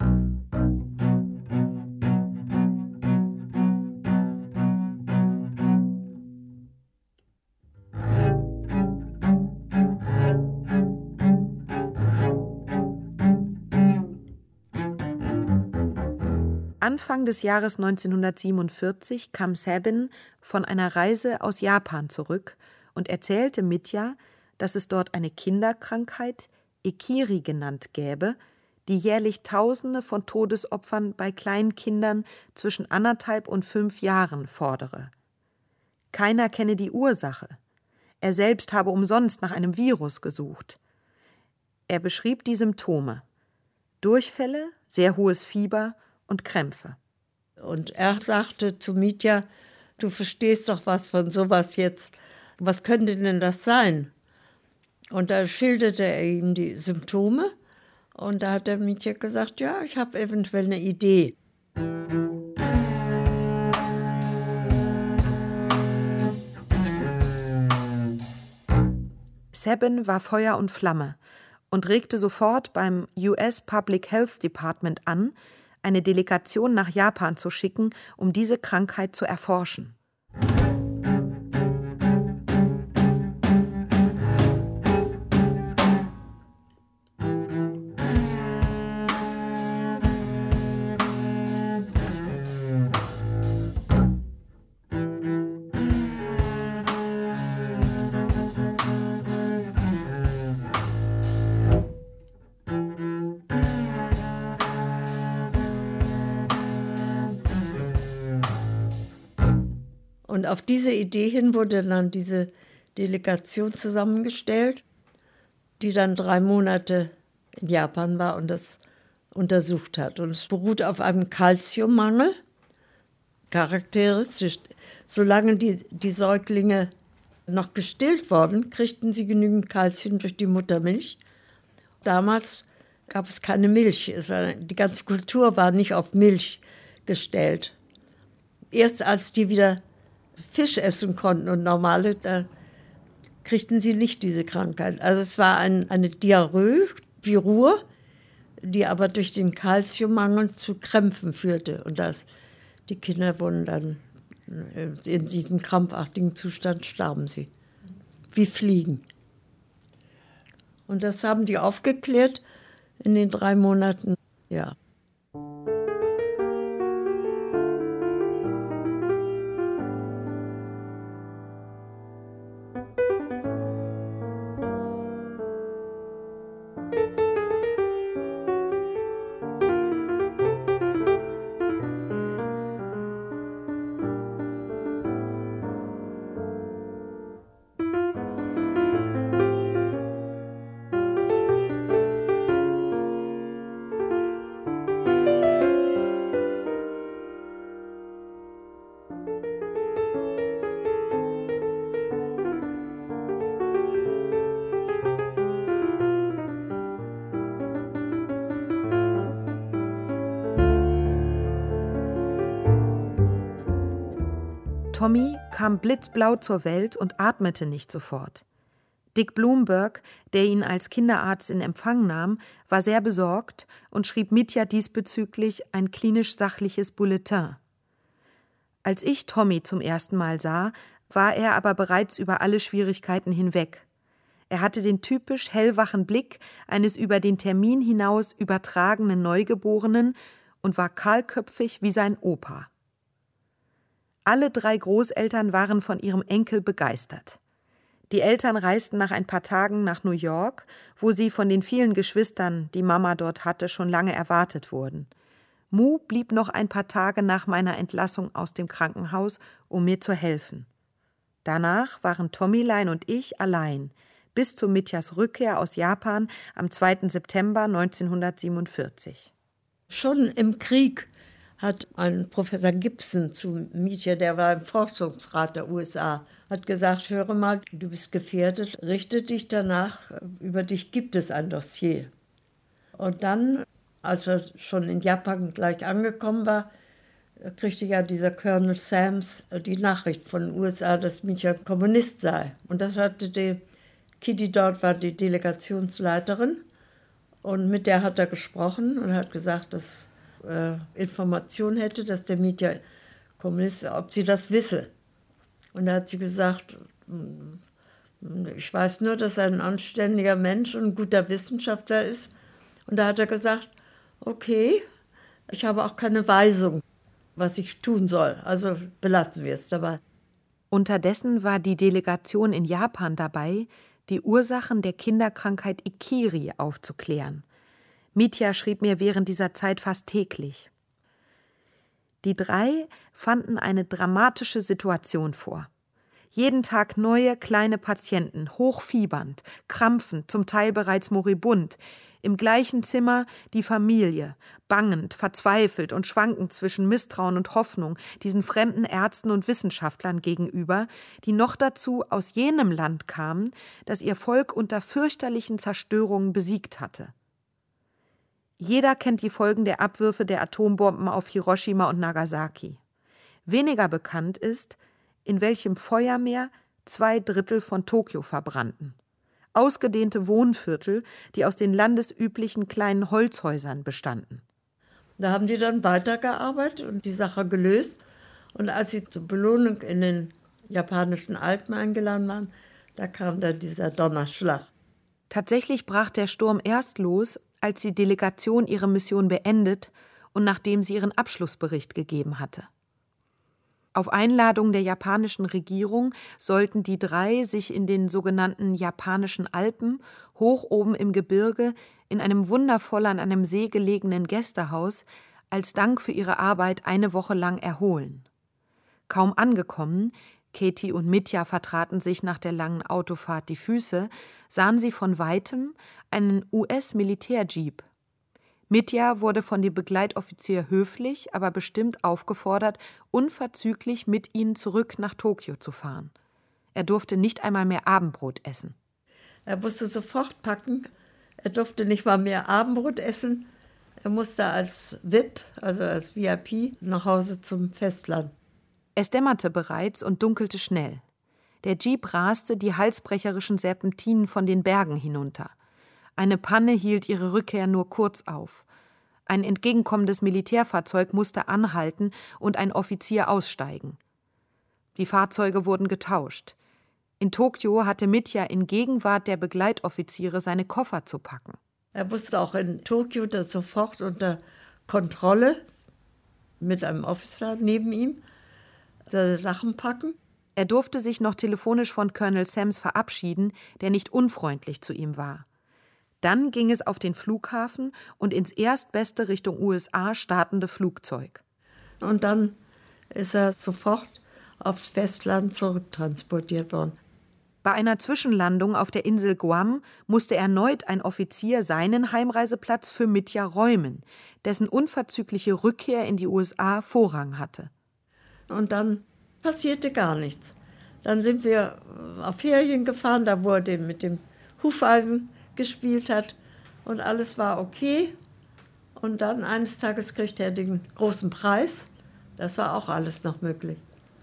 Anfang des Jahres 1947 kam Sabin von einer Reise aus Japan zurück und erzählte Mitja, dass es dort eine Kinderkrankheit, Ikiri genannt, gäbe, die jährlich Tausende von Todesopfern bei Kleinkindern zwischen 1,5 und 5 Jahren fordere. Keiner kenne die Ursache. Er selbst habe umsonst nach einem Virus gesucht. Er beschrieb die Symptome: Durchfälle, sehr hohes Fieber und Krämpfe. Und er sagte zu Mitja, du verstehst doch was von sowas jetzt. Was könnte denn das sein? Und da schilderte er ihm die Symptome. Und da hat der Mitja gesagt, ja, ich habe eventuell eine Idee. Sabin war Feuer und Flamme und regte sofort beim US Public Health Department an, eine Delegation nach Japan zu schicken, um diese Krankheit zu erforschen. Und auf diese Idee hin wurde dann diese Delegation zusammengestellt, die dann 3 Monate in Japan war und das untersucht hat. Und es beruht auf einem Calciummangel, charakteristisch. Solange die Säuglinge noch gestillt wurden, kriegten sie genügend Calcium durch die Muttermilch. Damals gab es keine Milch. Die ganze Kultur war nicht auf Milch gestellt. Erst als die wieder Fisch essen konnten und normale, da kriegten sie nicht diese Krankheit. Also es war eine Diarrhoe, Virur, die aber durch den Kalziummangel zu Krämpfen führte. Und die Kinder wurden dann in diesem krampfartigen Zustand, starben sie. Wie Fliegen. Und das haben die aufgeklärt in den 3 Monaten. Ja. Tommy kam blitzblau zur Welt und atmete nicht sofort. Dick Bloomberg, der ihn als Kinderarzt in Empfang nahm, war sehr besorgt und schrieb Mitja diesbezüglich ein klinisch-sachliches Bulletin. Als ich Tommy zum ersten Mal sah, war er aber bereits über alle Schwierigkeiten hinweg. Er hatte den typisch hellwachen Blick eines über den Termin hinaus übertragenen Neugeborenen und war kahlköpfig wie sein Opa. Alle 3 Großeltern waren von ihrem Enkel begeistert. Die Eltern reisten nach ein paar Tagen nach New York, wo sie von den vielen Geschwistern, die Mama dort hatte, schon lange erwartet wurden. Mu blieb noch ein paar Tage nach meiner Entlassung aus dem Krankenhaus, um mir zu helfen. Danach waren Tommylein und ich allein, bis zu Mitjas Rückkehr aus Japan am 2. September 1947. Schon im Krieg hat ein Professor Gibson zu Mitja, der war im Forschungsrat der USA, hat gesagt, höre mal, du bist gefährdet, richte dich danach, über dich gibt es ein Dossier. Und dann, als er schon in Japan gleich angekommen war, kriegte ja dieser Colonel Sams die Nachricht von den USA, dass Mitja Kommunist sei. Und das hatte die Kitty dort, war die Delegationsleiterin, und mit der hat er gesprochen und hat gesagt, dass Information hätte, dass der Mitja Kommunist war, ob sie das wisse. Und da hat sie gesagt, ich weiß nur, dass er ein anständiger Mensch und ein guter Wissenschaftler ist. Und da hat er gesagt, okay, ich habe auch keine Weisung, was ich tun soll. Also belassen wir es dabei. Unterdessen war die Delegation in Japan dabei, die Ursachen der Kinderkrankheit Ikiri aufzuklären. Mitja schrieb mir während dieser Zeit fast täglich. Die 3 fanden eine dramatische Situation vor. Jeden Tag neue kleine Patienten, hochfiebernd, krampfend, zum Teil bereits moribund. Im gleichen Zimmer die Familie, bangend, verzweifelt und schwankend zwischen Misstrauen und Hoffnung diesen fremden Ärzten und Wissenschaftlern gegenüber, die noch dazu aus jenem Land kamen, das ihr Volk unter fürchterlichen Zerstörungen besiegt hatte. Jeder kennt die Folgen der Abwürfe der Atombomben auf Hiroshima und Nagasaki. Weniger bekannt ist, in welchem Feuermeer 2/3 von Tokio verbrannten. Ausgedehnte Wohnviertel, die aus den landesüblichen kleinen Holzhäusern bestanden. Da haben die dann weitergearbeitet und die Sache gelöst. Und als sie zur Belohnung in den japanischen Alpen eingeladen waren, da kam dann dieser Donnerschlag. Tatsächlich brach der Sturm erst los, als die Delegation ihre Mission beendet und nachdem sie ihren Abschlussbericht gegeben hatte. Auf Einladung der japanischen Regierung sollten die 3 sich in den sogenannten japanischen Alpen, hoch oben im Gebirge, in einem wundervoll an einem See gelegenen Gästehaus, als Dank für ihre Arbeit eine Woche lang erholen. Kaum angekommen, Katie und Mitja vertraten sich nach der langen Autofahrt die Füße, sahen sie von Weitem einen US-Militärjeep. Mitja wurde von dem Begleitoffizier höflich, aber bestimmt aufgefordert, unverzüglich mit ihnen zurück nach Tokio zu fahren. Er durfte nicht einmal mehr Abendbrot essen. Er musste sofort packen. Er durfte nicht mal mehr Abendbrot essen. Er musste als VIP, also als VIP, nach Hause zum Festland. Es dämmerte bereits und dunkelte schnell. Der Jeep raste die halsbrecherischen Serpentinen von den Bergen hinunter. Eine Panne hielt ihre Rückkehr nur kurz auf. Ein entgegenkommendes Militärfahrzeug musste anhalten und ein Offizier aussteigen. Die Fahrzeuge wurden getauscht. In Tokio hatte Mitya in Gegenwart der Begleitoffiziere seine Koffer zu packen. Er wusste auch in Tokio das sofort unter Kontrolle mit einem Officer neben ihm seine Sachen packen. Er durfte sich noch telefonisch von Colonel Sams verabschieden, der nicht unfreundlich zu ihm war. Dann ging es auf den Flughafen und ins erstbeste Richtung USA startende Flugzeug. Und dann ist er sofort aufs Festland zurücktransportiert worden. Bei einer Zwischenlandung auf der Insel Guam musste erneut ein Offizier seinen Heimreiseplatz für Mitya räumen, dessen unverzügliche Rückkehr in die USA Vorrang hatte. Und dann passierte gar nichts. Dann sind wir auf Ferien gefahren, da wo er mit dem Hufeisen gespielt hat und alles war okay. Und dann eines Tages kriegte er den großen Preis. Das war auch alles noch möglich.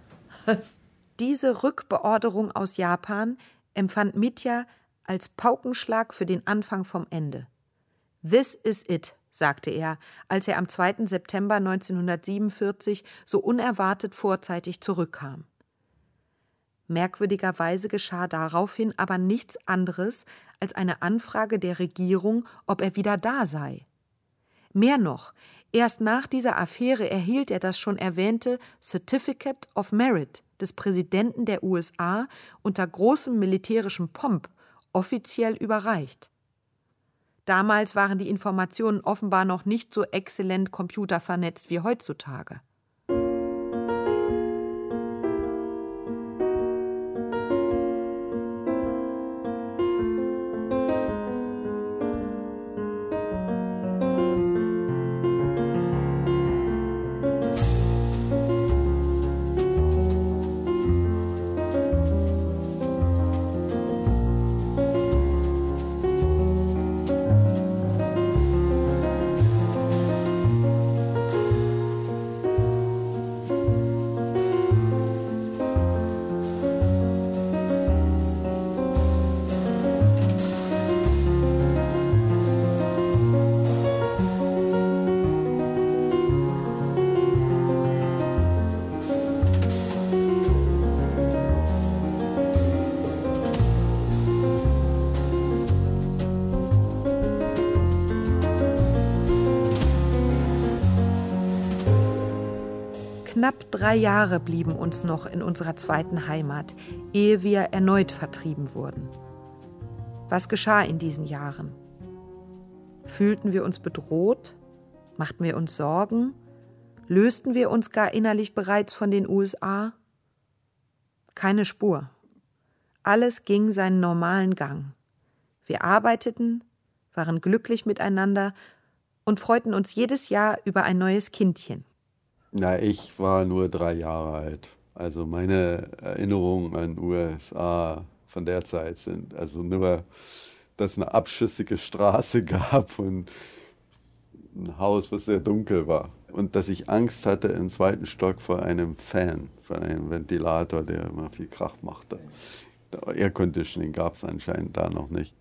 Diese Rückbeorderung aus Japan empfand Mitya als Paukenschlag für den Anfang vom Ende. This is it, sagte er, als er am 2. September 1947 so unerwartet vorzeitig zurückkam. Merkwürdigerweise geschah daraufhin aber nichts anderes als eine Anfrage der Regierung, ob er wieder da sei. Mehr noch, erst nach dieser Affäre erhielt er das schon erwähnte Certificate of Merit des Präsidenten der USA unter großem militärischem Pomp offiziell überreicht. Damals waren die Informationen offenbar noch nicht so exzellent computervernetzt wie heutzutage. Knapp 3 Jahre blieben uns noch in unserer zweiten Heimat, ehe wir erneut vertrieben wurden. Was geschah in diesen Jahren? Fühlten wir uns bedroht? Machten wir uns Sorgen? Lösten wir uns gar innerlich bereits von den USA? Keine Spur. Alles ging seinen normalen Gang. Wir arbeiteten, waren glücklich miteinander und freuten uns jedes Jahr über ein neues Kindchen. Na, ich war nur 3 Jahre alt. Also meine Erinnerungen an USA von der Zeit sind also nur, dass es eine abschüssige Straße gab und ein Haus, was sehr dunkel war. Und dass ich Angst hatte im 2. Stock vor einem Fan, vor einem Ventilator, der immer viel Krach machte. Air Conditioning gab es anscheinend da noch nicht.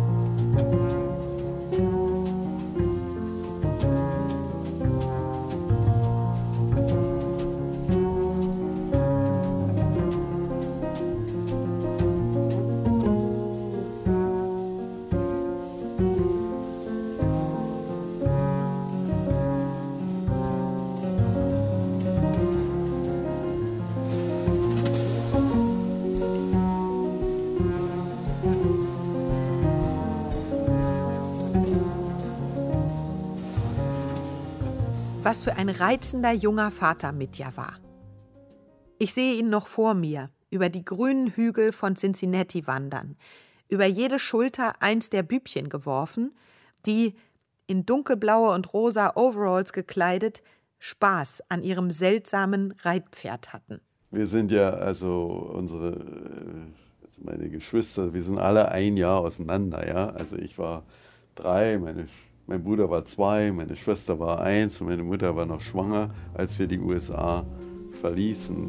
Was für ein reizender junger Vater Mitya war. Ich sehe ihn noch vor mir, über die grünen Hügel von Cincinnati wandern, über jede Schulter eins der Bübchen geworfen, die, in dunkelblaue und rosa Overalls gekleidet, Spaß an ihrem seltsamen Reitpferd hatten. Wir sind ja, meine Geschwister, wir sind alle 1 Jahr auseinander, ja. Also ich war 3, mein Bruder war 2, meine Schwester war 1 und meine Mutter war noch schwanger, als wir die USA verließen.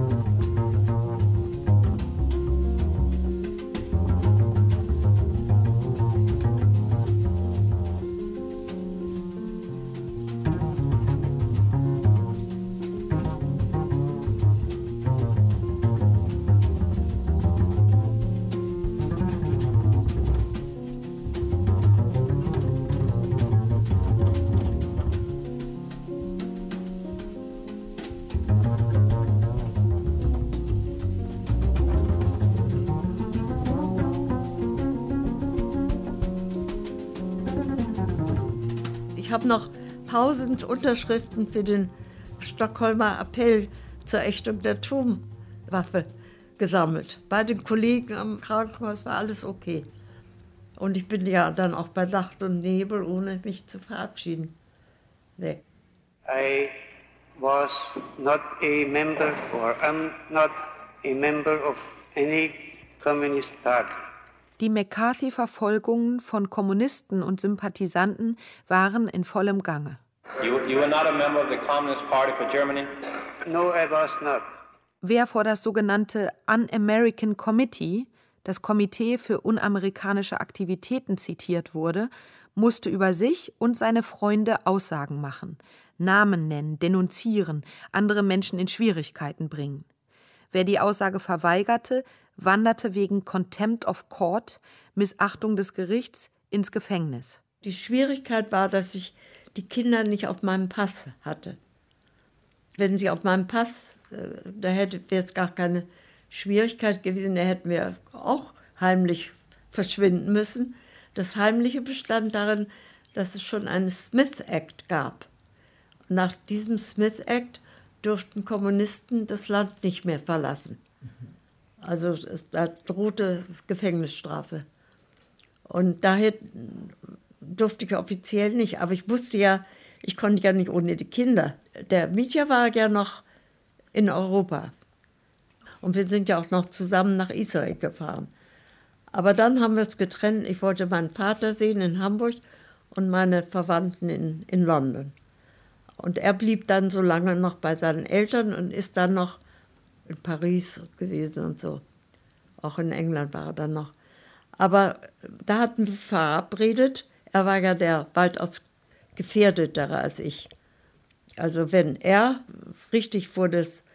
Ich habe noch 1000 Unterschriften für den Stockholmer Appell zur Ächtung der Atomwaffe gesammelt. Bei den Kollegen am Krankenhaus war alles okay. Und ich bin ja dann auch bei Nacht und Nebel, ohne mich zu verabschieden. Nee. I was not a member or am not a member of any communist party. Die McCarthy-Verfolgungen von Kommunisten und Sympathisanten waren in vollem Gange. You were not a member of the Communist Party for Germany? No, I was not. Wer vor das sogenannte Un-American Committee, das Komitee für unamerikanische Aktivitäten, zitiert wurde, musste über sich und seine Freunde Aussagen machen, Namen nennen, denunzieren, andere Menschen in Schwierigkeiten bringen. Wer die Aussage verweigerte, wanderte wegen Contempt of Court, Missachtung des Gerichts, ins Gefängnis. Die Schwierigkeit war, dass ich die Kinder nicht auf meinem Pass hatte. Wenn sie auf meinem Pass, da wäre es gar keine Schwierigkeit gewesen, da hätten wir auch heimlich verschwinden müssen. Das Heimliche bestand darin, dass es schon einen Smith Act gab. Und nach diesem Smith Act durften Kommunisten das Land nicht mehr verlassen. Also da drohte Gefängnisstrafe. Und daher durfte ich offiziell nicht. Aber ich wusste ja, ich konnte ja nicht ohne die Kinder. Der Mitja war ja noch in Europa. Und wir sind ja auch noch zusammen nach Israel gefahren. Aber dann haben wir es getrennt. Ich wollte meinen Vater sehen in Hamburg und meine Verwandten in London. Und er blieb dann so lange noch bei seinen Eltern und ist dann noch in Paris gewesen und so. Auch in England war er dann noch. Aber da hatten wir verabredet, er war ja der weitaus gefährdetere als ich. Also wenn er richtig vor das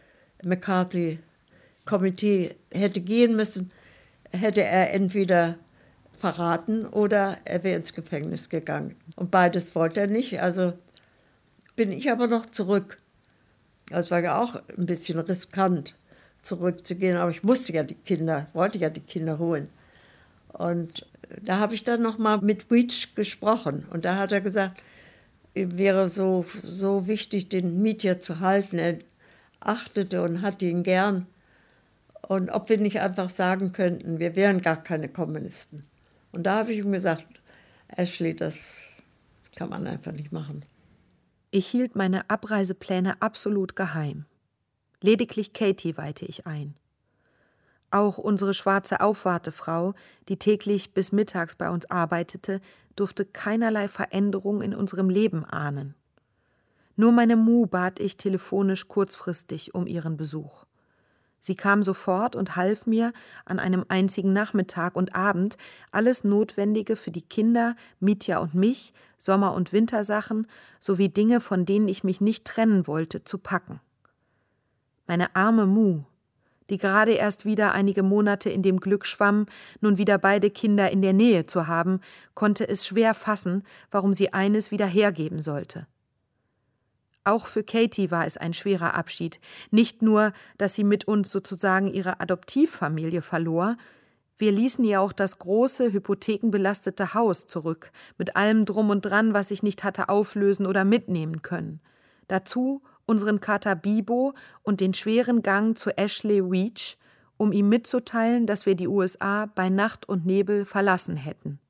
McCarthy-Komitee hätte gehen müssen, hätte er entweder verraten oder er wäre ins Gefängnis gegangen. Und beides wollte er nicht, also bin ich aber noch zurück. Das war ja auch ein bisschen riskant, zurückzugehen, aber ich wollte ja die Kinder holen. Und da habe ich dann noch mal mit Weech gesprochen und da hat er gesagt, ihm wäre so wichtig, den Mitja zu halten. Er achtete und hatte ihn gern. Und ob wir nicht einfach sagen könnten, wir wären gar keine Kommunisten. Und da habe ich ihm gesagt, Ashley, das kann man einfach nicht machen. Ich hielt meine Abreisepläne absolut geheim. Lediglich Katie weihte ich ein. Auch unsere schwarze Aufwartefrau, die täglich bis mittags bei uns arbeitete, durfte keinerlei Veränderung in unserem Leben ahnen. Nur meine Mu bat ich telefonisch kurzfristig um ihren Besuch. Sie kam sofort und half mir an einem einzigen Nachmittag und Abend alles Notwendige für die Kinder, Mitja und mich, Sommer- und Wintersachen sowie Dinge, von denen ich mich nicht trennen wollte, zu packen. Meine arme Mu, die gerade erst wieder einige Monate in dem Glück schwamm, nun wieder beide Kinder in der Nähe zu haben, konnte es schwer fassen, warum sie eines wieder hergeben sollte. Auch für Katie war es ein schwerer Abschied. Nicht nur, dass sie mit uns sozusagen ihre Adoptivfamilie verlor, wir ließen ihr auch das große, hypothekenbelastete Haus zurück, mit allem Drum und Dran, was ich nicht hatte auflösen oder mitnehmen können. Dazu unseren Kater Bibo und den schweren Gang zu Ashley Weech, um ihm mitzuteilen, dass wir die USA bei Nacht und Nebel verlassen hätten.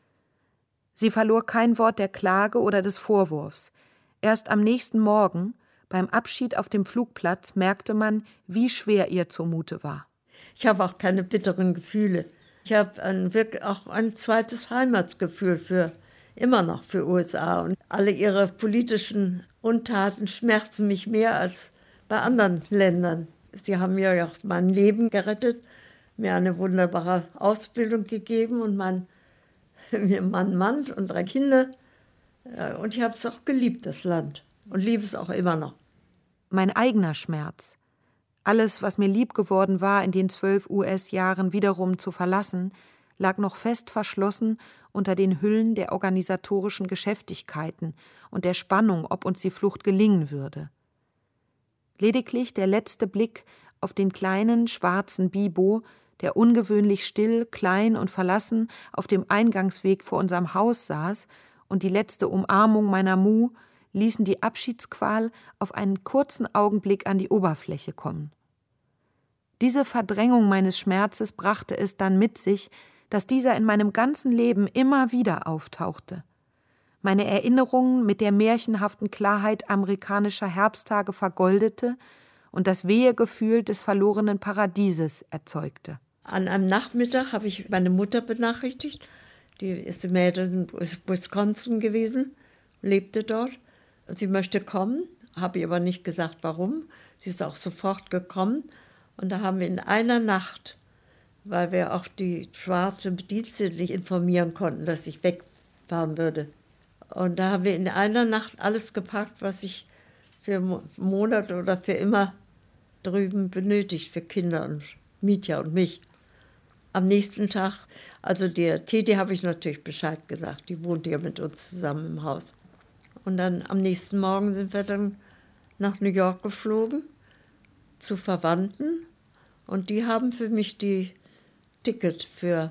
Sie verlor kein Wort der Klage oder des Vorwurfs. Erst am nächsten Morgen, beim Abschied auf dem Flugplatz, merkte man, wie schwer ihr zumute war. Ich habe auch keine bitteren Gefühle. Ich habe auch ein zweites Heimatsgefühl für immer noch für USA. Und alle ihre politischen Untaten schmerzen mich mehr als bei anderen Ländern. Sie haben mir ja auch mein Leben gerettet, mir eine wunderbare Ausbildung gegeben und mir Mann und 3 Kinder. Und ich habe es auch geliebt, das Land, und liebe es auch immer noch. Mein eigener Schmerz. Alles, was mir lieb geworden war, in den 12 US-Jahren wiederum zu verlassen, lag noch fest verschlossen unter den Hüllen der organisatorischen Geschäftigkeiten und der Spannung, ob uns die Flucht gelingen würde. Lediglich der letzte Blick auf den kleinen, schwarzen Bibo, der ungewöhnlich still, klein und verlassen auf dem Eingangsweg vor unserem Haus saß, und die letzte Umarmung meiner Mu ließen die Abschiedsqual auf einen kurzen Augenblick an die Oberfläche kommen. Diese Verdrängung meines Schmerzes brachte es dann mit sich, dass dieser in meinem ganzen Leben immer wieder auftauchte. Meine Erinnerungen mit der märchenhaften Klarheit amerikanischer Herbsttage vergoldete und das Wehegefühl des verlorenen Paradieses erzeugte. An einem Nachmittag habe ich meine Mutter benachrichtigt. Die ist in Madison, Wisconsin gewesen, lebte dort. Sie möchte kommen, habe ihr aber nicht gesagt, warum. Sie ist auch sofort gekommen. Und da haben wir in einer Nacht, weil wir auch die schwarze Bedienstete nicht informieren konnten, dass ich wegfahren würde. Und da haben wir in einer Nacht alles gepackt, was ich für einen Monat oder für immer drüben benötigt, für Kinder und Mietja und mich. Am nächsten Tag, also der Katie habe ich natürlich Bescheid gesagt, die wohnte ja mit uns zusammen im Haus. Und dann am nächsten Morgen sind wir dann nach New York geflogen, zu Verwandten. Und die haben für mich die Ticket für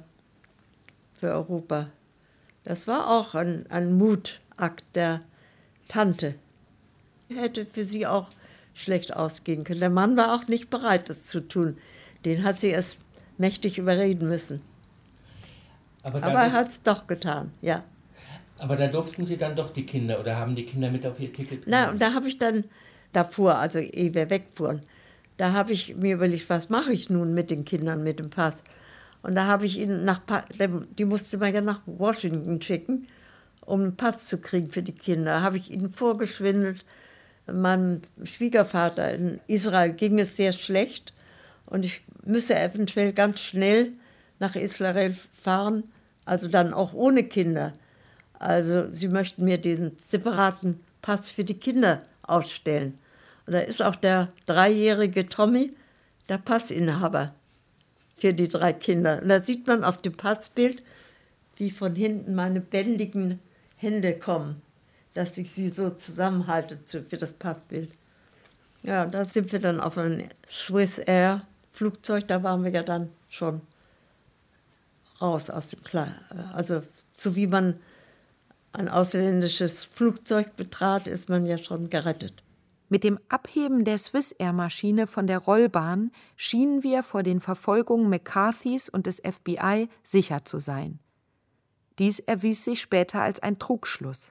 Europa. Das war auch ein Mutakt der Tante. Hätte für sie auch schlecht ausgehen können. Der Mann war auch nicht bereit, das zu tun. Den hat sie erst mächtig überreden müssen. Aber er hat es doch getan, ja. Aber da durften Sie dann doch die Kinder, oder haben die Kinder mit auf ihr Ticket genommen? Na, und da habe ich dann davor, also ehe wir wegfuhren, da habe ich mir überlegt, was mache ich nun mit den Kindern, mit dem Pass. Und da habe ich ihnen die musste man ja nach Washington schicken, um einen Pass zu kriegen für die Kinder. Da habe ich ihnen vorgeschwindelt. Meinem Schwiegervater in Israel ging es sehr schlecht und ich müsse eventuell ganz schnell nach Israel fahren, also dann auch ohne Kinder. Also sie möchten mir den separaten Pass für die Kinder ausstellen. Und da ist auch der 3-jährige Tommy der Passinhaber für die 3 Kinder. Und da sieht man auf dem Passbild, wie von hinten meine bändigen Hände kommen, dass ich sie so zusammenhalte für das Passbild. Ja, da sind wir dann auf ein Swiss Air Flugzeug, da waren wir ja dann schon raus aus dem also so wie man ein ausländisches Flugzeug betrat, ist man ja schon gerettet. Mit dem Abheben der Swissair-Maschine von der Rollbahn schienen wir vor den Verfolgungen McCarthys und des FBI sicher zu sein. Dies erwies sich später als ein Trugschluss.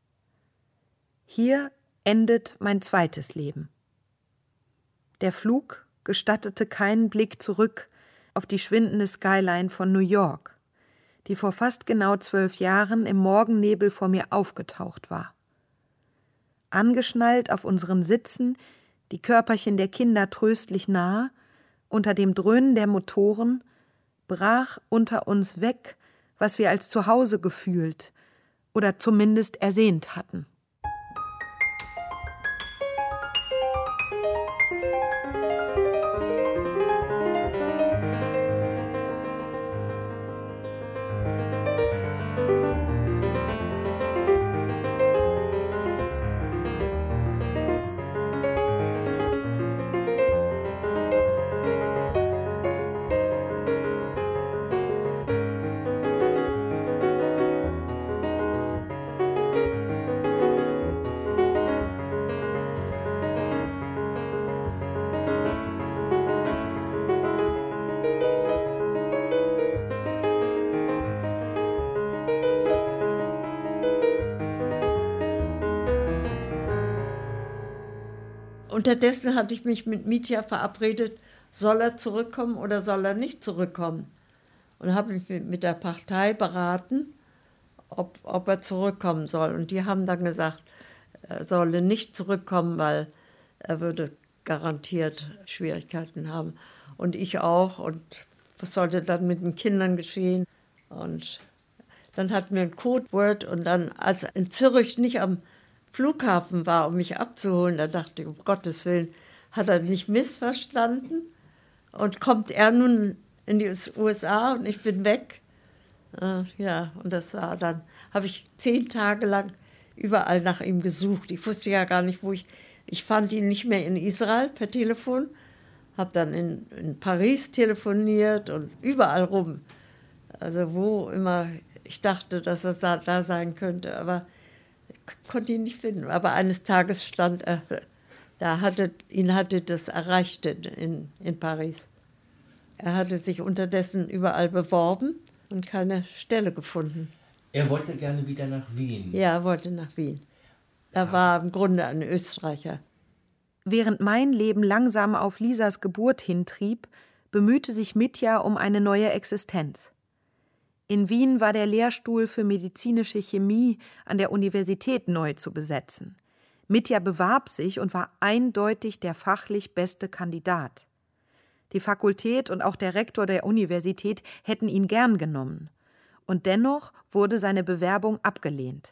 Hier endet mein zweites Leben. Der Flug gestattete keinen Blick zurück auf die schwindende Skyline von New York, die vor fast genau 12 Jahren im Morgennebel vor mir aufgetaucht war. Angeschnallt auf unseren Sitzen, die Körperchen der Kinder tröstlich nah, unter dem Dröhnen der Motoren, brach unter uns weg, was wir als Zuhause gefühlt oder zumindest ersehnt hatten. Unterdessen hatte ich mich mit Mietja verabredet, soll er zurückkommen oder soll er nicht zurückkommen. Und habe mich mit der Partei beraten ob er zurückkommen soll. Und die haben dann gesagt, er solle nicht zurückkommen, weil er würde garantiert Schwierigkeiten haben. Und ich auch. Und was sollte dann mit den Kindern geschehen? Und dann hatten wir ein Codewort. Und dann, als er in Zürich nicht am Flughafen war, um mich abzuholen, da dachte ich, um Gottes Willen, hat er nicht missverstanden? Und kommt er nun in die USA und ich bin weg? Ja, und das war dann, habe ich 10 Tage lang überall nach ihm gesucht. Ich wusste ja gar nicht, wo ich fand ihn nicht mehr in Israel per Telefon, habe dann in Paris telefoniert und überall rum. Also wo immer ich dachte, dass er da sein könnte, aber ich konnte ihn nicht finden. Aber eines Tages stand er, ihn hatte das erreicht in Paris. Er hatte sich unterdessen überall beworben und keine Stelle gefunden. Er wollte gerne wieder nach Wien. Ja, er wollte nach Wien. Er war im Grunde ein Österreicher. Während mein Leben langsam auf Lisas Geburt hintrieb, bemühte sich Mitja um eine neue Existenz. In Wien war der Lehrstuhl für medizinische Chemie an der Universität neu zu besetzen. Mitja bewarb sich und war eindeutig der fachlich beste Kandidat. Die Fakultät und auch der Rektor der Universität hätten ihn gern genommen. Und dennoch wurde seine Bewerbung abgelehnt.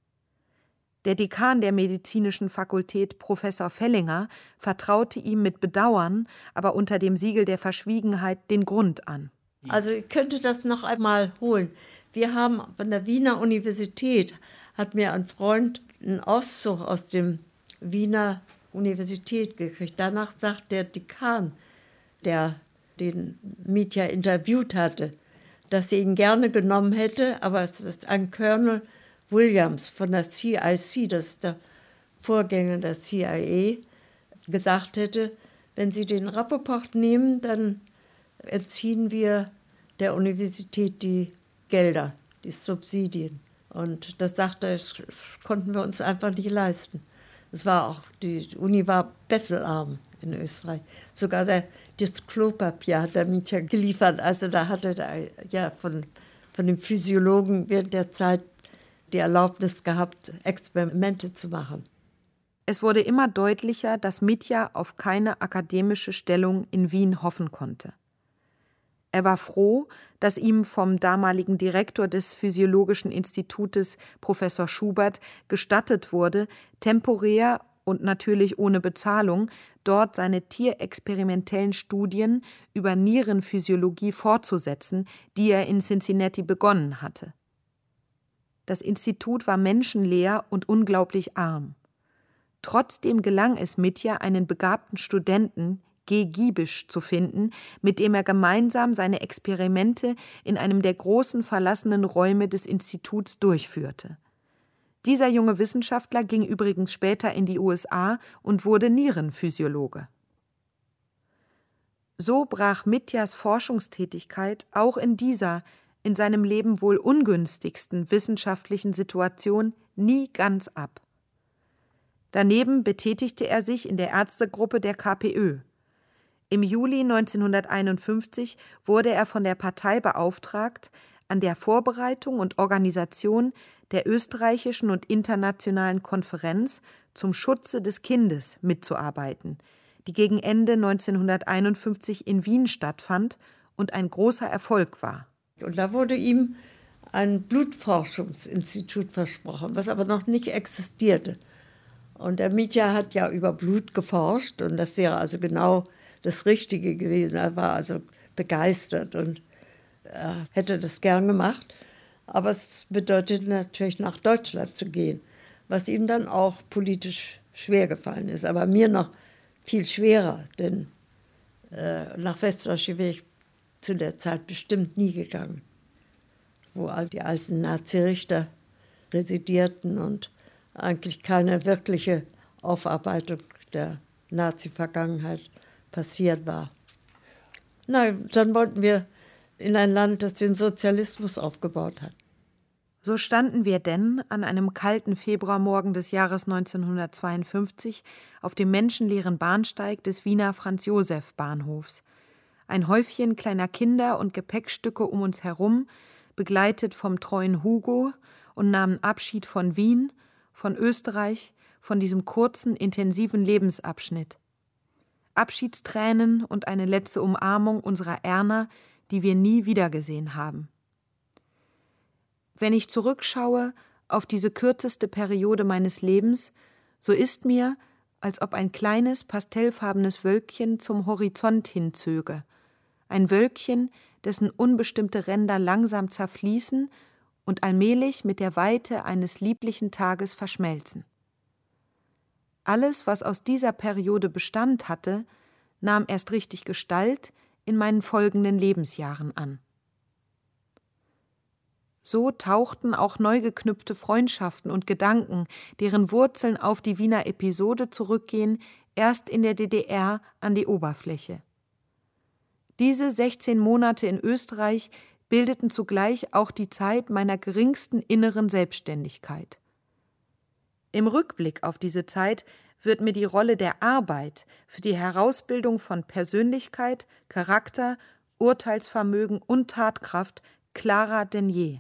Der Dekan der medizinischen Fakultät, Professor Fellinger, vertraute ihm mit Bedauern, aber unter dem Siegel der Verschwiegenheit, den Grund an. Also ich könnte das noch einmal holen. Wir haben von der Wiener Universität, hat mir ein Freund einen Auszug aus dem Wiener Universität gekriegt. Danach sagt der Dekan, der den Mitja interviewt hatte, dass sie ihn gerne genommen hätte, aber es ist ein Colonel Williams von der CIC, das ist der Vorgänger der CIA, gesagt hätte, wenn Sie den Rapoport nehmen, dann entziehen wir der Universität die Gelder, die Subsidien. Und das sagte er, das konnten wir uns einfach nicht leisten. Die Uni war bettelarm in Österreich. Sogar das Klopapier hat der Mitja geliefert. Also da hatte er ja von dem Physiologen während der Zeit die Erlaubnis gehabt, Experimente zu machen. Es wurde immer deutlicher, dass Mitja auf keine akademische Stellung in Wien hoffen konnte. Er war froh, dass ihm vom damaligen Direktor des Physiologischen Institutes, Professor Schubert, gestattet wurde, temporär und natürlich ohne Bezahlung dort seine tierexperimentellen Studien über Nierenphysiologie fortzusetzen, die er in Cincinnati begonnen hatte. Das Institut war menschenleer und unglaublich arm. Trotzdem gelang es Mitja, einen begabten Studenten, G. Giebisch, zu finden, mit dem er gemeinsam seine Experimente in einem der großen verlassenen Räume des Instituts durchführte. Dieser junge Wissenschaftler ging übrigens später in die USA und wurde Nierenphysiologe. So brach Mitjas Forschungstätigkeit auch in dieser, in seinem Leben wohl ungünstigsten wissenschaftlichen Situation nie ganz ab. Daneben betätigte er sich in der Ärztegruppe der KPÖ. Im Juli 1951 wurde er von der Partei beauftragt, an der Vorbereitung und Organisation der österreichischen und internationalen Konferenz zum Schutze des Kindes mitzuarbeiten, die gegen Ende 1951 in Wien stattfand und ein großer Erfolg war. Und da wurde ihm ein Blutforschungsinstitut versprochen, was aber noch nicht existierte. Und der Mitja hat ja über Blut geforscht und das wäre also genau das Richtige gewesen. Er war also begeistert und hätte das gern gemacht. Aber es bedeutete natürlich, nach Deutschland zu gehen, was ihm dann auch politisch schwer gefallen ist. Aber mir noch viel schwerer, denn nach Westdeutschland wäre ich zu der Zeit bestimmt nie gegangen, wo all die alten Nazi-Richter residierten und eigentlich keine wirkliche Aufarbeitung der Nazi-Vergangenheit passiert war. Nein, dann wollten wir in ein Land, das den Sozialismus aufgebaut hat. So standen wir denn an einem kalten Februarmorgen des Jahres 1952 auf dem menschenleeren Bahnsteig des Wiener Franz-Joseph-Bahnhofs. Ein Häufchen kleiner Kinder und Gepäckstücke um uns herum, begleitet vom treuen Hugo und nahmen Abschied von Wien, von Österreich, von diesem kurzen, intensiven Lebensabschnitt. Abschiedstränen und eine letzte Umarmung unserer Erna, die wir nie wiedergesehen haben. Wenn ich zurückschaue auf diese kürzeste Periode meines Lebens, so ist mir, als ob ein kleines, pastellfarbenes Wölkchen zum Horizont hinzöge. Ein Wölkchen, dessen unbestimmte Ränder langsam zerfließen und allmählich mit der Weite eines lieblichen Tages verschmelzen. Alles, was aus dieser Periode Bestand hatte, nahm erst richtig Gestalt in meinen folgenden Lebensjahren an. So tauchten auch neu geknüpfte Freundschaften und Gedanken, deren Wurzeln auf die Wiener Episode zurückgehen, erst in der DDR an die Oberfläche. Diese 16 Monate in Österreich bildeten zugleich auch die Zeit meiner geringsten inneren Selbstständigkeit. Im Rückblick auf diese Zeit wird mir die Rolle der Arbeit für die Herausbildung von Persönlichkeit, Charakter, Urteilsvermögen und Tatkraft klarer denn je.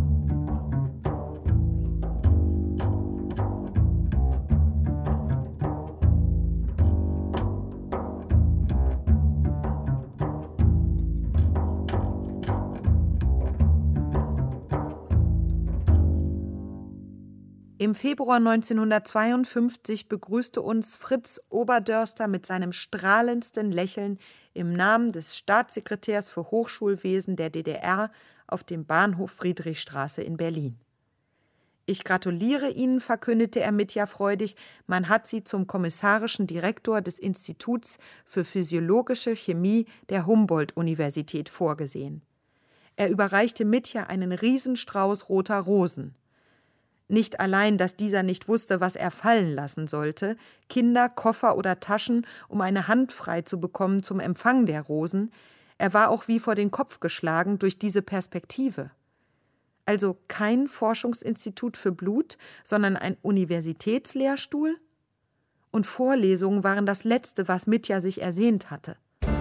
Im Februar 1952 begrüßte uns Fritz Oberdörster mit seinem strahlendsten Lächeln im Namen des Staatssekretärs für Hochschulwesen der DDR auf dem Bahnhof Friedrichstraße in Berlin. »Ich gratuliere Ihnen«, verkündete er Mitja freudig, man hat Sie zum kommissarischen Direktor des Instituts für physiologische Chemie der Humboldt-Universität vorgesehen. Er überreichte Mitja einen Riesenstrauß roter Rosen. Nicht allein, dass dieser nicht wusste, was er fallen lassen sollte, Kinder, Koffer oder Taschen, um eine Hand frei zu bekommen zum Empfang der Rosen, er war auch wie vor den Kopf geschlagen durch diese Perspektive. Also kein Forschungsinstitut für Blut, sondern ein Universitätslehrstuhl? Und Vorlesungen waren das Letzte, was Mitja sich ersehnt hatte.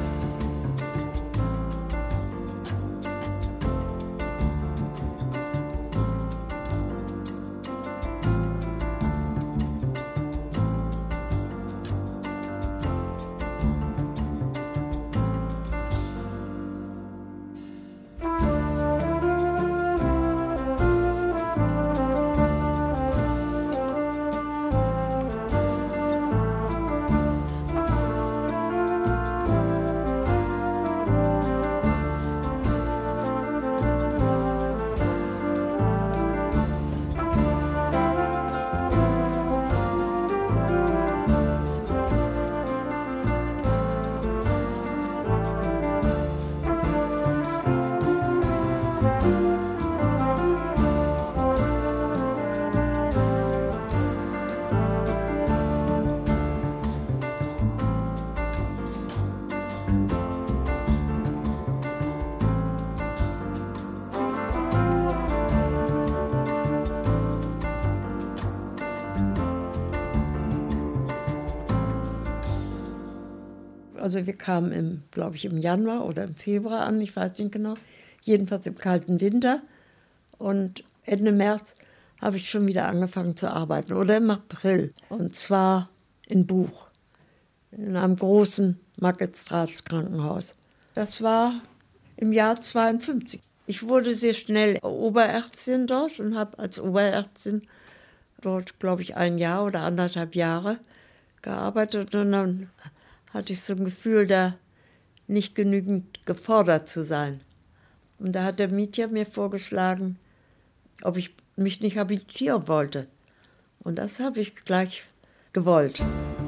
Also wir kamen, im Januar oder im Februar an, ich weiß nicht genau, jedenfalls im kalten Winter. Und Ende März habe ich schon wieder angefangen zu arbeiten, oder im April. Und zwar in Buch, in einem großen Magistraatskrankenhaus. Das war im Jahr 1952. Ich wurde sehr schnell Oberärztin dort und habe als Oberärztin dort, glaube ich, 1 Jahr oder 1,5 Jahre gearbeitet. Und dann hatte ich so ein Gefühl, da nicht genügend gefordert zu sein. Und da hat der Mitja mir vorgeschlagen, ob ich mich nicht habilitieren wollte. Und das habe ich gleich gewollt.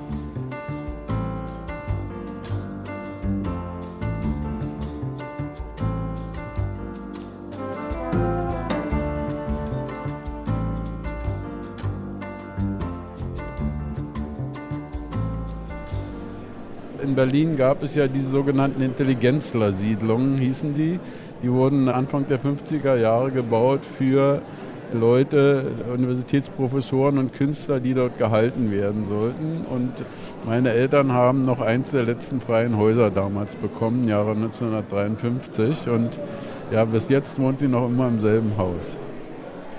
In Berlin gab es ja diese sogenannten Intelligenzler-Siedlungen, hießen die. Die wurden Anfang der 50er Jahre gebaut für Leute, Universitätsprofessoren und Künstler, die dort gehalten werden sollten. Und meine Eltern haben noch eins der letzten freien Häuser damals bekommen, Jahre 1953. Und ja, bis jetzt wohnt sie noch immer im selben Haus.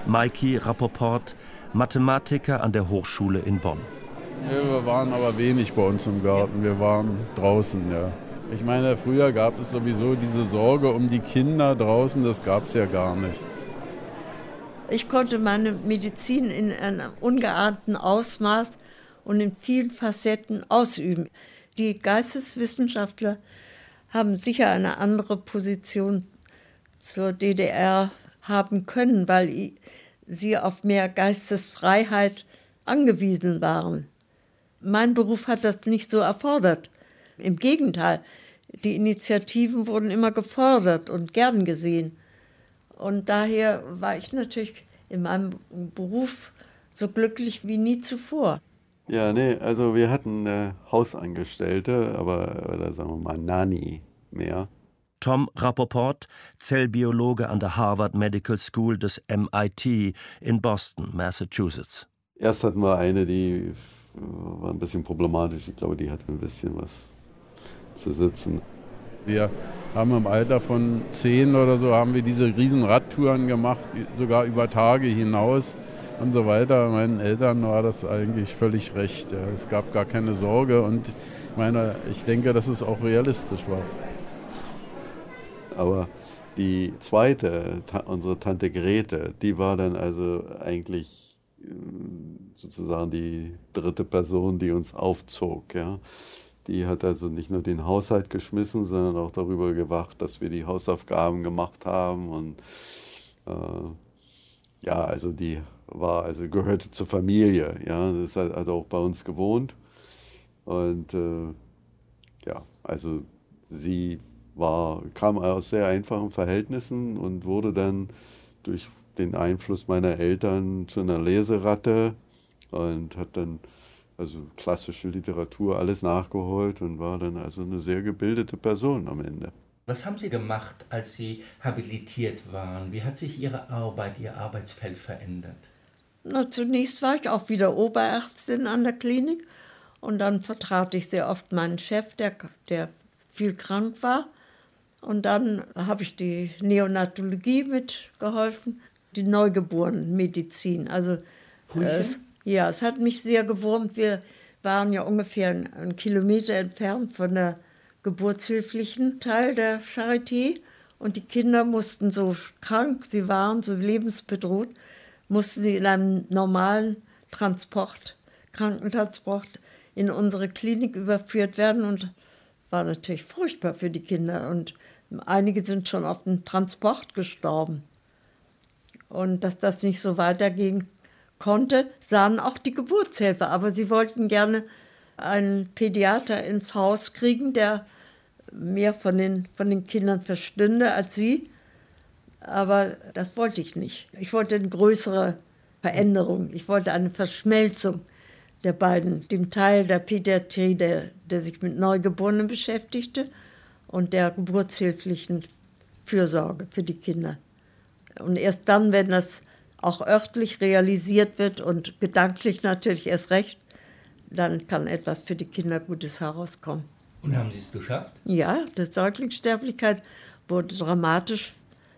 Maiki Rapoport, Mathematiker an der Hochschule in Bonn. Ja, wir waren aber wenig bei uns im Garten, wir waren draußen, ja. Ich meine, früher gab es sowieso diese Sorge um die Kinder draußen, das gab es ja gar nicht. Ich konnte meine Medizin in einem ungeahnten Ausmaß und in vielen Facetten ausüben. Die Geisteswissenschaftler haben sicher eine andere Position zur DDR haben können, weil sie auf mehr Geistesfreiheit angewiesen waren. Mein Beruf hat das nicht so erfordert. Im Gegenteil, die Initiativen wurden immer gefordert und gern gesehen. Und daher war ich natürlich in meinem Beruf so glücklich wie nie zuvor. Ja, nee, also wir hatten Hausangestellte, aber oder sagen wir mal Nanny mehr. Tom Rapoport, Zellbiologe an der Harvard Medical School des MIT in Boston, Massachusetts. Erst hatten wir eine, die war ein bisschen problematisch. Ich glaube, die hatte ein bisschen was zu sitzen. Wir haben im Alter von 10 oder so haben wir diese riesen Radtouren gemacht, sogar über Tage hinaus und so weiter. Meinen Eltern war das eigentlich völlig recht. Ja. Es gab gar keine Sorge und ich denke, dass es auch realistisch war. Aber die zweite, unsere Tante Grete, die war dann also eigentlich sozusagen die dritte Person, die uns aufzog. Ja. Die hat also nicht nur den Haushalt geschmissen, sondern auch darüber gewacht, dass wir die Hausaufgaben gemacht haben. Und ja, also die gehörte zur Familie. Ja, das hat auch bei uns gewohnt. Und ja, also sie kam aus sehr einfachen Verhältnissen und wurde dann durch den Einfluss meiner Eltern zu einer Leseratte und hat dann also klassische Literatur alles nachgeholt und war dann also eine sehr gebildete Person am Ende. Was haben Sie gemacht, als Sie habilitiert waren? Wie hat sich Ihre Arbeit, Ihr Arbeitsfeld verändert? Na, zunächst war ich auch wieder Oberärztin an der Klinik und dann vertrat ich sehr oft meinen Chef, der viel krank war. Und dann habe ich die Neonatologie mitgeholfen, die Neugeborenenmedizin. Also es hat mich sehr gewurmt. Wir waren ja ungefähr einen Kilometer entfernt von der geburtshilflichen Teil der Charité. Und die Kinder mussten so krank, sie waren so lebensbedroht, mussten sie in einem normalen Krankentransport in unsere Klinik überführt werden. Und war natürlich furchtbar für die Kinder. Und einige sind schon auf dem Transport gestorben. Und dass das nicht so weitergehen konnte, sahen auch die Geburtshelfer. Aber sie wollten gerne einen Pädiater ins Haus kriegen, der mehr von den Kindern verstünde als sie. Aber das wollte ich nicht. Ich wollte eine größere Veränderung. Ich wollte eine Verschmelzung der beiden, dem Teil der Pädiatrie, der sich mit Neugeborenen beschäftigte, und der geburtshilflichen Fürsorge für die Kinder. Und erst dann, wenn das auch örtlich realisiert wird und gedanklich natürlich erst recht, dann kann etwas für die Kinder Gutes herauskommen. Und haben Sie es geschafft? Ja, die Säuglingssterblichkeit wurde dramatisch,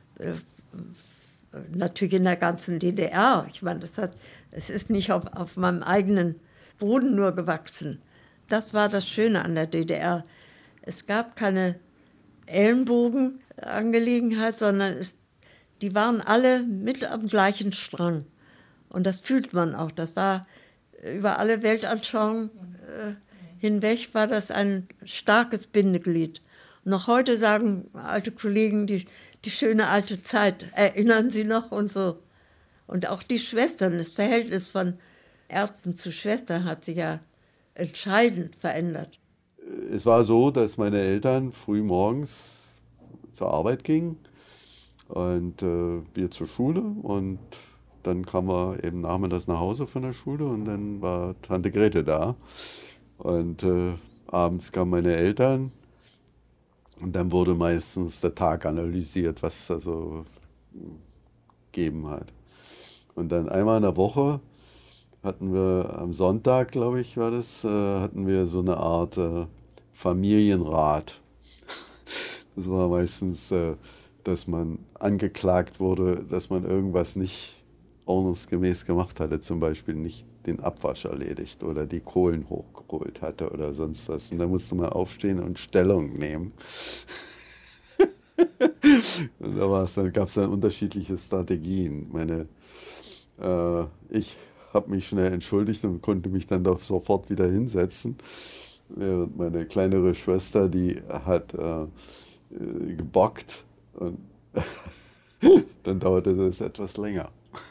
natürlich in der ganzen DDR. Ich meine, es ist nicht auf meinem eigenen Boden nur gewachsen. Das war das Schöne an der DDR. Es gab keine Ellenbogenangelegenheit, sondern die waren alle mit am gleichen Strang. Und das fühlt man auch. Das war über alle Weltanschauungen hinweg war das ein starkes Bindeglied. Und noch heute sagen alte Kollegen, die schöne alte Zeit, erinnern Sie noch und so. Und auch die Schwestern, das Verhältnis von Ärzten zu Schwestern hat sich ja entscheidend verändert. Es war so, dass meine Eltern früh morgens zur Arbeit gingen und wir zur Schule, und dann kamen wir eben nachmittags nach Hause von der Schule und dann war Tante Grete da. Und abends kamen meine Eltern und dann wurde meistens der Tag analysiert, was es da so gegeben hat. Und dann einmal in der Woche hatten wir, am Sonntag, glaube ich, war das, hatten wir so eine Art Familienrat. Das war meistens, dass man angeklagt wurde, dass man irgendwas nicht ordnungsgemäß gemacht hatte, zum Beispiel nicht den Abwasch erledigt oder die Kohlen hochgeholt hatte oder sonst was. Und da musste man aufstehen und Stellung nehmen. Und da gab es dann unterschiedliche Strategien. Ich habe mich schnell entschuldigt und konnte mich dann doch sofort wieder hinsetzen. Während meine kleinere Schwester, die hat gebockt und dann dauerte das etwas länger.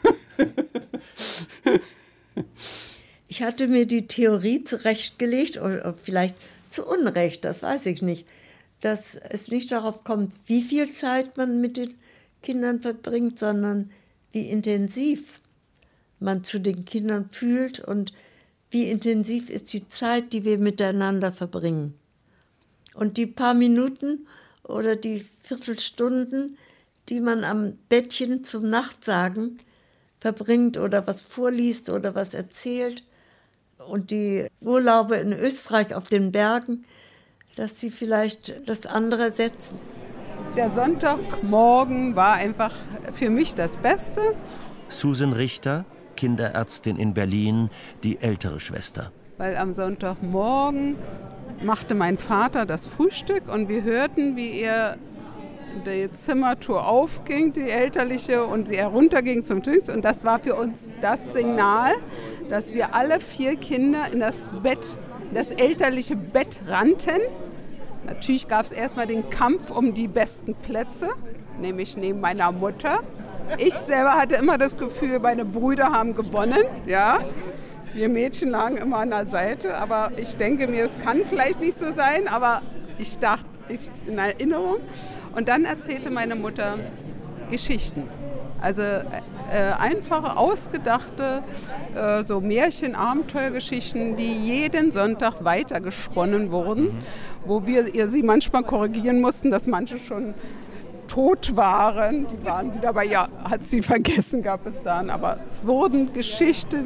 Ich hatte mir die Theorie zurechtgelegt, oder vielleicht zu Unrecht, das weiß ich nicht, dass es nicht darauf kommt, wie viel Zeit man mit den Kindern verbringt, sondern wie intensiv man zu den Kindern fühlt und wie intensiv ist die Zeit, die wir miteinander verbringen. Und die paar Minuten oder die Viertelstunden, die man am Bettchen zum Nachtsagen verbringt oder was vorliest oder was erzählt, und die Urlaube in Österreich auf den Bergen, dass sie vielleicht das andere ersetzen. Der Sonntagmorgen war einfach für mich das Beste. Susan Richter, Kinderärztin in Berlin, die ältere Schwester. Weil am Sonntagmorgen machte mein Vater das Frühstück und wir hörten, wie er die Zimmertür aufging, die elterliche, und sie herunterging zum Tisch. Und das war für uns das Signal, dass wir alle 4 Kinder in das Bett, das elterliche Bett rannten. Natürlich gab es erstmal den Kampf um die besten Plätze, nämlich neben meiner Mutter. Ich selber hatte immer das Gefühl, meine Brüder haben gewonnen. Ja? Wir Mädchen lagen immer an der Seite, aber ich denke mir, es kann vielleicht nicht so sein, aber ich dachte, in Erinnerung. Und dann erzählte meine Mutter Geschichten. Also einfache, ausgedachte so Märchen-, Abenteuergeschichten, die jeden Sonntag weitergesponnen wurden, wo wir sie manchmal korrigieren mussten, dass manche schon tot waren. Die waren wieder bei, ja, hat sie vergessen, gab es dann. Aber es wurden Geschichte.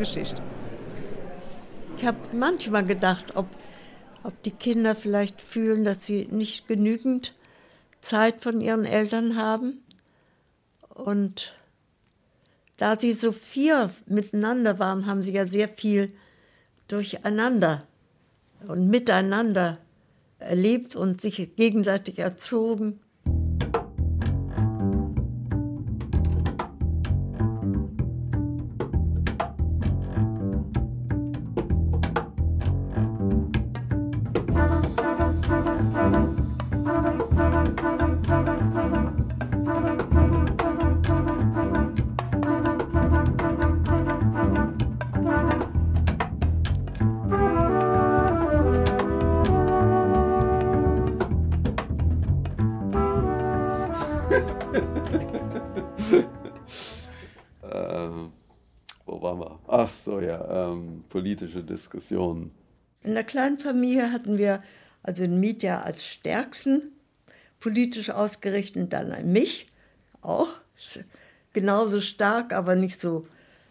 Ich habe manchmal gedacht, ob die Kinder vielleicht fühlen, dass sie nicht genügend Zeit von ihren Eltern haben. Und da sie so 4 miteinander waren, haben sie ja sehr viel durcheinander und miteinander erlebt und sich gegenseitig erzogen. Wo waren wir? Ach so, ja, politische Diskussionen. In der kleinen Familie hatten wir also den Mitja als stärksten politisch ausgerichtet, dann mich auch, genauso stark, aber nicht so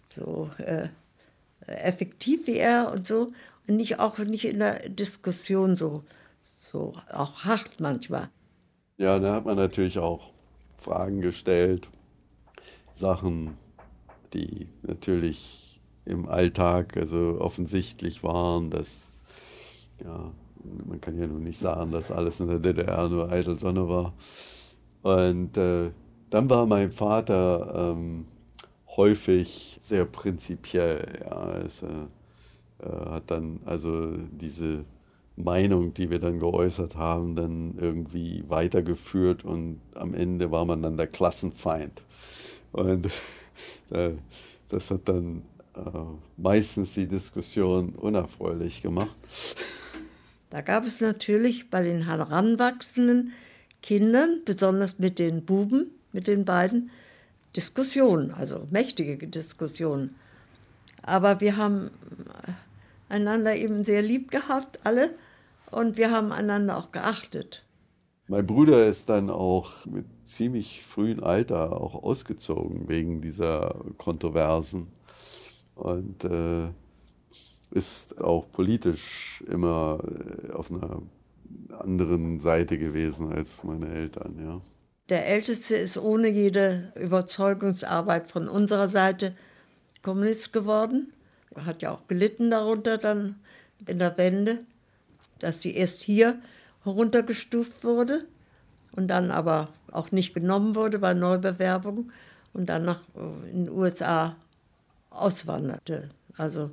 effektiv wie er und so. Und nicht in der Diskussion so auch hart manchmal. Ja, da hat man natürlich auch Fragen gestellt, Sachen, die natürlich im Alltag also offensichtlich waren, dass, ja, man kann ja nun nicht sagen, dass alles in der DDR nur eitel Sonne war. Und dann war mein Vater häufig sehr prinzipiell. Ja, es hat dann also diese Meinung, die wir dann geäußert haben, dann irgendwie weitergeführt und am Ende war man dann der Klassenfeind. Und das hat dann meistens die Diskussion unerfreulich gemacht. Da gab es natürlich bei den heranwachsenden Kindern, besonders mit den Buben, mit den beiden, Diskussionen, also mächtige Diskussionen. Aber wir haben einander eben sehr lieb gehabt, alle, und wir haben einander auch geachtet. Mein Bruder ist dann auch mit ziemlich frühem Alter auch ausgezogen wegen dieser Kontroversen und ist auch politisch immer auf einer anderen Seite gewesen als meine Eltern, ja. Der Älteste ist ohne jede Überzeugungsarbeit von unserer Seite Kommunist geworden. Er hat ja auch gelitten darunter dann in der Wende, dass sie erst hier heruntergestuft wurde und dann aber auch nicht genommen wurde bei Neubewerbung und dann in den USA auswanderte. Also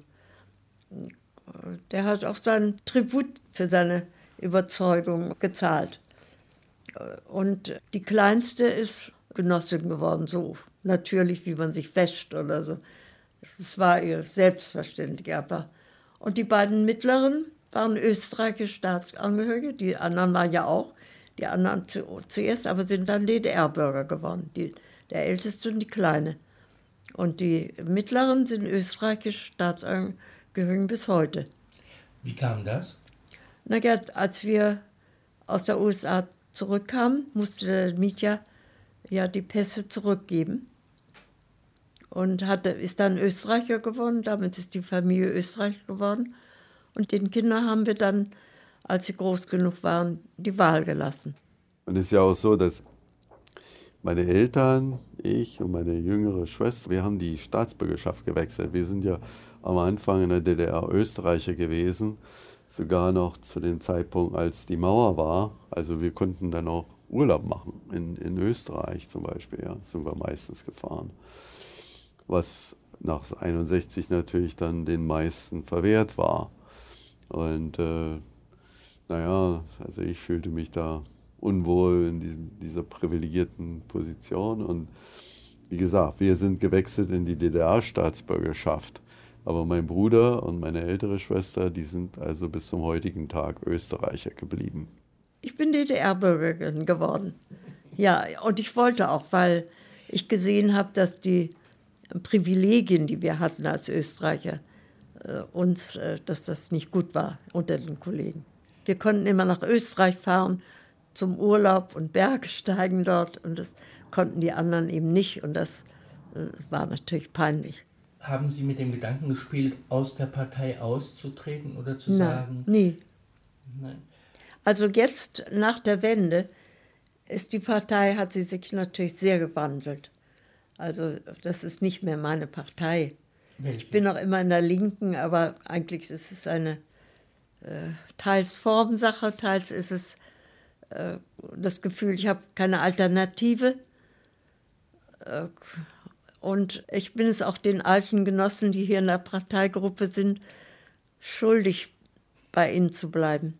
der hat auch seinen Tribut für seine Überzeugung gezahlt. Und die Kleinste ist Genossin geworden, so natürlich, wie man sich wäscht oder so. Das war ihr selbstverständlich. Aber. Und die beiden Mittleren waren österreichische Staatsangehörige, die anderen waren ja auch, die anderen zuerst, aber sind dann DDR-Bürger geworden, der Älteste und die Kleine. Und die Mittleren sind österreichische Staatsangehörige bis heute. Wie kam das? Na ja, als wir aus der USA zurückkamen, musste der Mitja ja die Pässe zurückgeben und ist dann Österreicher geworden. Damit ist die Familie Österreicher geworden. Und den Kindern haben wir dann, als sie groß genug waren, die Wahl gelassen. Und es ist ja auch so, dass meine Eltern, ich und meine jüngere Schwester, wir haben die Staatsbürgerschaft gewechselt. Wir sind ja am Anfang in der DDR Österreicher gewesen, sogar noch zu dem Zeitpunkt, als die Mauer war. Also wir konnten dann auch Urlaub machen, in Österreich zum Beispiel, ja, sind wir meistens gefahren. Was nach 1961 natürlich dann den meisten verwehrt war. Und also ich fühlte mich da unwohl in dieser privilegierten Position. Und wie gesagt, wir sind gewechselt in die DDR-Staatsbürgerschaft. Aber mein Bruder und meine ältere Schwester, die sind also bis zum heutigen Tag Österreicher geblieben. Ich bin DDR-Bürgerin geworden. Ja, und ich wollte auch, weil ich gesehen habe, dass die Privilegien, die wir hatten als Österreicher, dass das nicht gut war unter den Kollegen. Wir konnten immer nach Österreich fahren zum Urlaub und Berge steigen dort und das konnten die anderen eben nicht und das war natürlich peinlich. Haben Sie mit dem Gedanken gespielt, aus der Partei auszutreten oder zu sagen? Nie. Nein. Also jetzt nach der Wende hat sie sich natürlich sehr gewandelt. Also das ist nicht mehr meine Partei. Welche? Ich bin noch immer in der Linken, aber eigentlich ist es eine teils Formsache, teils ist es das Gefühl, ich habe keine Alternative. Und ich bin es auch den alten Genossen, die hier in der Parteigruppe sind, schuldig, bei ihnen zu bleiben.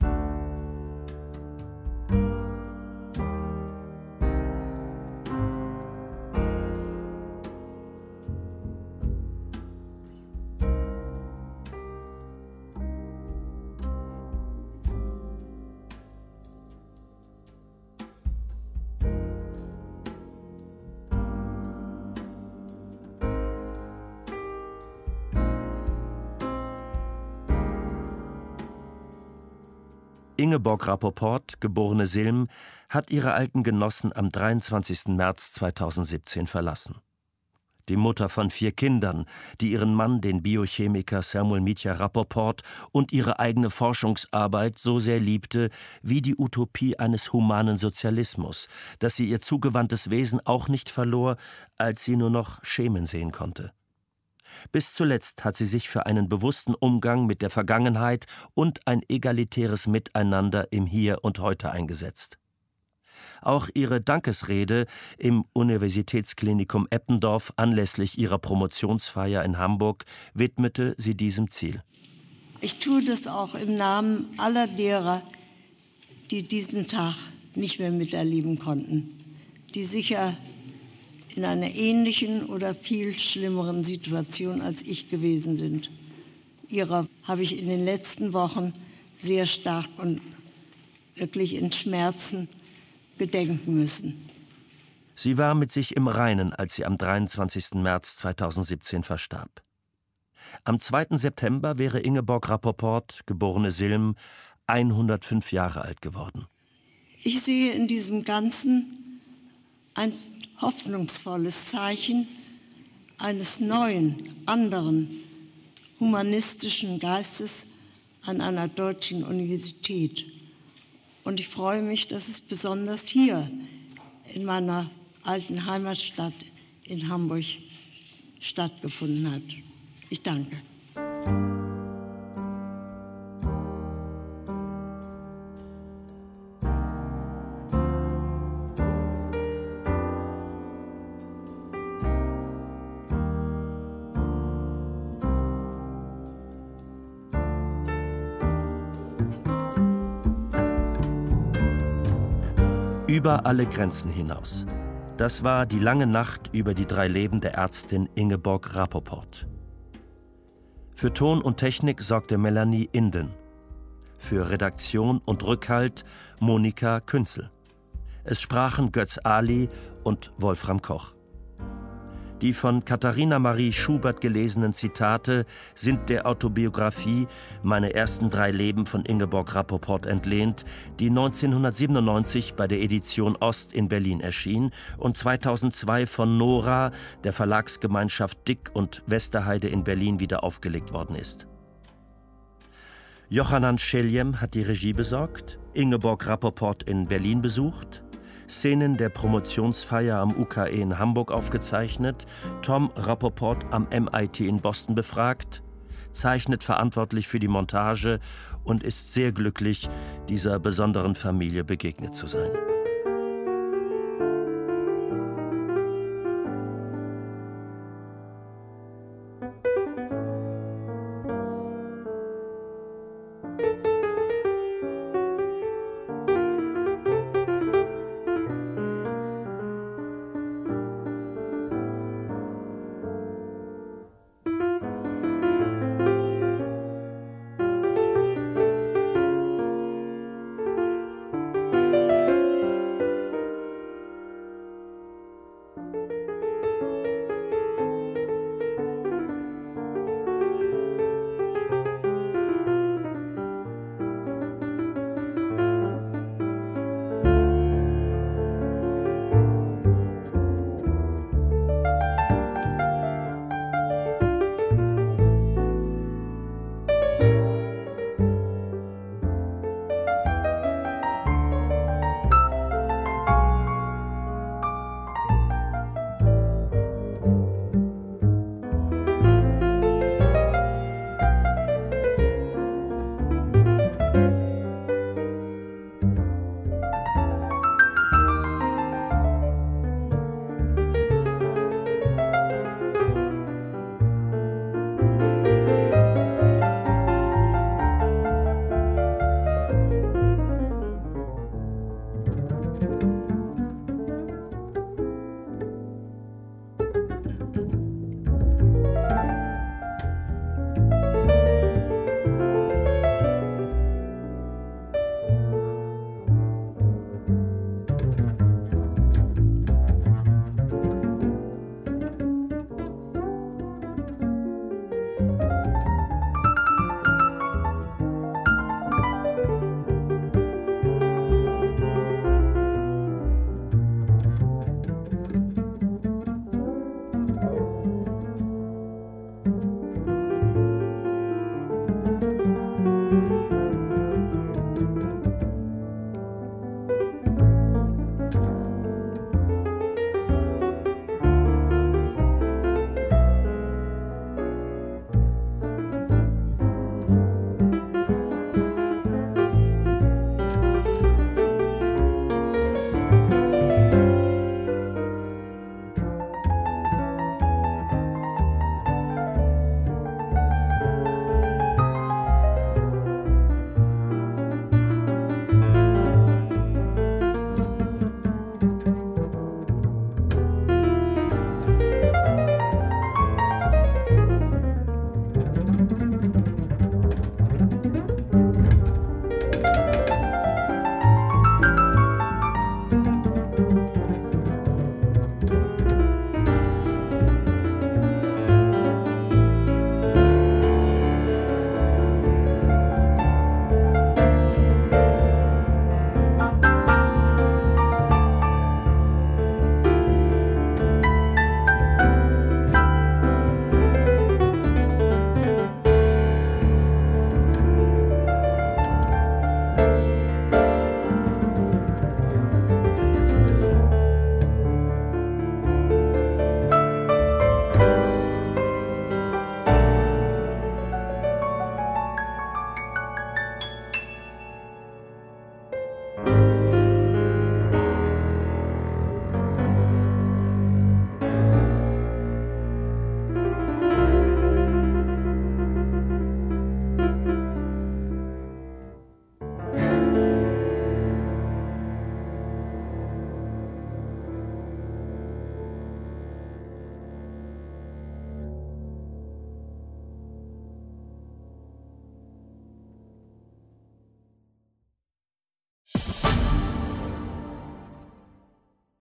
Ingeborg Rapoport, geborene Silm, hat ihre alten Genossen am 23. März 2017 verlassen. Die Mutter von 4 Kindern, die ihren Mann, den Biochemiker Samuel Mitja Rapoport, und ihre eigene Forschungsarbeit so sehr liebte wie die Utopie eines humanen Sozialismus, dass sie ihr zugewandtes Wesen auch nicht verlor, als sie nur noch Schemen sehen konnte. Bis zuletzt hat sie sich für einen bewussten Umgang mit der Vergangenheit und ein egalitäres Miteinander im Hier und Heute eingesetzt. Auch ihre Dankesrede im Universitätsklinikum Eppendorf anlässlich ihrer Promotionsfeier in Hamburg widmete sie diesem Ziel. Ich tue das auch im Namen aller derer, die diesen Tag nicht mehr miterleben konnten, die sicher in einer ähnlichen oder viel schlimmeren Situation als ich gewesen sind. Ihrer habe ich in den letzten Wochen sehr stark und wirklich in Schmerzen gedenken müssen. Sie war mit sich im Reinen, als sie am 23. März 2017 verstarb. Am 2. September wäre Ingeborg Rapoport, geborene Silm, 105 Jahre alt geworden. Ich sehe in diesem Ganzen ein hoffnungsvolles Zeichen eines neuen, anderen, humanistischen Geistes an einer deutschen Universität. Und ich freue mich, dass es besonders hier in meiner alten Heimatstadt in Hamburg stattgefunden hat. Ich danke. Über alle Grenzen hinaus. Das war die lange Nacht über die 3 Leben der Ärztin Ingeborg Rapoport. Für Ton und Technik sorgte Melanie Inden. Für Redaktion und Rückhalt Monika Künzel. Es sprachen Götz Ali und Wolfram Koch. Die von Katharina Marie Schubert gelesenen Zitate sind der Autobiografie »Meine ersten 3 Leben« von Ingeborg Rapoport entlehnt, die 1997 bei der Edition Ost in Berlin erschien und 2002 von Nora, der Verlagsgemeinschaft Dick und Westerheide in Berlin, wieder aufgelegt worden ist. Johanan Scheljem hat die Regie besorgt, Ingeborg Rapoport in Berlin besucht, Szenen der Promotionsfeier am UKE in Hamburg aufgezeichnet, Tom Rapoport am MIT in Boston befragt, zeichnet verantwortlich für die Montage und ist sehr glücklich, dieser besonderen Familie begegnet zu sein.